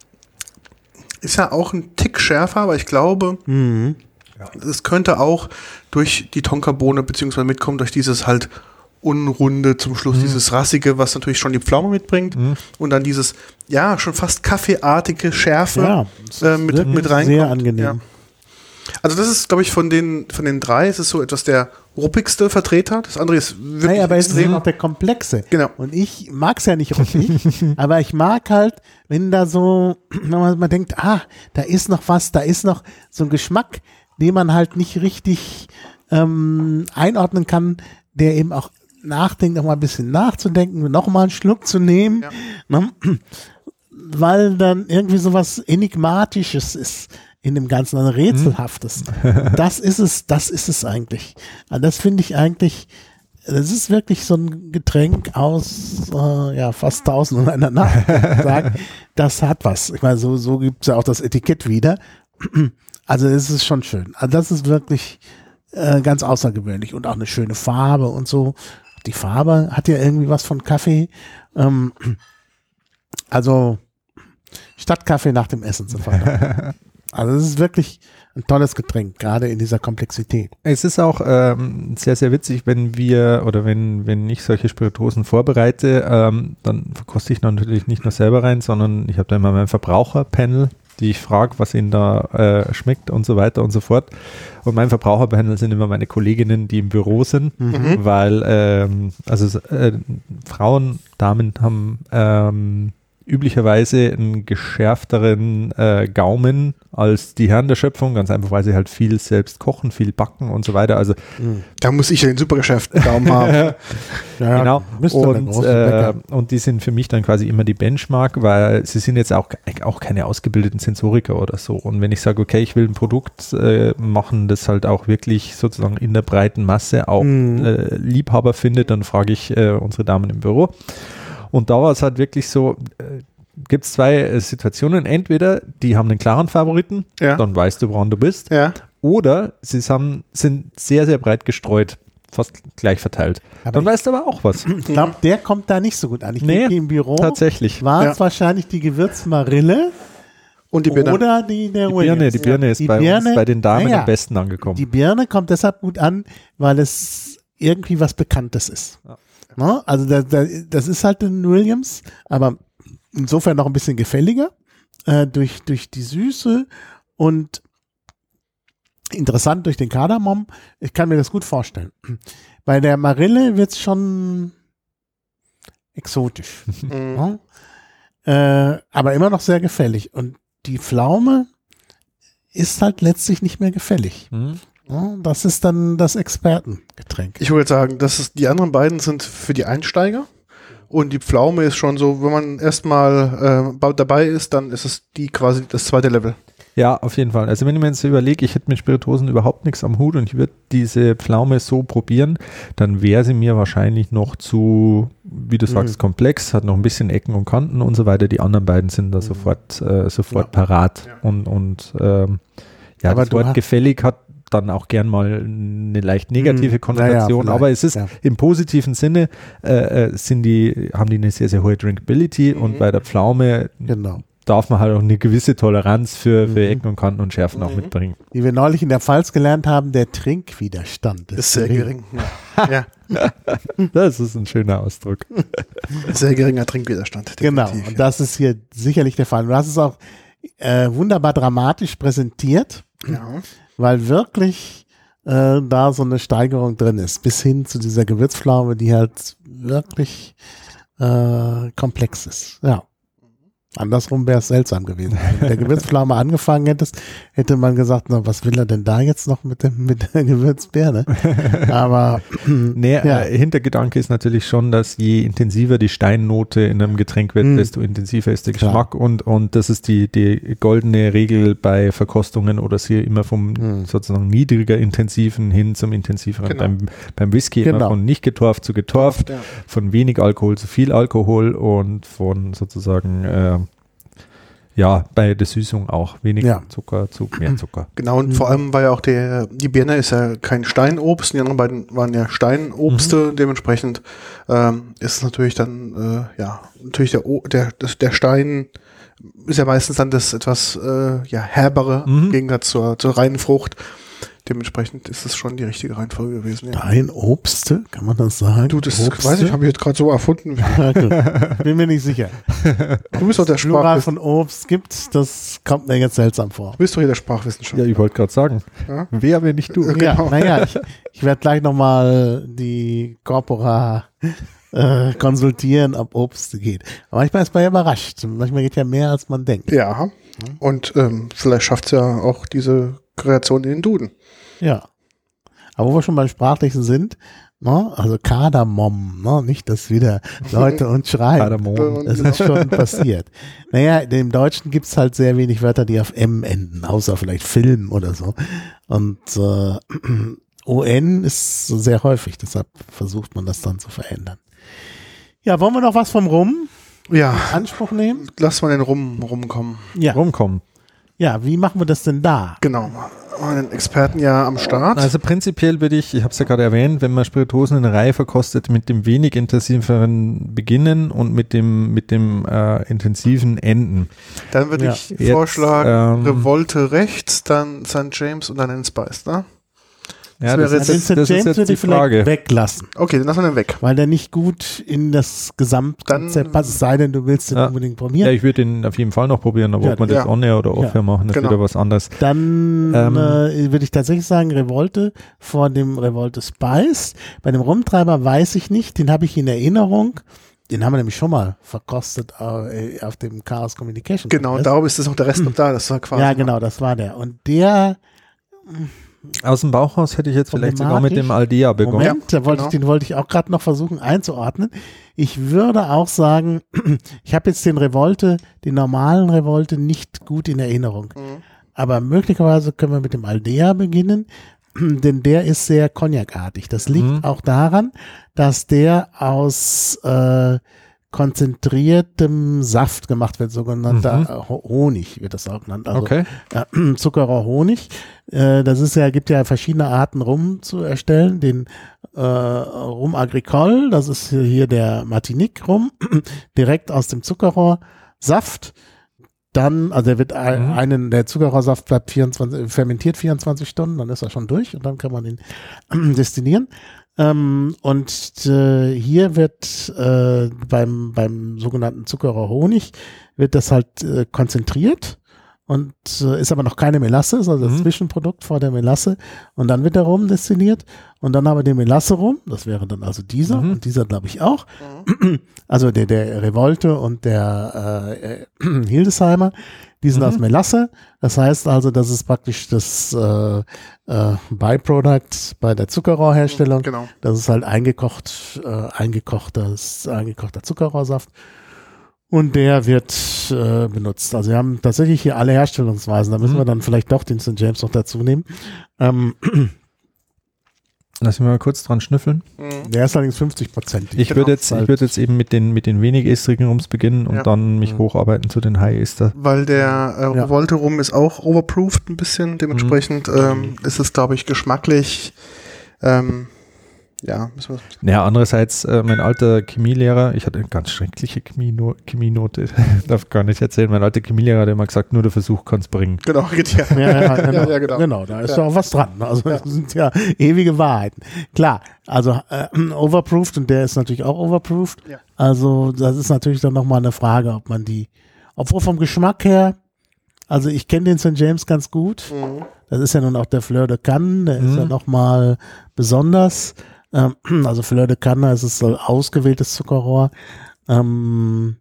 ist ja auch ein Tick schärfer, aber ich glaube, mhm. es könnte auch durch die Tonkabohne beziehungsweise mitkommen, durch dieses halt Unrunde zum Schluss, mhm. dieses Rassige, was natürlich schon die Pflaume mitbringt mhm. und dann dieses, ja, schon fast kaffeeartige Schärfe ja, äh, mit, mit reinkommt. Sehr angenehm. Ja. Also das ist, glaube ich, von den, von den drei, es ist so etwas der ruppigste Vertreter, das andere ist wirklich hey, aber extrem. Es ist noch der komplexe. Genau. Und ich mag es ja nicht ruppig, aber ich mag halt, wenn da so, wenn man, man denkt, ah, da ist noch was, da ist noch so ein Geschmack, den man halt nicht richtig ähm, einordnen kann, der eben auch nachdenkt, noch mal ein bisschen nachzudenken, noch mal einen Schluck zu nehmen, ja. ne? Weil dann irgendwie so was Enigmatisches ist in dem Ganzen, ein Rätselhaftes. Das ist es, das ist es eigentlich. Also das finde ich eigentlich, das ist wirklich so ein Getränk aus äh, ja, fast tausend und einer Nacht. Sagen, das hat was. Ich meine, so, so gibt es ja auch das Etikett wieder. Also es ist schon schön. Also das ist wirklich äh, ganz außergewöhnlich und auch eine schöne Farbe und so. Die Farbe hat ja irgendwie was von Kaffee. Ähm, also statt Kaffee nach dem Essen zu feiern. Also es ist wirklich ein tolles Getränk, gerade in dieser Komplexität. Es ist auch ähm, sehr, sehr witzig, wenn wir oder wenn, wenn ich solche Spirituosen vorbereite, ähm, dann verkoste ich natürlich nicht nur selber rein, sondern ich habe da immer mein Verbraucherpanel die ich frage, was ihnen da äh, schmeckt und so weiter und so fort. Und mein Verbraucherpanel sind immer meine Kolleginnen, die im Büro sind, mhm. weil ähm, also äh, Frauen, Damen haben ähm, üblicherweise einen geschärfteren äh, Gaumen als die Herren der Schöpfung, ganz einfach, weil sie halt viel selbst kochen, viel backen und so weiter. Also da muss ich ja den super geschärften Gaumen haben. Ja, genau. Und, äh, und die sind für mich dann quasi immer die Benchmark, weil sie sind jetzt auch, auch keine ausgebildeten Sensoriker oder so. Und wenn ich sage, okay, ich will ein Produkt äh, machen, das halt auch wirklich sozusagen in der breiten Masse auch mhm. äh, Liebhaber findet, dann frage ich äh, unsere Damen im Büro. Und da war es halt wirklich so, äh, gibt es zwei äh, Situationen. Entweder die haben einen klaren Favoriten, ja. dann weißt du, woran du bist. Ja. Oder sie haben, sind sehr, sehr breit gestreut, fast gleich verteilt. Aber dann weißt du aber auch was. Ich glaube, der kommt da nicht so gut an. Ich nee, denke, im Büro tatsächlich. war es ja. wahrscheinlich die Gewürzmarille und die Birne. Oder die der die Birne. Die Birne ja. ist die bei Birne, uns, bei den Damen ja. am besten angekommen. Die Birne kommt deshalb gut an, weil es irgendwie was Bekanntes ist. Ja. No? Also da, da, das ist halt ein Williams, aber insofern noch ein bisschen gefälliger äh, durch, durch die Süße und interessant durch den Kardamom. Ich kann mir das gut vorstellen. Bei der Marille wird es schon exotisch. Mhm. No? Äh, aber immer noch sehr gefällig. Und die Pflaume ist halt letztlich nicht mehr gefällig. Mhm. Ja, das ist dann das Expertengetränk. Ich würde sagen, das ist, die anderen beiden sind für die Einsteiger und die Pflaume ist schon so, wenn man erstmal äh, dabei ist, dann ist es die quasi das zweite Level. Ja, auf jeden Fall. Also wenn ich mir jetzt überlege, ich hätte mit Spirituosen überhaupt nichts am Hut und ich würde diese Pflaume so probieren, dann wäre sie mir wahrscheinlich noch zu, wie du sagst, mhm. komplex, hat noch ein bisschen Ecken und Kanten und so weiter. Die anderen beiden sind da mhm. sofort, äh, sofort ja. parat. Ja. Und, und ähm, ja, aber das Wort gefällig hat dann auch gern mal eine leicht negative Konnotation, ja, ja, aber es ist ja. im positiven Sinne äh, sind die, haben die eine sehr, sehr hohe Drinkability mhm. und bei der Pflaume genau. darf man halt auch eine gewisse Toleranz für, für Ecken und Kanten und Schärfen mhm. auch mitbringen. Wie wir neulich in der Pfalz gelernt haben, der Trinkwiderstand ist, ist sehr gering. gering. Ja. Das ist ein schöner Ausdruck. Sehr geringer Trinkwiderstand. Genau, und ja. das ist hier sicherlich der Fall. Du hast es auch äh, wunderbar dramatisch präsentiert. Ja. Weil wirklich äh, da so eine Steigerung drin ist, bis hin zu dieser Gewürzpflaume, die halt wirklich äh, komplex ist. Ja. Andersrum wäre es seltsam gewesen. Wenn du mit der Gewürzpflaume angefangen hättest, hätte man gesagt, na, was will er denn da jetzt noch mit, dem, mit der Gewürzbirne? Aber nee, ja. äh, Hintergedanke ist natürlich schon, dass je intensiver die Steinnote in einem Getränk wird, mm. desto intensiver ist der Geschmack. Ja. Und, und das ist die, die goldene Regel bei Verkostungen oder sie immer vom mm. sozusagen niedriger intensiven hin zum intensiveren. Genau. Beim, beim Whisky genau. immer von nicht getorft zu getorft, ja. von wenig Alkohol zu viel Alkohol und von sozusagen äh, ja, bei der Süßung auch weniger ja. Zucker zu mehr Zucker. Genau, und mhm. vor allem war ja auch der, die Birne ist ja kein Steinobst, die anderen beiden waren ja Steinobste, mhm. dementsprechend ähm, ist es natürlich dann, äh, ja, natürlich der, der, der Stein ist ja meistens dann das etwas äh, ja, herbere mhm. im Gegensatz zur, zur reinen Frucht. Dementsprechend ist es schon die richtige Reihenfolge gewesen. Ja. Steinobste, kann man das sagen? Du, das Obste? Weiß ich, habe ich jetzt gerade so erfunden. Bin mir nicht sicher. Du bist doch der Plural von Obst gibt, das kommt mir jetzt seltsam vor. Du bist doch hier der Sprachwissenschaftler. Ja, ich wollte gerade sagen. Ja? Wer, wenn nicht du? Ja, genau. Naja, ich, ich werde gleich nochmal die Corpora äh, konsultieren, ob Obst geht. Aber manchmal ist man ja überrascht. Manchmal geht ja mehr, als man denkt. Ja, und ähm, vielleicht schafft es ja auch diese Kreation in den Duden. Ja. Aber wo wir schon beim Sprachlichen sind, ne, also Kardamom, ne, nicht, dass wieder Leute uns schreiben. Kardamom. Das ist schon passiert. Naja, im Deutschen gibt es halt sehr wenig Wörter, die auf M enden, außer vielleicht Film oder so. Und äh, O N ist so sehr häufig, deshalb versucht man das dann zu verändern. Ja, wollen wir noch was vom Rum ja. in Anspruch nehmen? Lass mal den Rum rumkommen. Ja. Rumkommen. Ja, wie machen wir das denn da? Genau, einen Experten ja am Start. Also prinzipiell würde ich, ich habe es ja gerade erwähnt, wenn man Spirituosen in der Reihe verkostet, mit dem wenig intensiveren beginnen und mit dem mit dem äh, intensiven enden. Dann würde ja. ich Jetzt, vorschlagen, ähm, Revolte rechts, dann Sankt James und dann den Spice, ne? Ja, das das, wäre ist, jetzt- jetzt, Den das Saint ist James jetzt würde die ich vielleicht Frage. weglassen, Okay, dann lassen wir den weg. weil der nicht gut in das Gesamtkonzept Dann- passt, es sei denn, du willst den Ja. unbedingt Ja, probieren. ich würde den auf jeden Fall noch probieren, aber Ja, ob man ja. das on-air oder off-air Ja. machen, ist Genau. wieder was anderes. Dann Ähm, äh, würde ich tatsächlich sagen, Revolte vor dem Revolte Spice. Bei dem Rumtreiber weiß ich nicht, den habe ich in Erinnerung. Den haben wir nämlich schon mal verkostet äh, auf dem Chaos Communication. Genau, Kongress. darum ist das auch der Rest noch da. Das war quasi. Ja, genau, das war der. Und der, Aus dem Bauchhaus hätte ich jetzt vielleicht sogar mit dem Aldea begonnen. Moment, da wollte genau. ich, den wollte ich auch gerade noch versuchen einzuordnen. Ich würde auch sagen, ich habe jetzt den Revolte, den normalen Revolte nicht gut in Erinnerung. Mhm. Aber möglicherweise können wir mit dem Aldea beginnen, denn der ist sehr Cognac-artig. Das liegt Mhm. auch daran, dass der aus äh, konzentriertem Saft gemacht wird, sogenannter Mhm. äh, Ho- Honig wird das auch genannt. Also Okay. äh, Zuckerrohr Honig. Äh, das ist ja, gibt ja verschiedene Arten Rum zu erstellen. Den äh, Rum Agricole, das ist hier, hier der Martinique Rum, direkt aus dem Zuckerrohrsaft. Dann, also der wird ein, Mhm. einen, der Zuckerrohrsaft bleibt vierundzwanzig, fermentiert vierundzwanzig Stunden, dann ist er schon durch und dann kann man ihn destillieren. Ähm, und äh, hier wird äh, beim, beim sogenannten Zuckerrohr Honig wird das halt äh, konzentriert und äh, ist aber noch keine Melasse, ist also das Mhm. Zwischenprodukt vor der Melasse und dann wird der Rum destilliert und dann haben wir den Melasse rum, das wäre dann also dieser Mhm. und dieser glaube ich auch, Mhm. also der, der Revolte und der äh, äh, Hildesheimer, die sind Mhm. aus Melasse, das heißt also, das ist praktisch das äh, äh, Byproduct bei der Zuckerrohrherstellung. Genau. Das ist halt eingekocht, äh, eingekochtes, eingekochter Zuckerrohrsaft. Und der wird äh, benutzt. Also wir haben tatsächlich hier alle Herstellungsweisen. Da müssen Mhm. wir dann vielleicht doch den Sankt James noch dazu nehmen. Ähm, Lass mich mal kurz dran schnüffeln. Mhm. der ist allerdings fünfzig Prozent. Ich Genau. würde jetzt, ich würde jetzt eben mit den, mit den wenig estrigen Rums beginnen und Ja. dann mich Mhm. hocharbeiten zu den High Ester. Weil der äh, Ja. Revolte rum ist auch overproofed ein bisschen. Dementsprechend ähm, ist es, glaube ich, geschmacklich. Ähm, ja, müssen wir. Naja, andererseits, äh, mein alter Chemielehrer, ich hatte eine ganz schreckliche Chemieno- Chemienote, darf gar nicht erzählen, mein alter Chemielehrer hat immer gesagt, nur der Versuch kann es bringen. Genau, geht ja. Ja, ja, genau. Ja, ja, genau. genau, da ist Ja. ja auch was dran. Also das sind ja ewige Wahrheiten. Klar, also äh, overproofed und der ist natürlich auch overproofed. Ja. Also das ist natürlich dann nochmal eine Frage, ob man die, obwohl vom Geschmack her, also ich kenne den Sankt James ganz gut. Mhm. Das ist ja nun auch der Fleur de Cannes, der ist Mhm. ja nochmal besonders. Ähm, also Fleur de Cannes, es ist so ausgewähltes Zuckerrohr. Ähm,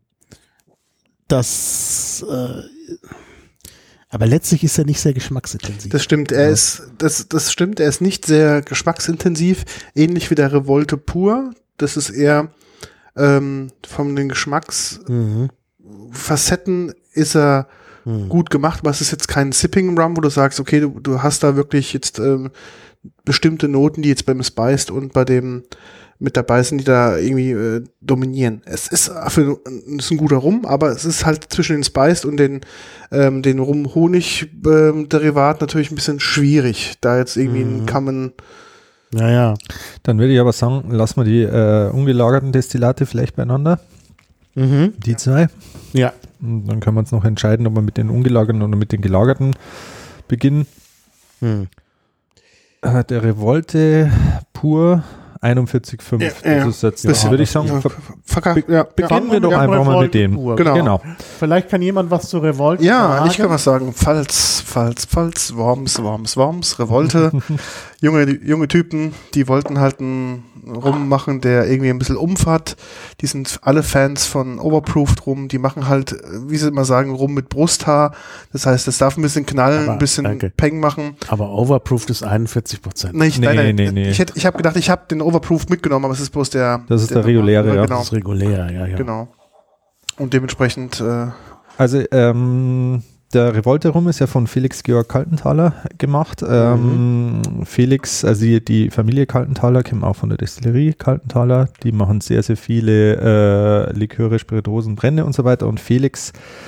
das, äh, aber letztlich ist er nicht sehr geschmacksintensiv. Das stimmt, er ist, das, das stimmt, er ist nicht sehr geschmacksintensiv, ähnlich wie der Revolte pur. Das ist eher ähm, von den Geschmacksfacetten Mhm. ist er Mhm. gut gemacht, aber es ist jetzt kein Sipping Rum, wo du sagst, okay, du, du hast da wirklich jetzt ähm, bestimmte Noten, die jetzt beim Spiced und bei dem mit dabei sind, die da irgendwie äh, dominieren. Es ist, für, es ist ein guter Rum, aber es ist halt zwischen den Spiced und den, ähm, den Rum-Honig-Derivat natürlich ein bisschen schwierig, da jetzt irgendwie Mhm. ein Common. Ja, ja. Dann würde ich aber sagen, lassen wir die äh, ungelagerten Destillate vielleicht beieinander, Mhm. die zwei. Ja. Und dann können wir uns noch entscheiden, ob wir mit den ungelagerten oder mit den gelagerten beginnen. Mhm. Äh, der Revolte pur einundvierzig Komma fünf. Ja, ja. Das ist jetzt, Bisschen- würde ich sagen, Ja, ver- verka- be- ja, beginnen ja. wir doch Ja, einfach mal Revolte mit dem. pur. Genau. Genau. Vielleicht kann jemand was zu Revolte Ja, sagen. ich kann was sagen. Pfalz, Pfalz, Pfalz, Worms, Worms, Worms, Revolte. junge, junge Typen, die wollten halt einen Rum machen, der irgendwie ein bisschen Umf hat. Die sind alle Fans von Overproofed Rum. Die machen halt, wie sie immer sagen, Rum mit Brusthaar. Das heißt, es darf ein bisschen knallen, Aber, ein bisschen danke. Peng machen. Aber overproofed ist einundvierzig Prozent. Nicht, Nee, nein, nein, nee, nee. Ich, hätte- ich habe gedacht, ich habe den Overproofed mitgenommen, aber es ist bloß der. Das ist der reguläre, ja. Genau, Das ist regulär, ja, ja. genau. Und dementsprechend, äh, Also ähm, der Revolte Rum ist ja von Felix Georg Kaltenthaler gemacht. Ähm, Felix, also die, die Familie Kaltenthaler, kommt auch von der Destillerie Kaltenthaler. Die machen sehr, sehr viele äh, Liköre, Spirituosen, Brände und so weiter. Und Felix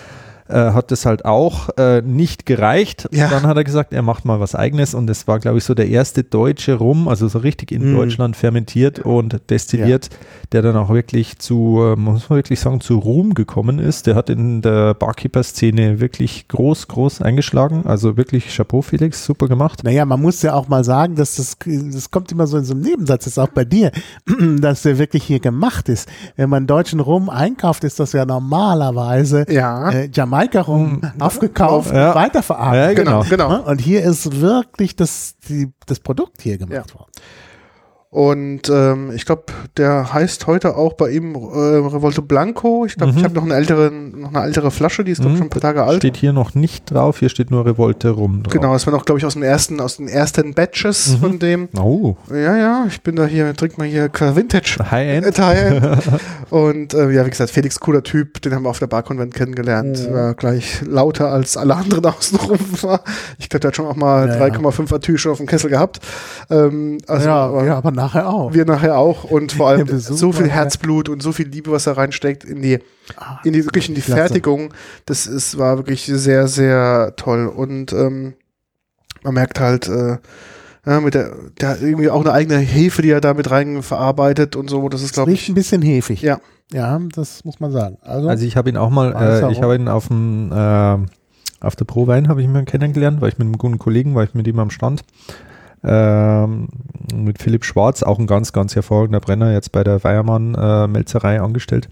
äh, hat das halt auch äh, nicht gereicht. Ja. Dann hat er gesagt, er macht mal was Eigenes und das war, glaube ich, so der erste deutsche Rum, also so richtig in Mhm. Deutschland fermentiert und destilliert, der dann auch wirklich zu, äh, muss man wirklich sagen, zu Ruhm gekommen ist. Der hat in der Barkeeper-Szene wirklich groß, groß eingeschlagen. Also wirklich Chapeau, Felix, super gemacht. Naja, man muss ja auch mal sagen, dass das, das kommt immer so in so einem Nebensatz, das ist auch bei dir, dass der wirklich hier gemacht ist. Wenn man deutschen Rum einkauft, ist das ja normalerweise Ja. äh, Jamaika-Rum aufgekauft Ja. und weiterverarbeitet. Ja, genau. Genau. Und hier ist wirklich das, die, das Produkt hier gemacht Ja. worden. Und ähm, ich glaube, der heißt heute auch bei ihm äh, Revolte Blanco. Ich glaube, Mhm. ich habe noch eine ältere, noch eine ältere Flasche, die ist glaube Mhm. schon ein paar Tage alt. Steht hier noch nicht drauf, hier steht nur Revolte Rum drauf. Genau, das war noch, glaube ich, aus dem ersten, aus den ersten Batches Mhm. von dem. Oh, Ja, ja, ich bin da hier, trink mal hier Vintage. High-End. High-End. Und äh, ja, wie gesagt, Felix, cooler Typ, den haben wir auf der Barkonvent kennengelernt. Mhm. War gleich lauter als alle anderen außenrum war. Ich glaube, der hat schon auch mal Ja, drei Komma fünf Atü schon auf dem Kessel gehabt. Ähm, also, ja, aber ja, aber nachher auch. wir nachher auch und vor allem Der Besuch so viel war- Herzblut und so viel Liebe, was er reinsteckt in die, Ah, in die wirklich in die klasse. Fertigung. Das ist, war wirklich sehr, sehr toll. Und ähm, man merkt halt, äh, ja, mit der, der hat irgendwie auch eine eigene Hefe, die er da mit rein verarbeitet und so. Das ist, glaube riecht ich, ein bisschen hefig. ja. Ja, das muss man sagen. Also, Also ich habe ihn auch mal, Weißer äh, ich Rum. habe ihn auf dem, äh, auf der Pro Wein habe ich ihn mal kennengelernt, war ich mit einem guten Kollegen, war ich mit ihm am Stand. Ähm, mit Philipp Schwarz, auch ein ganz, ganz hervorragender Brenner, jetzt bei der Weiermann äh, Melzerei angestellt.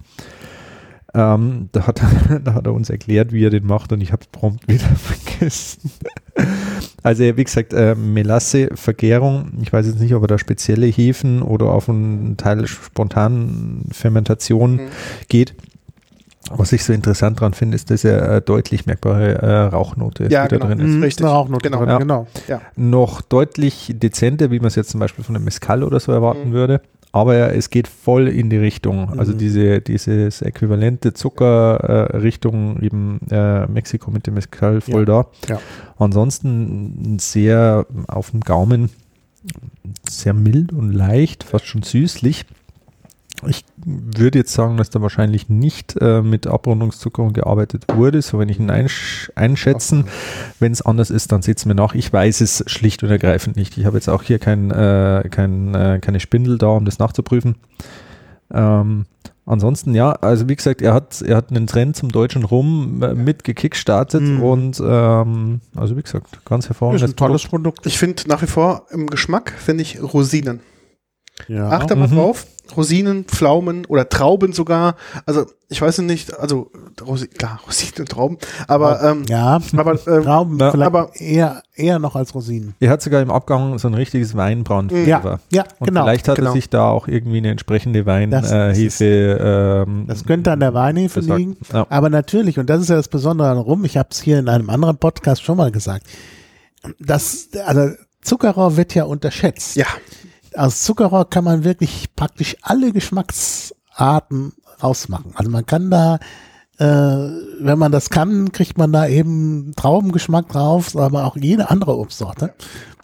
Ähm, da, hat, da hat er uns erklärt, wie er den macht und ich habe es prompt wieder vergessen. Also wie gesagt, äh, Melasse-Vergärung, ich weiß jetzt nicht, ob er da spezielle Hefen oder auf einen Teil spontanen Fermentation Mhm. geht. Was ich so interessant dran finde, ist, dass er äh, deutlich merkbare äh, Rauchnote Ja, die da genau. drin Mhm. ist. ist richtig. eine Rauchnote Genau. drin, Ja. genau. Noch deutlich dezenter, wie man es jetzt zum Beispiel von einem Mezcal oder so erwarten Mhm. würde. Aber es geht voll in die Richtung, also Mhm. diese, dieses äquivalente Zucker äh, Richtung eben äh, Mexiko mit dem Mezcal voll da. Ja. Ansonsten sehr auf dem Gaumen sehr mild und leicht, fast schon süßlich. Ich würde jetzt sagen, dass da wahrscheinlich nicht äh, mit Abrundungszuckerung gearbeitet wurde, so wenn ich ihn einsch einschätzen. Wenn es anders ist, dann seht es mir nach. Ich weiß es schlicht und ergreifend nicht. Ich habe jetzt auch hier kein, äh, kein, äh, keine Spindel da, um das nachzuprüfen. Ähm, ansonsten, ja, also wie gesagt, er hat, er hat einen Trend zum deutschen Rum äh, mit gekickstartet Mhm. und ähm, also wie gesagt, ganz Ist hervorragendes ein tolles Produkt. Ich finde nach wie vor im Geschmack, finde ich Rosinen. Ja. Achte mal Mhm. drauf. Rosinen, Pflaumen oder Trauben sogar. Also, ich weiß nicht, also, Rosi klar, Rosinen und Trauben. Aber, ähm, Ja, aber, ähm, Trauben Ja, vielleicht aber- eher, eher noch als Rosinen. Er hat sogar im Abgang so ein richtiges Weinbraun-Flavor. Ja, ja, Und genau. vielleicht hat genau. er sich da auch irgendwie eine entsprechende Das- das ist- Weinhefe. Ähm, Das könnte an der Weinhefe gesagt. liegen. Ja. Aber natürlich, und das ist ja das Besondere an Rum, ich habe es hier in einem anderen Podcast schon mal gesagt, das, also Zuckerrohr wird ja unterschätzt. ja, Aus Zuckerrohr kann man wirklich praktisch alle Geschmacksarten rausmachen. Also man kann da, äh, wenn man das kann, kriegt man da eben Traubengeschmack drauf, aber auch jede andere Obstsorte.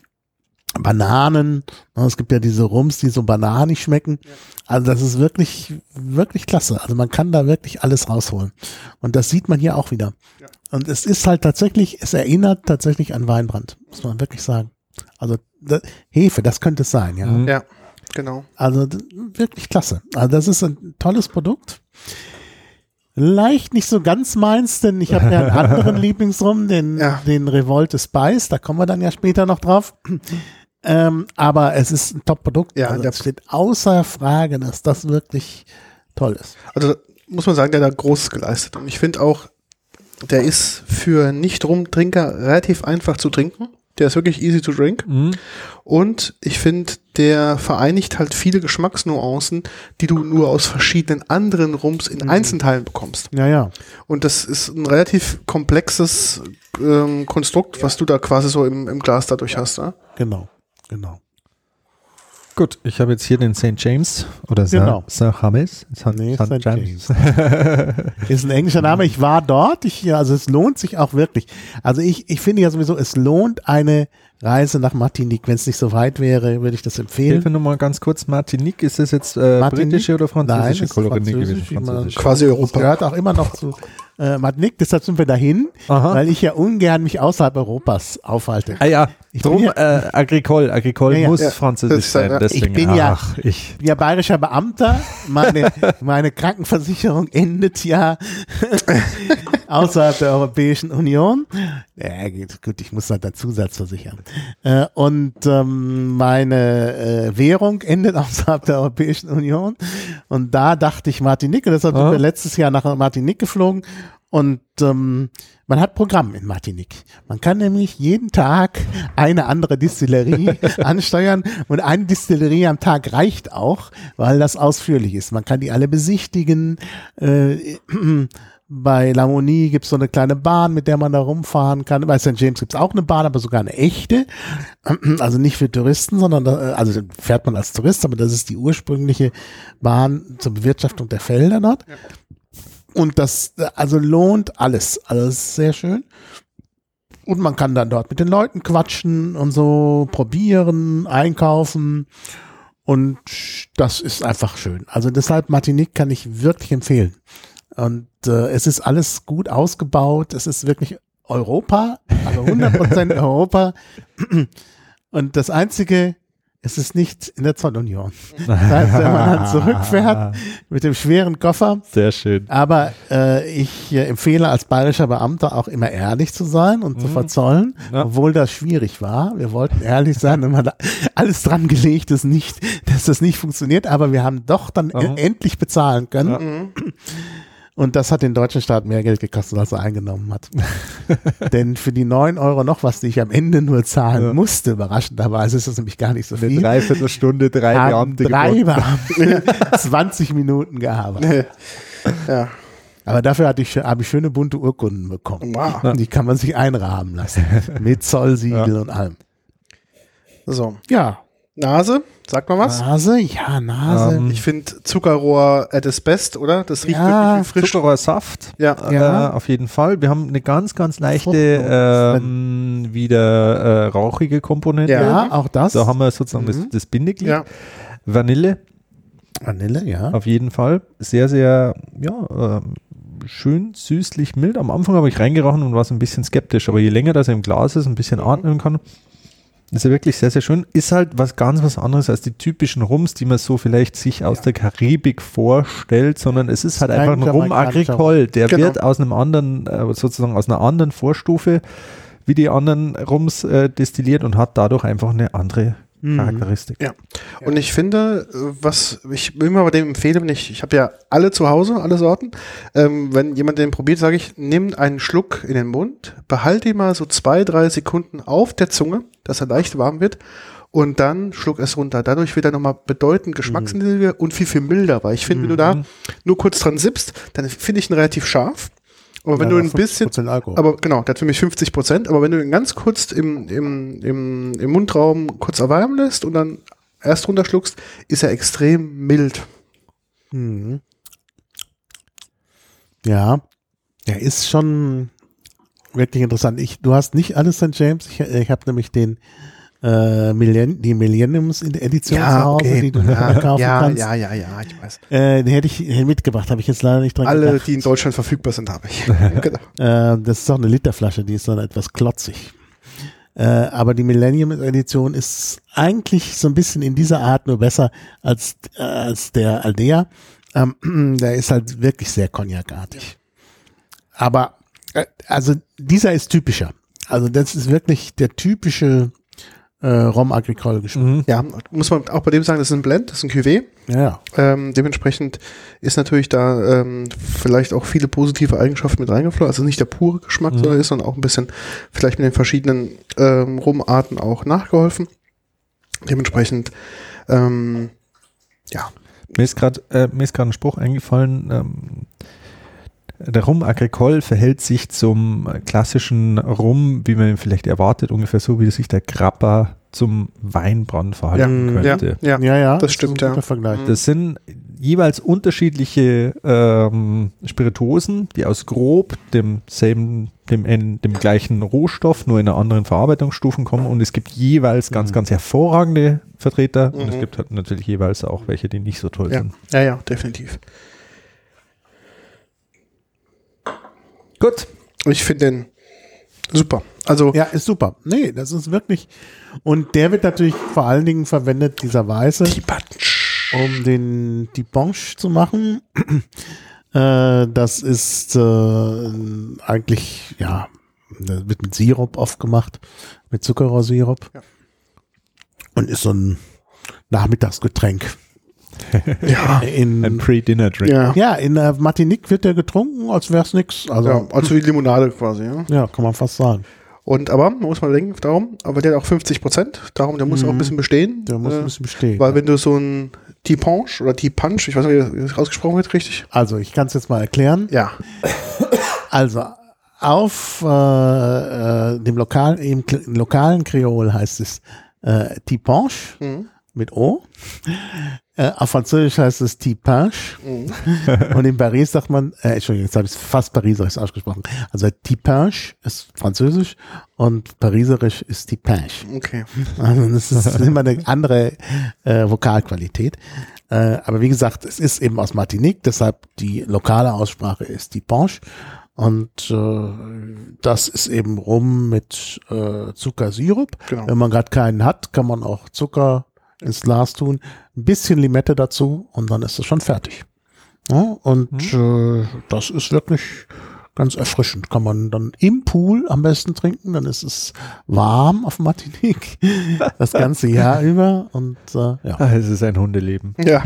Bananen, ne, es gibt ja diese Rums, die so bananig schmecken. Also das ist wirklich, wirklich klasse. Also man kann da wirklich alles rausholen. Und das sieht man hier auch wieder. Ja. Und es ist halt tatsächlich, es erinnert tatsächlich an Weinbrand, muss man wirklich sagen. Also da, Hefe, das könnte es sein, ja. Mhm. ja, genau. Also d- wirklich klasse. Also das ist ein tolles Produkt. Leicht nicht so ganz meins, denn ich habe ja einen anderen Lieblingsrum, den, Ja. den Revolte Spice, da kommen wir dann ja später noch drauf. Ähm, aber es ist ein Top-Produkt. Ja, also der- es steht außer Frage, dass das wirklich toll ist. Also, muss man sagen, der hat da Großes geleistet. Und ich finde auch, der ist für Nicht-Rumtrinker relativ einfach zu trinken. Der ist wirklich easy to drink. Mhm. Und ich finde, der vereinigt halt viele Geschmacksnuancen, die du nur aus verschiedenen anderen Rums in Mhm. Einzelteilen bekommst. Ja, ja. Und das ist ein relativ komplexes ähm, Konstrukt, was du da quasi so im, im Glas dadurch hast. Ne? Genau, genau. Gut, ich habe jetzt hier den Saint James oder Genau. Saint James. Saint Nee, Saint Saint James. Ist ein englischer Name. Ich war dort. Ich, ja, also es lohnt sich auch wirklich. Also ich, ich finde ja sowieso, es lohnt eine Reise nach Martinique. Wenn es nicht so weit wäre, würde ich das empfehlen. Hilfe nur mal ganz kurz, Martinique, ist das jetzt äh, Martinique? britische oder Nein, französische ist Kolonie französisch, gewesen? wie man- Französisch. Quasi Das Europa. gehört auch immer noch zu äh, Martinique, deshalb sind wir dahin, Aha. weil ich ja ungern mich außerhalb Europas aufhalte. Ah ja, Ich drum bin ja- äh, Agricole, Agricole Ja, ja. muss Ja, französisch das ist ja- sein. ja. Deswegen, Ich bin ja- ach, ich, Ich bin ja bayerischer Beamter, meine, meine Krankenversicherung endet ja außerhalb der Europäischen Union. Ja, gut, gut, ich muss halt einen Zusatz versichern. Äh, und ähm, meine äh, Währung endet außerhalb der Europäischen Union. Und da dachte ich Martinique, und deshalb sind Ah. wir letztes Jahr nach Martinique geflogen. Und ähm, man hat Programm in Martinique. Man kann nämlich jeden Tag eine andere Distillerie ansteuern und eine Distillerie am Tag reicht auch, weil das ausführlich ist. Man kann die alle besichtigen. Äh, bei Lamonie gibt es so eine kleine Bahn, mit der man da rumfahren kann. Bei Sankt James gibt es auch eine Bahn, aber sogar eine echte. Also nicht für Touristen, sondern da, also fährt man als Tourist, aber das ist die ursprüngliche Bahn zur Bewirtschaftung der Felder dort. Ja. Und das also lohnt alles. Also das ist sehr schön. Und man kann dann dort mit den Leuten quatschen und so probieren, einkaufen. Und das ist einfach schön. Also deshalb Martinique kann ich wirklich empfehlen. Und äh, es ist alles gut ausgebaut. Es ist wirklich Europa, also hundert Prozent Europa. Und das Einzige, es ist nicht in der Zollunion. Das heißt, wenn man dann zurückfährt mit dem schweren Koffer. sehr schön. Aber äh, ich äh, empfehle als bayerischer Beamter auch immer ehrlich zu sein und mhm. zu verzollen, ja. obwohl das schwierig war. Wir wollten ehrlich sein und man hat alles dran gelegt, dass, nicht, dass das nicht funktioniert, aber wir haben doch dann mhm. endlich bezahlen können. Ja. Und das hat den deutschen Staat mehr Geld gekostet, als er eingenommen hat. Denn für die neun Euro noch was, die ich am Ende nur zahlen ja. musste, überraschenderweise ist das nämlich gar nicht so viel. Eine Dreiviertelstunde, drei Beamte. Drei Beamte, zwanzig Minuten gearbeitet. Ja. Aber dafür hatte ich, habe ich schöne bunte Urkunden bekommen. Wow. Die kann man sich einrahmen lassen. Mit Zollsiegel ja. und allem. So. Ja. Nase, sag mal was. Nase, ja, Nase. Ähm, ich finde Zuckerrohr at its best, oder? Das riecht ja, wirklich frisch. Zuckerrohrsaft, ja. Äh, ja, auf jeden Fall. Wir haben eine ganz, ganz leichte, ähm, wieder äh, rauchige Komponente. Ja, auch das. Da haben wir sozusagen mhm. das, das Bindeglied. Ja. Vanille. Vanille, ja. Auf jeden Fall. Sehr, sehr, ja, äh, schön süßlich mild. Am Anfang habe ich reingerochen und war so ein bisschen skeptisch, aber je länger das im Glas ist, ein bisschen mhm. atmen kann, ist ja wirklich sehr, sehr schön. Ist halt was ganz was anderes als die typischen Rums, die man so vielleicht sich aus ja. der Karibik vorstellt, sondern es ist halt einfach ein Rum Agricole. Der genau. wird aus einem anderen, sozusagen aus einer anderen Vorstufe wie die anderen Rums äh, destilliert und hat dadurch einfach eine andere Charakteristik. Ja. Und ich finde, was ich immer bei dem empfehle, wenn ich, ich habe ja alle zu Hause, alle Sorten, ähm, wenn jemand den probiert, sage ich, nimm einen Schluck in den Mund, behalte ihn mal so zwei, drei Sekunden auf der Zunge, dass er leicht warm wird und dann schluck es runter. Dadurch wird er nochmal bedeutend geschmacksintensiver mhm. und viel, viel milder, weil ich finde, mhm. wenn du da nur kurz dran sippst, dann finde ich ihn relativ scharf. Aber wenn ja, du ein bisschen, aber genau, der hat für mich fünfzig Prozent, aber wenn du ihn ganz kurz im, im, im, im Mundraum kurz erwärmen lässt und dann erst runterschluckst, ist er extrem mild. Mhm. Ja, er ist schon wirklich interessant. Ich, du hast nicht alles Sankt James, ich, ich habe nämlich den äh, Millenn- die Millenniums-Edition ja, zu Hause, okay. die du ja, kaufen ja, kannst. Ja, ja, ja, ich weiß. Äh, den hätte ich mitgebracht, habe ich jetzt leider nicht dran Alle, gedacht. die in Deutschland verfügbar sind, habe ich. Genau. äh, das ist auch eine Literflasche, die ist dann etwas klotzig. Äh, aber die Millennium-Edition ist eigentlich so ein bisschen in dieser Art nur besser als, äh, als der Aldea. Ähm, der ist halt wirklich sehr cognacartig. Aber, äh, also dieser ist typischer. Also das ist wirklich der typische äh, Rum Agricole Geschmack. Mhm. Ja, muss man auch bei dem sagen, das ist ein Blend, das ist ein Cuvée. Ja. Ähm, dementsprechend ist natürlich da ähm, vielleicht auch viele positive Eigenschaften mit reingeflossen. Also nicht der pure Geschmack, mhm. sondern ist dann auch ein bisschen vielleicht mit den verschiedenen ähm, Rumarten auch nachgeholfen. Dementsprechend, ähm, ja. Mir ist gerade äh, mir ist gerade ein Spruch eingefallen. Ähm, der Rum Agricole verhält sich zum klassischen Rum, wie man ihn vielleicht erwartet, ungefähr so, wie sich der Grappa zum Weinbrand verhalten ja, könnte. Ja, ja, ja, ja das, das stimmt, ja. Vergleich. Das sind jeweils unterschiedliche ähm, Spirituosen, die aus grob demselben, dem, dem gleichen Rohstoff, nur in einer anderen Verarbeitungsstufen kommen und es gibt jeweils ganz, mhm. ganz hervorragende Vertreter mhm. und es gibt halt natürlich jeweils auch welche, die nicht so toll ja. sind. Ja, ja, definitiv. Gut. Ich finde den super. Also Ja, ist super. Nee, das ist wirklich. Und der wird natürlich vor allen Dingen verwendet, dieser Weiße, die Punch. um den die Ponche zu machen. äh, das ist äh, eigentlich, ja, das wird mit Sirup oft gemacht, mit Zuckerrohrsirup. Ja. Und ist so ein Nachmittagsgetränk. Ja. In, Ein Pre-Dinner-Drink. Ja. ja, in der Martinique wird der getrunken, als wäre es nix. Also, ja, also wie Limonade quasi, ja. ja, kann man fast sagen. Und aber, man muss mal denken, darum, aber der hat auch fünfzig Prozent, darum, der muss Mhm. auch ein bisschen bestehen. Der muss äh, ein bisschen bestehen. Weil wenn du so ein T-Punch oder T-Punch, ich weiß nicht, wie das ausgesprochen wird, richtig? Also, ich kann es jetzt mal erklären. Ja. Also, auf äh, äh, dem lokalen, im, Kle- im lokalen Kreol heißt es äh, T-Punch Mhm. mit O. Äh, auf Französisch heißt es T-Punch. Mhm. Und in Paris sagt man, äh, Entschuldigung, jetzt habe ich es fast pariserisch ausgesprochen. Also T-Punch ist Französisch und pariserisch ist T-Punch. Okay. Also das ist immer eine andere äh, Vokalqualität. Äh, aber wie gesagt, es ist eben aus Martinique, deshalb die lokale Aussprache ist T-Punch. Und äh, das ist eben Rum mit äh, Zuckersirup. Genau. Wenn man gerade keinen hat, kann man auch Zucker ins Glas tun, ein bisschen Limette dazu und dann ist es schon fertig. Ja, und mhm. äh, das ist wirklich ganz erfrischend. Kann man dann im Pool am besten trinken, dann ist es warm auf Martinique das ganze Jahr über. Und äh, ja. Ah, es ist ein Hundeleben. Ja.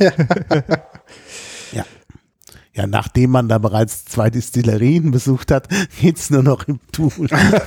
ja. Ja, nachdem man da bereits zwei Distillerien besucht hat, geht's nur noch im Pool.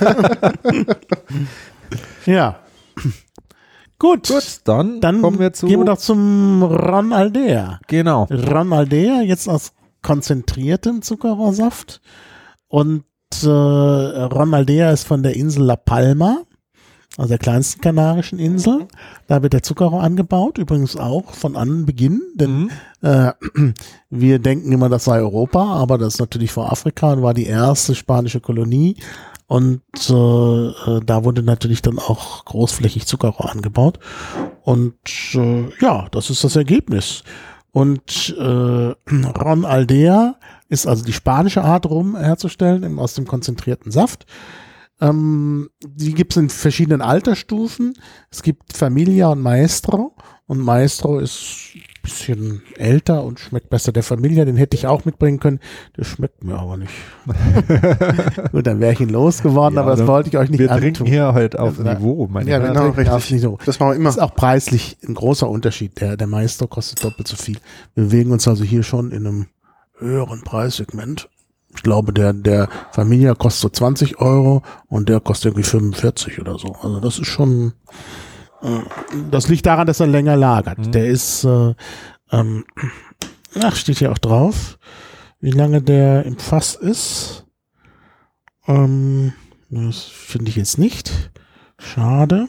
ja. Gut, Gut, dann, dann kommen wir zu. gehen wir doch zum Ron Aldea. Genau. Ron Aldea, jetzt aus konzentriertem Zuckerrohrsaft. Und äh, Ron Aldea ist von der Insel La Palma, also der kleinsten kanarischen Insel. Da wird der Zuckerrohr angebaut, übrigens auch von Anbeginn, denn Mhm. äh, wir denken immer, das sei Europa, aber das ist natürlich vor Afrika und war die erste spanische Kolonie. Und äh, da wurde natürlich dann auch großflächig Zuckerrohr angebaut. Und äh, ja, das ist das Ergebnis. Und äh, Ron Aldea ist also die spanische Art, Rum herzustellen, eben aus dem konzentrierten Saft. Ähm, die gibt es in verschiedenen Altersstufen. Es gibt Familia und Maestro. Und Maestro ist ein bisschen älter und schmeckt besser. Der Familia, den hätte ich auch mitbringen können. Der schmeckt mir aber nicht. Gut, dann wäre ich ihn losgeworden, Ja, aber das dann- wollte ich euch nicht Wir antun. trinken hier halt auf Ja, Niveau, meine Ja, Herren. wir Genau, trinken auf richtig. Niveau. Das machen wir immer. Ist auch preislich ein großer Unterschied. Der, der Maestro kostet doppelt so viel. Wir bewegen uns also hier schon in einem höheren Preissegment. Ich glaube, der, der Familia kostet so zwanzig Euro und der kostet irgendwie fünfundvierzig oder so. Also das ist schon, äh, das liegt daran, dass er länger lagert. Mhm. Der ist, äh, ähm, ach, steht hier auch drauf, wie lange der im Fass ist. Ähm, das finde ich jetzt nicht. Schade.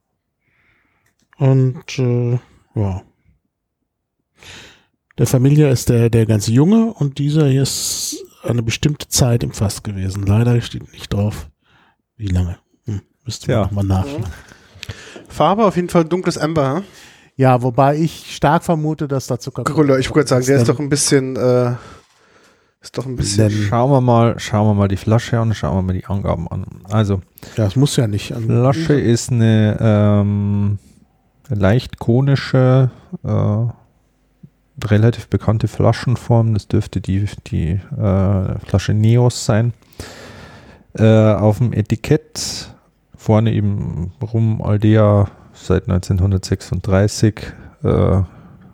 Und, äh, ja. Der Familia ist der, der ganz junge und dieser hier ist eine bestimmte Zeit im Fass gewesen. Leider steht nicht drauf, wie lange. Hm, müsste man Tja. nochmal nachschauen. Farbe auf jeden Fall dunkles Amber. Hm? Ja, wobei ich stark vermute, dass da Zucker. Cool, ich wollte gerade sagen, der ist Denn- doch ein bisschen, äh, ist doch ein bisschen. Denn- Schauen wir mal, schauen wir mal die Flasche an, schauen wir mal die Angaben an. Also, Ja, das muss ja nicht. An, Flasche ist eine ähm, leicht konische, äh, relativ bekannte Flaschenform. Das dürfte die, die äh, Flasche Neos sein. Äh, auf dem Etikett vorne eben Rum Aldea seit neunzehnhundertsechsunddreißig. Äh,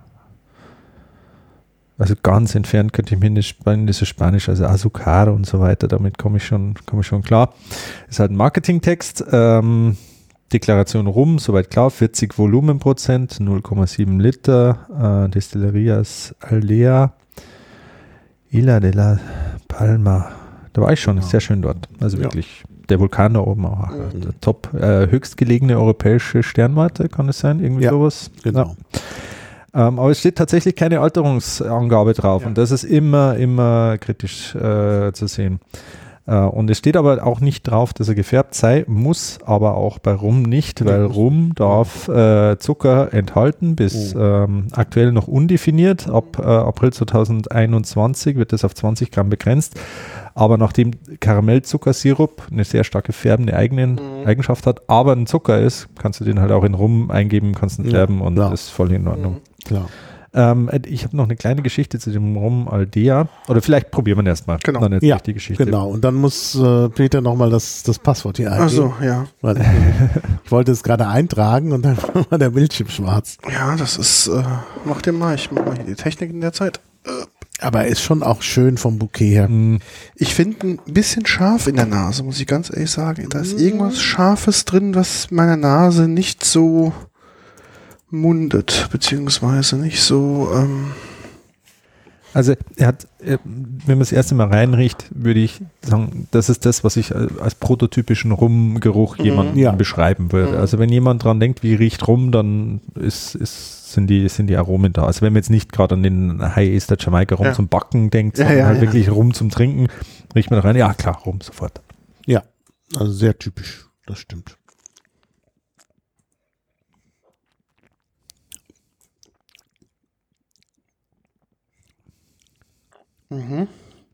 also ganz entfernt könnte ich mir nicht spannen, das ist Spanisch, also Azucar und so weiter, damit komme ich schon, komme ich schon klar. Ist halt ein Marketingtext. Ähm, Deklaration Rum, soweit klar, vierzig Volumenprozent, null Komma sieben Liter, äh, Destillerias Aldea, Isla de la Palma. Da war ich schon, ist sehr schön dort. Also Ja. wirklich, der Vulkan da oben auch. Mhm. Der top, äh, höchstgelegene europäische Sternwarte, kann es sein? Irgendwie Ja, sowas? genau. Ja. Ähm, aber es steht tatsächlich keine Alterungsangabe drauf Ja. und das ist immer, immer kritisch äh, zu sehen. Und es steht aber auch nicht drauf, dass er gefärbt sei, muss aber auch bei Rum nicht, weil Rum darf äh, Zucker enthalten, bis oh. ähm, aktuell noch undefiniert. Ab äh, April zweitausendeinundzwanzig wird das auf zwanzig Gramm begrenzt. Aber nachdem Karamellzuckersirup eine sehr starke färbende eigenen, mhm. Eigenschaft hat, aber ein Zucker ist, kannst du den halt auch in Rum eingeben, kannst ihn färben ja, und das ist voll in Ordnung. Mhm. Klar. Ähm, ich habe noch eine kleine Geschichte zu dem Rum Aldea. Oder vielleicht probieren wir ihn erstmal. Genau. Dann ja, die Geschichte. Genau. Und dann muss äh, Peter nochmal das, das Passwort hier eingeben. Ach so, ja. Weil ich, ich wollte es gerade eintragen und dann war der Bildschirm schwarz. Ja, das ist, äh, mach den mal. Ich mach mal hier die Technik in der Zeit. Äh. Aber er ist schon auch schön vom Bouquet her. Ich finde ein bisschen scharf in der Nase, muss ich ganz ehrlich sagen. Da ist irgendwas Scharfes drin, was meiner Nase nicht so mundet, beziehungsweise nicht so. Ähm also er hat, wenn man das erste Mal reinriecht, würde ich sagen, das ist das, was ich als prototypischen Rumgeruch jemandem mhm, ja. beschreiben würde. Mhm. Also wenn jemand dran denkt, wie riecht Rum, dann ist, ist, sind, die, sind die Aromen da. Also wenn man jetzt nicht gerade an den High Ester Jamaika Rum ja. zum Backen denkt, sondern ja, ja, halt ja. wirklich Rum zum Trinken, riecht man da rein, ja klar, Rum sofort. Ja, also sehr typisch, das stimmt. Mhm.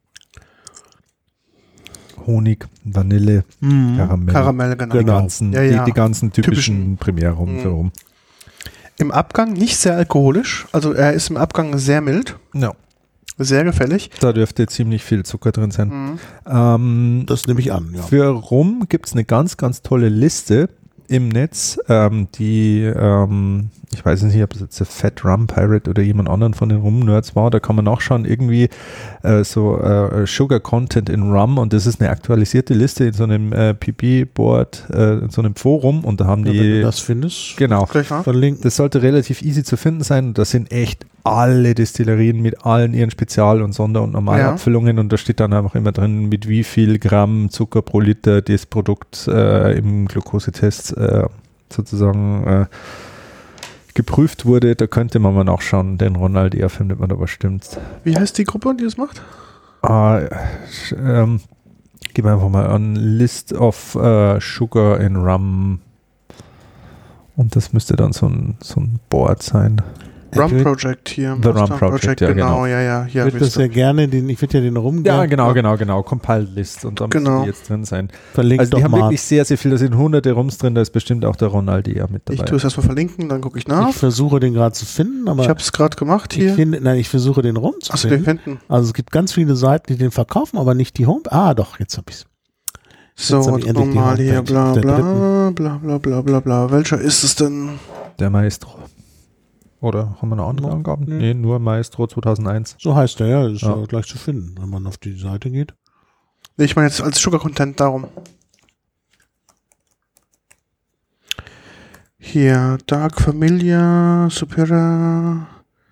Honig, Vanille, mhm. Karamell. Karamell, genau. Die ganzen, ja, ja. Die, die ganzen typischen, typischen Primärrum. mhm. Rum. Im Abgang nicht sehr alkoholisch, also er ist im Abgang sehr mild. Ja. Sehr gefällig. Da dürfte ziemlich viel Zucker drin sein. Mhm. Ähm, das nehme ich an, ja. Für Rum gibt es eine ganz, ganz tolle Liste im Netz, ähm, die, ähm, ich weiß nicht, ob es jetzt der Fat Rum Pirate oder jemand anderen von den Rum-Nerds war, da kann man nachschauen, irgendwie äh, so äh, Sugar Content in Rum, und das ist eine aktualisierte Liste in so einem äh, P P-Board, äh, in so einem Forum, und da haben ja, die... wenn du das findest, genau, verlinken. Das sollte relativ easy zu finden sein, und da sind echt alle Destillerien mit allen ihren Spezial- und Sonder- und Normalabfüllungen, ja. Und da steht dann einfach immer drin, mit wie viel Gramm Zucker pro Liter das Produkt äh, im Glukosetest äh, sozusagen äh, geprüft wurde. Da könnte man mal nachschauen, den Ronald, eher findet man da was stimmt. Wie heißt die Gruppe, die das macht? Ah, ähm, gib einfach mal an List of uh, Sugar in Rum, und das müsste dann so ein, so ein Board sein. Rum Project hier. The Rum Project, Project, ja, genau, genau. ja, ja. Ich würde das ja gerne, den, ich würde ja den Rum Ja, gerne, genau, genau, genau. Compiled List, und da genau. müssen die jetzt drin sein. Verlinkt also die doch haben mal. wirklich sehr, sehr viel, da sind hunderte Rums drin, da ist bestimmt auch der Ronald eher mit dabei. Ich tue es erstmal verlinken, dann gucke ich nach. Ich versuche den gerade zu finden, aber ich habe es gerade gemacht hier. Ich finde, nein, ich versuche den Rum zu Achso, finden. den finden. Also es gibt ganz viele Seiten, die den verkaufen, aber nicht die Home. Ah, doch, jetzt habe ich es. So, nochmal hier, bla bla, bla bla bla bla bla. Welcher ist es denn? Der Maestro. Oder haben wir noch andere no, Angaben? Nee. nee, nur Maestro zweitausendeins. So heißt der, ja. Ist ja. ja gleich zu finden, wenn man auf die Seite geht. Nee, ich meine jetzt als Sugar Content darum. Hier, Dark Familia, Supera,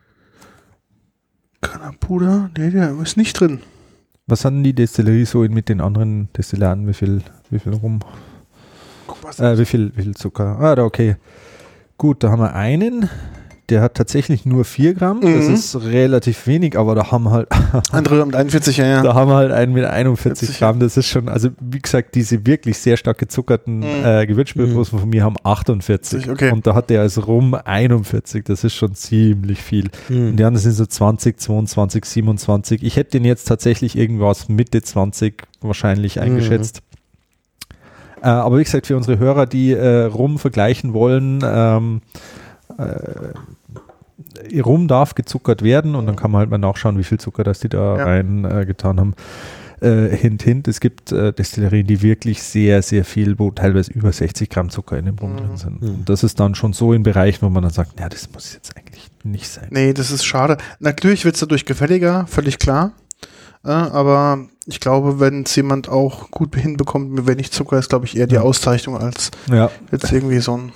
Canapuda. Nee, der ist nicht drin. Was hatten die Destillerie so mit den anderen Destillanten? Wie viel, wie viel rum? Guck, was äh, wie viel, wie viel Zucker? Ah, da okay. Gut, da haben wir einen. Der hat tatsächlich nur vier Gramm. Mhm. Das ist relativ wenig, aber da haben halt andere mit einundvierzig, ja, ja. Da haben wir halt einen mit einundvierzig vierzig, Gramm. Das ist schon, also wie gesagt, diese wirklich sehr stark gezuckerten mhm. äh, Gewürzspirituosen von mir haben achtundvierzig. Okay. Und da hat der als Rum einundvierzig. Das ist schon ziemlich viel. Mhm. Und die anderen sind so zwanzig, zweiundzwanzig, siebenundzwanzig. Ich hätte den jetzt tatsächlich irgendwas Mitte zwanzig wahrscheinlich eingeschätzt. Mhm. Äh, aber wie gesagt, für unsere Hörer, die äh, Rum vergleichen wollen, ähm, äh, Rum darf gezuckert werden, und dann kann man halt mal nachschauen, wie viel Zucker das die da ja. rein äh, getan haben. Äh, hint, hint, es gibt äh, Destillerien, die wirklich sehr, sehr viel, wo teilweise über sechzig Gramm Zucker in dem Rum mhm. drin sind. Und das ist dann schon so in Bereichen, wo man dann sagt, ja, das muss jetzt eigentlich nicht sein. Nee, das ist schade. Natürlich wird es dadurch gefälliger, völlig klar. Äh, aber ich glaube, wenn es jemand auch gut hinbekommt, mit wenig Zucker, ist, glaube ich, eher die ja. Auszeichnung als ja. jetzt irgendwie so ein.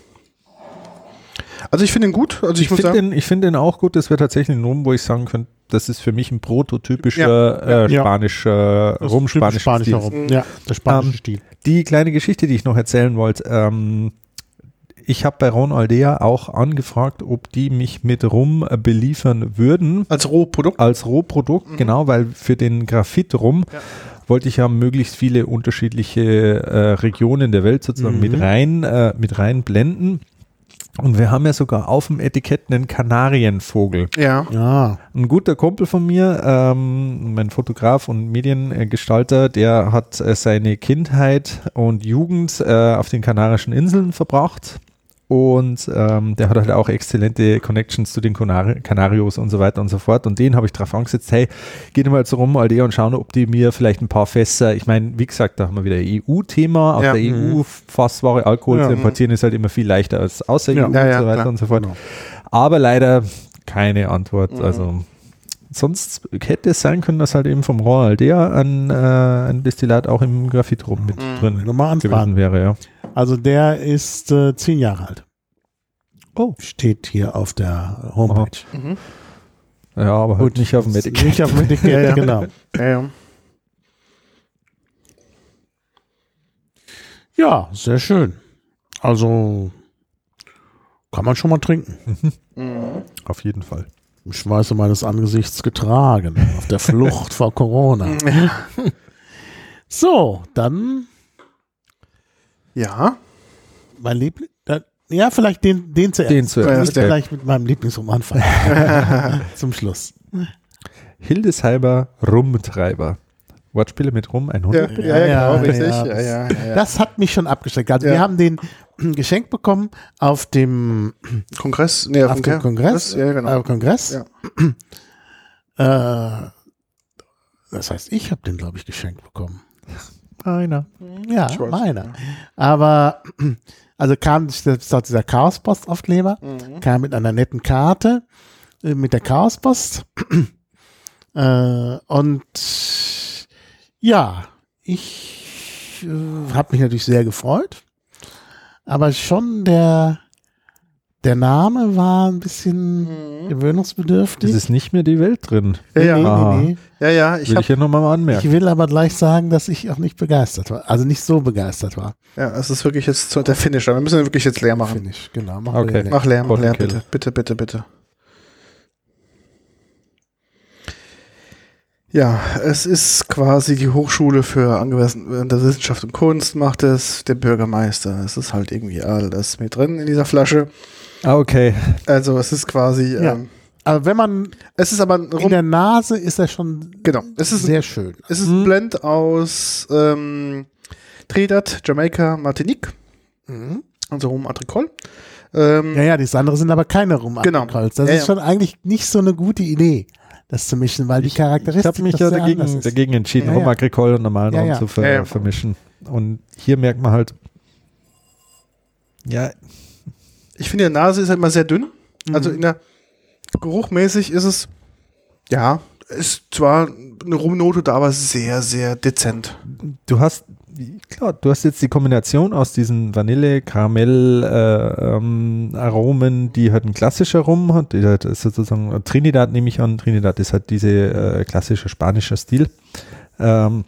Also ich finde ihn gut. Also ich, ich muss finde sagen, ihn, ich finde ihn auch gut. Das wäre tatsächlich ein Rum, wo ich sagen könnte, das ist für mich ein prototypischer ja, äh, spanischer ja. Rum, spanischer spanischer Rum. Ja, der spanische ähm, Stil. Die kleine Geschichte, die ich noch erzählen wollte, ähm, ich habe bei Ron Aldea auch angefragt, ob die mich mit Rum äh, beliefern würden. Als Rohprodukt? Als Rohprodukt, mhm. genau, weil für den Graphit-Rum ja. wollte ich ja möglichst viele unterschiedliche äh, Regionen der Welt sozusagen Mhm. mit rein, äh, mit rein blenden. Und wir haben ja sogar auf dem Etikett einen Kanarienvogel. Ja. Ja. Ein guter Kumpel von mir, ähm, mein Fotograf und Mediengestalter, der hat äh, seine Kindheit und Jugend äh, auf den Kanarischen Inseln verbracht. Und ähm, der hat halt auch exzellente Connections zu den Kanari- Kanarios und so weiter und so fort. Und den habe ich drauf angesetzt, hey, geh mal so rum, Aldea, und schauen, ob die mir vielleicht ein paar Fässer, ich meine, wie gesagt, da haben wir wieder E U-Thema. Aus Ja. der E U Fassware Alkohol Ja. zu importieren ist halt immer viel leichter als außer Ja. E U Ja, und ja, so weiter klar. und so fort. Genau. Aber leider keine Antwort. Mhm. Also sonst hätte es sein können, dass halt eben vom Rohr Aldea ein, äh, ein Destillat auch im Graphitrum mit Mhm. drin Nochmal gewesen anfragen. wäre, ja. Also der ist äh, zehn Jahre alt. Oh. Steht hier auf der Homepage. Mhm. Ja, aber halt nicht auf dem Etikett. Nicht auf dem Etikett, Ja, ja. genau. Ja, ja. Ja, sehr schön. Also kann man schon mal trinken. Mhm. Auf jeden Fall. Im Schweiße meines Angesichts getragen. Auf der Flucht vor Corona. So, dann Ja. mein Liebling. da- Ja, vielleicht den, den zuerst. Den zuerst, Ich okay. vielleicht mit meinem Lieblingsrum anfangen. Zum Schluss. Hildesheimer Rumtreiber. Wortspiele mit Rum, ein Hund. Ja, ja, ja, Ja, genau, ja, richtig. ja. Ja, ja, ja, ja. Das hat mich schon abgeschreckt. Also Ja. wir haben den geschenkt bekommen auf dem, Kongress, nee, auf dem Kongress. Ja, genau. Äh, Kongress. Ja. Äh, das heißt, ich habe den, glaube ich, geschenkt bekommen. Einer. Ja, Ich weiß. meiner. Aber also kam dort dieser Chaospost-Aufkleber, Mhm. kam mit einer netten Karte äh, mit der Chaospost. äh, und ja, ich äh, habe mich natürlich sehr gefreut. Aber schon der, der Name war ein bisschen Mhm. gewöhnungsbedürftig. Es ist nicht mehr die Welt drin. Ja, ja. Nee, Ah. nee, nee. Ja, ja, ich Will hab, ich hier nochmal anmerken. Ich will aber gleich sagen, dass ich auch nicht begeistert war. Also nicht so begeistert war. ja, es ist wirklich jetzt so der Finisher. Wir müssen den wirklich jetzt leer machen. Finish, genau. Mach Okay. den Mach leer, mach leer, Bottenkiller. bitte, bitte, bitte, bitte. Ja, es ist quasi die Hochschule für angewandte Wissenschaft und Kunst, macht es der Bürgermeister. Es ist halt irgendwie alles mit drin in dieser Flasche. Ah, okay. Also es ist quasi, Ja. ähm, Aber wenn man es ist aber ein in Rum, der Nase ist er schon genau, es ist, ein, sehr schön. es ist ein Blend aus ähm, Trinidad, Jamaika, Martinique, Mhm. also Rum Agricole. Ähm, Ja, ja, die anderen sind aber keine Genau. Rum-Agricole. Das Ja, ist ja. schon eigentlich nicht so eine gute Idee, das zu mischen, weil die Ich Charakteristik habe mich doch ja sehr anders dagegen, ist. dagegen entschieden, Ja, Rum ja. Agricole und normalen Ja, Rum ja. zu ver Ja, ja. vermischen. Und hier merkt man halt, ja, Ich finde, die Nase ist halt immer sehr dünn. Also Mhm. in der geruchmäßig ist es, ja, ist zwar eine Rumnote da, aber sehr, sehr dezent. du hast, klar, du hast jetzt die Kombination aus diesen Vanille, Karamell, äh, ähm, Aromen, die halt ein klassischer Rum hat, die halt ist sozusagen, Trinidad nehme ich an, Trinidad ist halt diese äh, klassische spanische Stil. Ähm,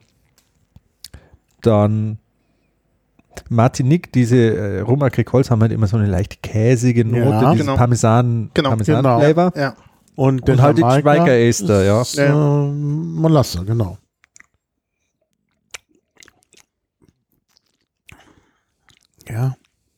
dann Martinique, diese äh, Rum Agricoles haben halt immer so eine leicht käsige Note, Ja. dieses Genau. Parmesan, Genau. Parmesan-Flavor. Ja. Und, der Und halt den Jamaika Schweiger Ester, ja. ist, Ja, ja. Äh, Molasse, genau. Ja.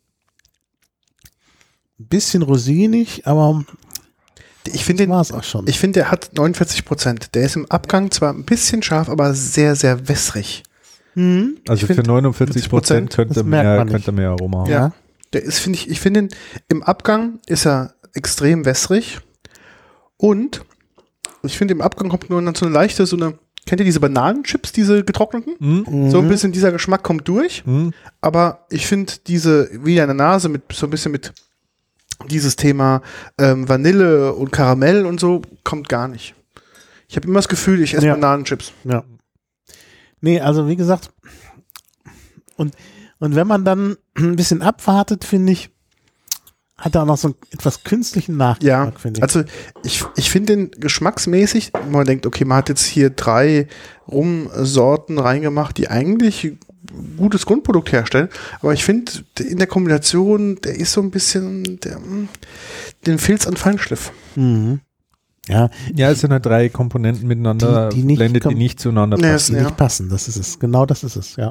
Ein bisschen rosinig, aber Ich finde, das den- war es auch schon. ich finde, der hat neunundvierzig Prozent. Der ist im Abgang zwar ein bisschen scharf, aber sehr, sehr wässrig. Mhm. Also Ich für find, neunundvierzig Prozent könnte das merkt mehr, man nicht. könnte mehr Aroma haben. Ja. Der ist, finde ich, ich finde, ihn- im Abgang ist er extrem wässrig. Und ich finde, im Abgang kommt nur so eine leichte, so eine, kennt ihr diese Bananenchips, diese getrockneten? Mhm. So ein bisschen dieser Geschmack kommt durch. Mhm. Aber ich finde diese, wie eine Nase, mit so ein bisschen mit dieses Thema ähm, Vanille und Karamell und so, kommt gar nicht. Ich habe immer das Gefühl, ich esse Ja. Bananenchips. Ja. Nee, also wie gesagt, und, und wenn man dann ein bisschen abwartet, finde ich, hat er auch noch so einen etwas künstlichen Ja, Nachgeschmack, finde ich. also ich, ich finde den geschmacksmäßig, wenn man denkt, okay, man hat jetzt hier drei Rumsorten reingemacht, die eigentlich gutes Grundprodukt herstellen, aber ich finde in der Kombination, der ist so ein bisschen, der, den Filz an Feinschliff. Mhm. Ja, Ja, es sind halt drei Komponenten miteinander, Die- die nicht blendet, die kom- nicht zueinander Nee, passen. die Ja. nicht passen, das ist es. Genau das ist es, ja.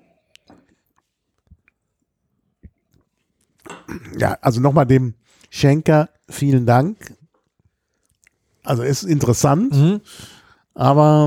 Ja, also nochmal dem Schenker vielen Dank. Also ist interessant, Mhm. aber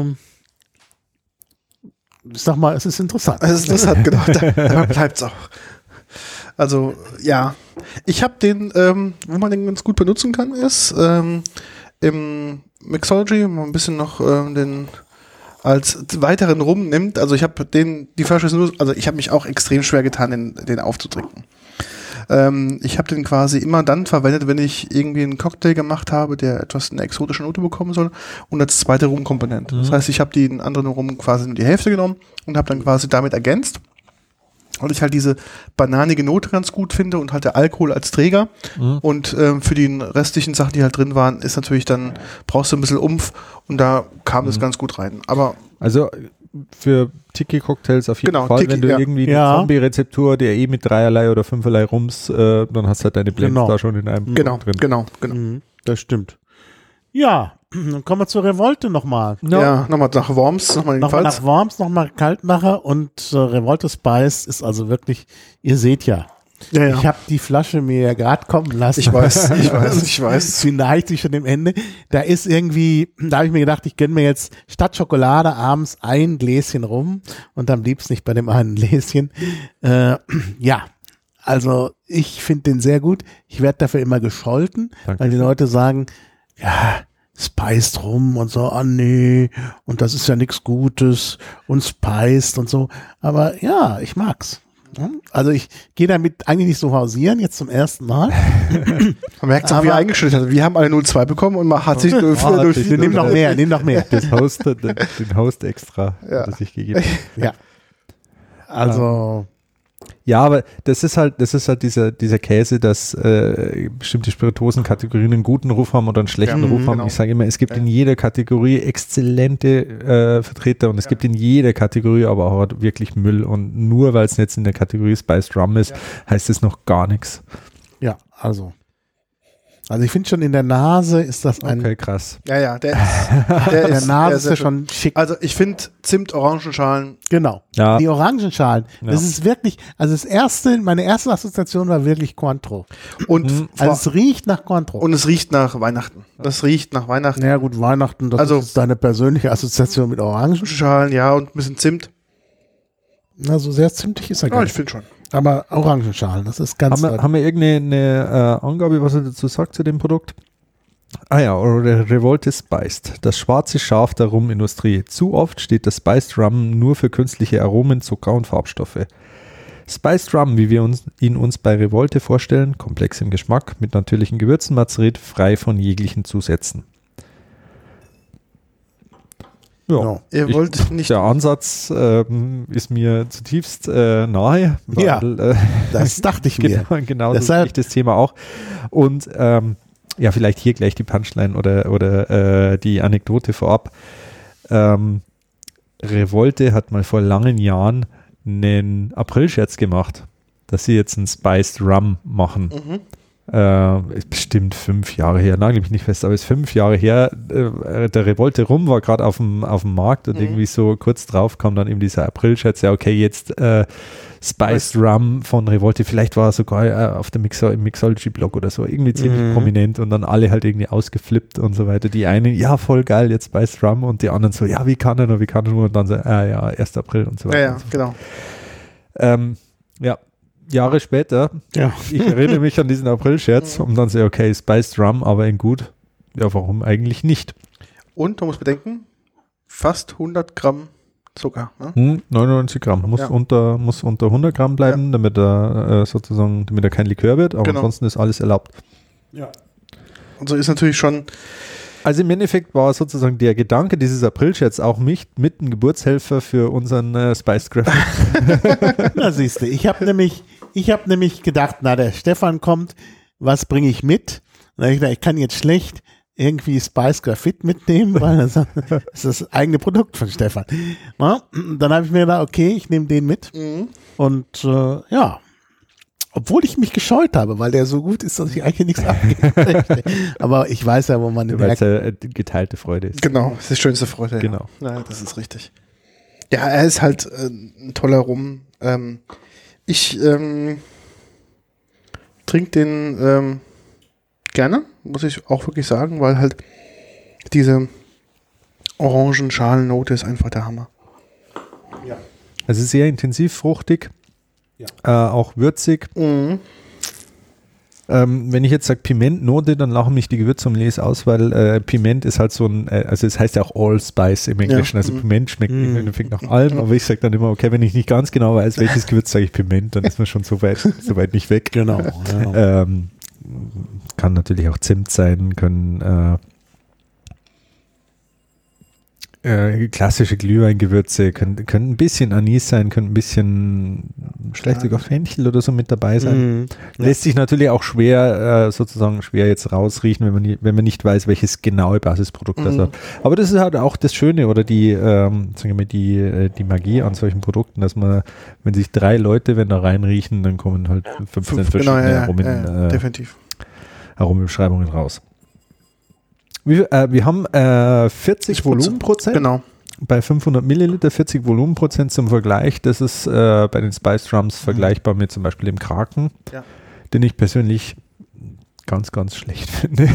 ich sag mal, es ist interessant. Das ist, das hat genau, da, da bleibt's auch. Also, ja. Ich habe den, ähm, wo man den ganz gut benutzen kann, ist ähm, im Mixology, wo man ein bisschen noch ähm, den als weiteren Rum nimmt. Also ich habe den, die Flasche ist nur, also ich habe mich auch extrem schwer getan, den, den aufzutrinken. Ähm, ich habe den quasi immer dann verwendet, wenn ich irgendwie einen Cocktail gemacht habe, der etwas eine exotische Note bekommen soll und als zweite Rumkomponente. Das heißt, ich habe den anderen Rum quasi nur die Hälfte genommen und habe dann quasi damit ergänzt. Weil ich halt diese bananige Note ganz gut finde und halt der Alkohol als Träger. Mhm. Und ähm, für die restlichen Sachen, die halt drin waren, ist natürlich dann, brauchst du ein bisschen Umf und da kam das ganz gut rein. Aber Also für Tiki-Cocktails auf jeden Genau, Fall, Tiki, wenn du ja. irgendwie Ja. eine Zombie-Rezeptur, der eh mit dreierlei oder fünferlei Rums, äh, dann hast du halt deine Blends Genau. da schon in einem genau, drin. genau, genau. Mhm, das stimmt. Ja, dann kommen wir zur Revolte nochmal. No. Ja, nochmal nach Worms, nochmal Nochmal jedenfalls. nach Worms, nochmal Kaltmacher und äh, Revolte Spice ist also wirklich, ihr seht ja, Ja, ja. ich habe die Flasche mir ja gerade kommen lassen. Ich weiß, ich weiß, ich weiß. Sie neigt sich schon dem Ende. Da ist irgendwie, da habe ich mir gedacht, ich gönne mir jetzt statt Schokolade abends ein Gläschen rum und am liebsten nicht bei dem einen Gläschen. Äh, ja, also ich finde den sehr gut. Ich werde dafür immer gescholten, Danke. weil die Leute sagen, ja, spiced rum und so, ah nee, und das ist ja nichts Gutes und spiced und so. Aber ja, ich mag's. Hm? Also ich gehe damit eigentlich nicht so hausieren, jetzt zum ersten Mal. Man merkt auch, wie er Aber- eingestellt hat. Wir haben alle null Komma zwei bekommen und man hat sich null Ah, Komma das- vier Nimm noch mehr, nimm noch mehr. Das Host, den, den Host extra, Ja. hat er sich gegeben. Ja. Also, Ja, aber das ist halt, das ist halt dieser, dieser Käse, dass äh, bestimmte Spirituosenkategorien einen guten Ruf haben oder einen schlechten Ja, Ruf haben. genau. Ich sage immer, es gibt Ja. in jeder Kategorie exzellente äh, Vertreter und es gibt in jeder Kategorie aber auch wirklich Müll. Und nur weil es jetzt in der Kategorie Spiced Rum ist, heißt es noch gar nichts. ja, also. Also ich finde schon in der Nase ist das ein, Okay, krass. Ja, ja, der ist, der in der ist, Nase der ist sehr ja schön. schon schick. Also ich finde Zimt-Orangenschalen, Genau. Ja. Die Orangenschalen. Das Ja. ist wirklich, also das erste, meine erste Assoziation war wirklich Cointreau. und, Mhm. Also vor, es riecht nach Cointreau. und es riecht nach Weihnachten. Das riecht nach Weihnachten. Naja gut, Weihnachten, das Also- ist deine persönliche Assoziation mit Orangen. Schalen, ja, und ein bisschen Zimt. Also sehr zimtig ist er Ja, gar ich nicht. finde schon. Aber Orangenschalen, das ist ganz... Haben wir, haben wir irgendeine äh, Angabe, was er dazu sagt zu dem Produkt? Ah ja, oder Revolte Spiced. Das schwarze Schaf der Rumindustrie. Zu oft steht das Spiced Rum nur für künstliche Aromen, Zucker und Farbstoffe. Spiced Rum, wie wir uns, ihn uns bei Revolte vorstellen, komplex im Geschmack, mit natürlichen Gewürzen mazeriert, frei von jeglichen Zusätzen. Ja, Ja. Ihr ich- wollt nicht. der Ansatz ähm, ist mir zutiefst äh, nahe, weil Ja. äh, das dachte ich mir. genau, genau so Deshalb- sehe ich das Thema auch. Und ähm, ja, vielleicht hier gleich die Punchline oder, oder äh, die Anekdote vorab. Ähm, Revolte hat mal vor langen Jahren einen Aprilscherz gemacht, dass sie jetzt einen Spiced Rum machen. Mhm. Äh, ist bestimmt fünf Jahre her, nagel mich nicht fest, aber ist fünf Jahre her. Äh, der Revolte Rum war gerade auf dem, auf dem Markt und Mhm. irgendwie so kurz drauf kam dann eben dieser Aprilscherz, ja okay, jetzt äh, Spiced Rum von Revolte, vielleicht war er sogar äh, auf dem Mixo- im Mixology-Blog oder so, irgendwie ziemlich Mhm. prominent und dann alle halt irgendwie ausgeflippt und so weiter. Die einen, ja voll geil, jetzt Spiced Rum und die anderen so, ja wie kann er nur, wie kann er nur und dann so, ah ja, erster April und so Ja, weiter. ja, und so fort. genau. Ähm, ja, Jahre später, Ja. ich erinnere mich an diesen April-Scherz und dann so, okay, Spiced Rum, aber in gut. Ja, warum eigentlich nicht? Und man muss bedenken, fast hundert Gramm Zucker. Ne? Hm, neunundneunzig Gramm. Muss, Ja. unter, muss unter hundert Gramm bleiben, damit er äh, sozusagen, damit er kein Likör wird, aber Genau. ansonsten ist alles erlaubt. Ja. Und so ist natürlich schon, Also im Endeffekt war sozusagen der Gedanke dieses April-Scherz auch mich mit ein Geburtshelfer für unseren äh, Spiced Graphic. Na siehst du, ich habe nämlich, ich habe nämlich gedacht, na der Stefan kommt, was bringe ich mit? Und dann hab ich gedacht, ich kann jetzt schlecht irgendwie Spice Graphit mitnehmen, weil das, das ist das eigene Produkt von Stefan. Na, dann habe ich mir gedacht, okay, ich nehme den mit mhm. und äh, ja, Obwohl ich mich gescheut habe, weil der so gut ist, dass ich eigentlich nichts abgeben möchte. Aber ich weiß ja, wo man den Weil es eine geteilte Freude ist. Genau, das ist die schönste Freude. Genau. Ja, ja, das ist richtig. Ja, er ist halt äh, ein toller Rum. Ähm, ich ähm, trinke den ähm, gerne, muss ich auch wirklich sagen, weil halt diese Orangenschalennote ist einfach der Hammer. Ja. Also sehr intensiv fruchtig, Ja. äh, auch würzig. Mhm. Ähm, wenn ich jetzt sage Pimentnote, dann lachen mich die Gewürzsommeliers aus, weil äh, Piment ist halt so ein, äh, also es heißt ja auch Allspice im Englischen, Ja. also Mhm. Piment schmeckt Mhm. im Endeffekt nach allem, aber ich sage dann immer, okay, wenn ich nicht ganz genau weiß, welches Gewürz sage ich Piment, dann ist man schon so weit, so weit nicht weg. Genau. Ja. Ähm, kann natürlich auch Zimt sein, können äh, äh, klassische Glühweingewürze, können, können ein bisschen Anis sein, können ein bisschen vielleicht sogar Fenchel oder so mit dabei sein. Mhm. Lässt sich natürlich auch schwer, äh, sozusagen schwer jetzt rausriechen, wenn man, nie, wenn man nicht weiß, welches genaue Basisprodukt das Mhm. hat. Aber das ist halt auch das Schöne oder die, ähm, sagen wir mal, die, äh, die Magie an solchen Produkten, dass man, wenn sich drei Leute, wenn da reinriechen, dann kommen halt fünfzehn Fünf, verschiedene genau, ja, Aromen, ja, ja, äh, definitiv. Aromenbeschreibungen raus. Wir, äh, wir haben äh, vierzig Volumenprozent. Genau. Bei fünfhundert Milliliter, vierzig Volumenprozent zum Vergleich. Das ist äh, bei den Spice Drums vergleichbar mit zum Beispiel dem Kraken, Ja. den ich persönlich ganz, ganz schlecht finde.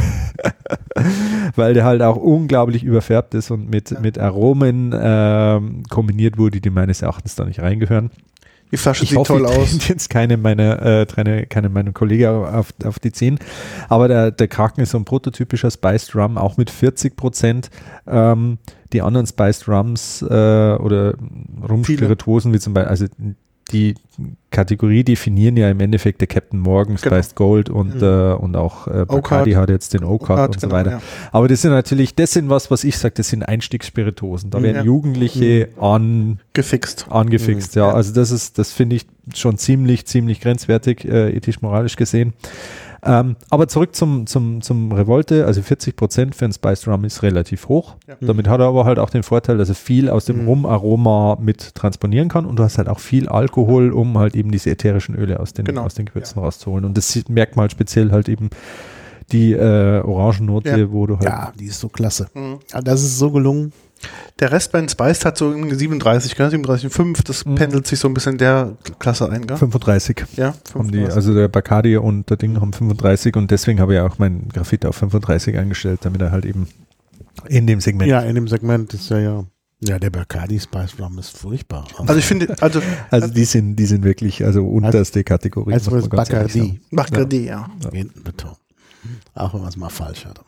Weil der halt auch unglaublich überfärbt ist und mit, Ja. mit Aromen ähm, kombiniert wurde, die meines Erachtens da nicht reingehören. Die Flasche Ich sieht hoffe, toll ich aus. trete jetzt keine meiner, äh, keine, keine meiner Kollegen auf, auf die zehn. Aber der, der Kraken ist so ein prototypischer Spiced Rum, auch mit vierzig Prozent. Ähm, die anderen Spiced Rums äh, oder Rumspirituosen, wie zum Beispiel, also die Kategorie definieren ja im Endeffekt der Captain Morgan, Genau. Spiced Gold und, Mhm. äh, und auch äh, Bacardi hat jetzt den Oak Oak und so genau, weiter. ja. Aber das sind natürlich, das sind was, was ich sage, das sind Einstiegsspirituosen. Da werden Ja. Jugendliche an Gefixt. angefixt, ja. Ja. Also das ist, das finde ich schon ziemlich, ziemlich grenzwertig, äh, ethisch-moralisch gesehen. Ähm, aber zurück zum, zum, zum Revolte, also vierzig Prozent für einen Spiced Rum ist relativ hoch. Ja. Damit hat er aber halt auch den Vorteil, dass er viel aus dem Mhm. Rumaroma mit transponieren kann und du hast halt auch viel Alkohol, um halt eben diese ätherischen Öle aus den, Genau. aus den Gewürzen rauszuholen. Und das sieht- merkt man halt speziell halt eben die äh, Orangennote, Ja. wo du halt Ja, die ist so klasse. Mhm. Also das ist so gelungen. Der Rest bei den Spiced hat so irgendwie siebenunddreißig, gell? siebenunddreißig Komma fünf. Das Mhm. pendelt sich so ein bisschen in der Klasse ein, gell? fünfunddreißig. Ja, Haben die, fünfunddreißig. also der Bacardi und der Ding haben fünfunddreißig und deswegen habe ich auch mein Graphit auf fünfunddreißig eingestellt, damit er halt eben in dem Segment. Ja, in dem Segment ist ja ja. Ja, der Bacardi Spice Rum ist furchtbar. Also ich finde, also Also die sind, die sind wirklich, also unterste Kategorie. Also muss ist man ganz ehrlich Bacardi. Bacardi, ja. Hinten Beton. Auch wenn man es mal falsch hat.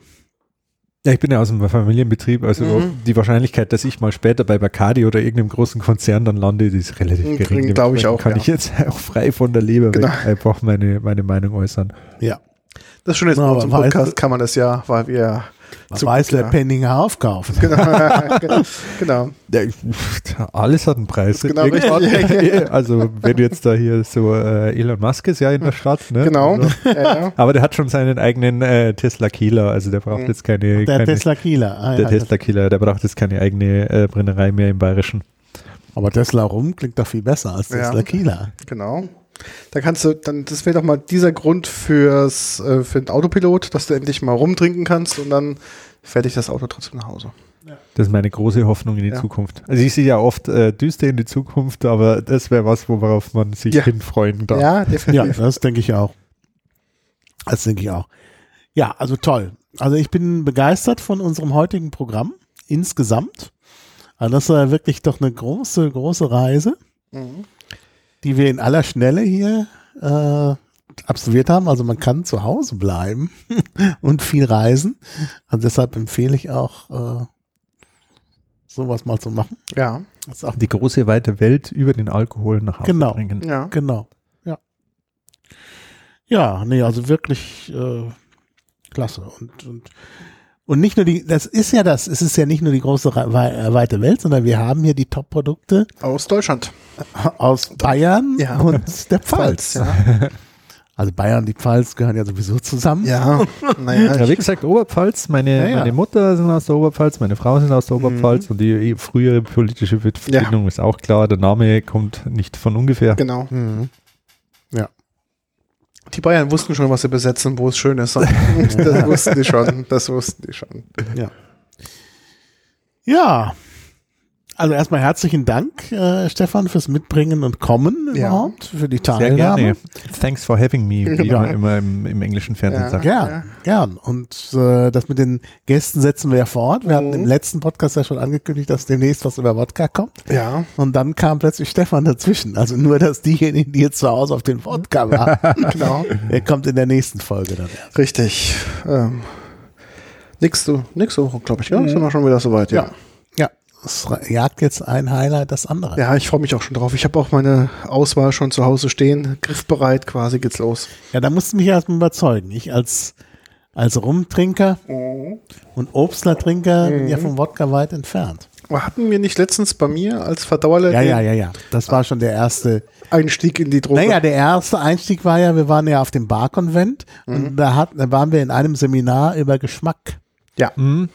Ja, ich bin ja aus einem Familienbetrieb, also Mhm. die Wahrscheinlichkeit, dass ich mal später bei Bacardi oder irgendeinem großen Konzern dann lande, die ist relativ Mhm, gering. glaube ich Dementsprechend auch, Kann ja. ich jetzt auch frei von der Leber Genau. weg einfach meine, meine Meinung äußern. Ja. Das Schöne ist, Na, bei aber unserem weiß- Podcast kann man das ja, weil wir Man Zum weiß, Glück, wer ja. Penninger aufkauft. genau, genau, genau. Ja, alles hat einen Preis. Genau, Irgendwann- richtig. Also wenn jetzt da hier so äh, Elon Musk ist ja in der Stadt. Ne? Genau. Also, Ja, ja. aber der hat schon seinen eigenen äh, Tesla Kieler, also der braucht Mhm. jetzt keine, Der keine Tesla Kieler. Ah, der ja, Tesla Kieler, der braucht jetzt keine eigene äh, Brennerei mehr im Bayerischen. Aber Tesla rum klingt doch viel besser als Ja. Tesla Kieler. Genau. Da kannst du, dann, das wäre doch mal dieser Grund fürs, äh, für den Autopilot, dass du endlich mal rumtrinken kannst und dann fährt dich das Auto trotzdem nach Hause. Das ist meine große Hoffnung in die Ja. Zukunft. Also ich sehe ja oft äh, düster in die Zukunft, aber das wäre was, worauf man sich Ja. hinfreuen darf. Ja, Ja, definitiv. das denke ich auch. Das denke ich auch. Ja, also toll. Also ich bin begeistert von unserem heutigen Programm insgesamt. Also das war wirklich doch eine große, große Reise, Mhm. die wir in aller Schnelle hier äh, absolviert haben. Also man kann zu Hause bleiben und viel reisen. Und deshalb empfehle ich auch, äh, sowas mal zu machen. Ja, Das ist auch Die große weite Welt über den Alkohol nach Hause Genau. bringen. ja. Genau, ja. Ja, nee, also wirklich äh, klasse. Und, und, und nicht nur die, das ist ja das, es ist ja nicht nur die große Re- wei- äh, weite Welt, sondern wir haben hier die Top-Produkte Aus Deutschland. aus Bayern Ja. und der Pfalz. ja. Also Bayern und die Pfalz gehören ja sowieso zusammen. Ja, naja. Ja, wie gesagt, Oberpfalz, meine, Ja, ja. meine Mutter sind aus der Oberpfalz, meine Frau sind aus der Mhm. Oberpfalz und die frühere politische Verbindung ist auch klar, der Name kommt nicht von ungefähr. Genau. Mhm. Ja. Die Bayern wussten schon, was sie besetzen, wo es schön ist. Das wussten die schon. Das wussten die schon. Ja. Ja. Also erstmal herzlichen Dank, äh, Stefan, fürs Mitbringen und Kommen Ja. überhaupt, für die Sehr Teilnahme. gerne. Thanks for having me, wie Ja. man immer im, im englischen Fernsehen Ja. sagt. Gern, Ja. gern. Und äh, das mit den Gästen setzen wir ja fort. Wir hatten Mhm. im letzten Podcast ja schon angekündigt, dass demnächst was über Wodka kommt. Ja. Und dann kam plötzlich Stefan dazwischen. Also nur, dass diejenigen, die jetzt zu Hause auf den Wodka waren, Genau. der kommt in der nächsten Folge dann erst. Richtig. Ähm, nächste, nächste Woche, glaube ich, ja? Sind wir schon wieder soweit, ja. Ja, es jagt jetzt ein Highlight das andere. Ja, ich freue mich auch schon drauf. Ich habe auch meine Auswahl schon zu Hause stehen. Griffbereit quasi geht's los. Ja, da musst du mich erstmal überzeugen. Ich als, als Rumtrinker und Obstlertrinker bin ja vom Wodka weit entfernt. Hatten wir nicht letztens bei mir als Verdauerler Ja, den ja, ja, ja. Das war schon der erste. Einstieg in die Droge? Naja, der erste Einstieg war ja, wir waren ja auf dem Barkonvent und da, hat, da waren wir in einem Seminar über Geschmack. Ja.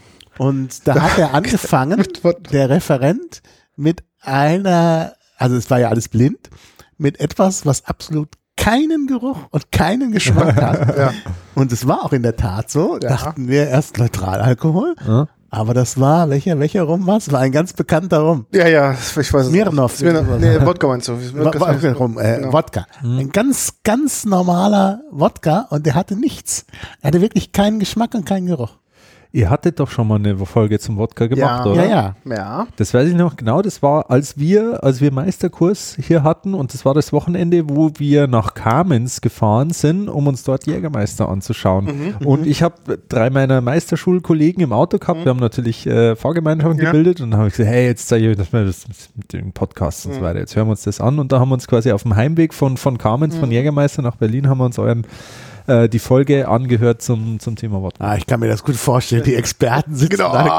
Und da hat er angefangen, der Referent, mit einer, also es war ja alles blind, mit etwas, was absolut keinen Geruch und keinen Geschmack hat. Ja. Und es war auch in der Tat so, Ja. dachten wir erst Neutralalkohol, Ja. aber das war, welcher, welcher Rum war es? War ein ganz bekannter Rum. Ja, ja, ich weiß es. Smirnoff. Smirnoff. Nee, Wodka meinst du. Wa- wa- Rum, äh, Genau. Wodka. Ein ganz, ganz normaler Wodka und der hatte nichts. Er hatte wirklich keinen Geschmack und keinen Geruch. Ihr hattet doch schon mal eine Folge zum Wodka gemacht, Ja. oder? Ja, ja. Ja. Das weiß ich noch genau, das war, als wir, als wir Meisterkurs hier hatten und das war das Wochenende, wo wir nach Kamenz gefahren sind, um uns dort Jägermeister anzuschauen. Und ich habe drei meiner Meisterschulkollegen im Auto gehabt, wir haben natürlich äh, Fahrgemeinschaften Ja. gebildet und dann habe ich gesagt, hey, jetzt zeige ich euch das mal das mit dem Podcast und so weiter, jetzt hören wir uns das an und da haben wir uns quasi auf dem Heimweg von, von Kamenz, von Jägermeister nach Berlin, haben wir uns euren äh, die Folge angehört zum, zum Thema Wodka. Ah, ich kann mir das gut vorstellen. Die Experten sitzen Genau. da.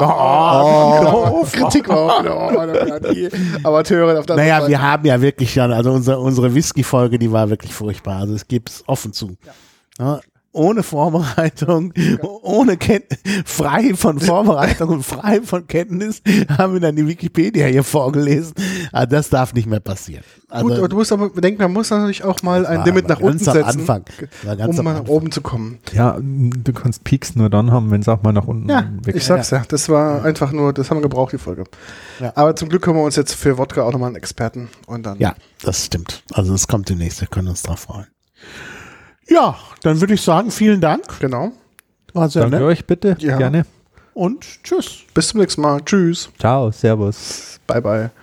Oh, Kritik war auch. Oh, die Amateure auf der Naja, anderen wir Seite. haben ja wirklich schon, also unsere, unsere Whisky-Folge, die war wirklich furchtbar. Also es gibt es offen zu. Ja, ohne Vorbereitung, ohne Kenntnis, frei von Vorbereitung und frei von Kenntnis haben wir dann die Wikipedia hier vorgelesen. Ah, das darf nicht mehr passieren. Also, Gut, aber du musst aber bedenken, man muss natürlich auch mal ein war Limit aber nach unten ganz am setzen, Anfang. War ganz um am mal nach Anfang. oben zu kommen. Ja, du kannst Peaks nur dann haben, wenn es auch mal nach unten Ja, weg ich sag's ja. Das war einfach nur, das haben wir gebraucht, die Folge. Ja. Aber zum Glück haben wir uns jetzt für Wodka auch nochmal einen Experten und dann. Ja, das stimmt. Also es kommt demnächst, wir können uns drauf freuen. Ja, dann würde ich sagen, vielen Dank. Genau. War sehr Danke nett. euch bitte, Ja. gerne. Und tschüss. Bis zum nächsten Mal. Tschüss. Ciao, servus. Bye, bye.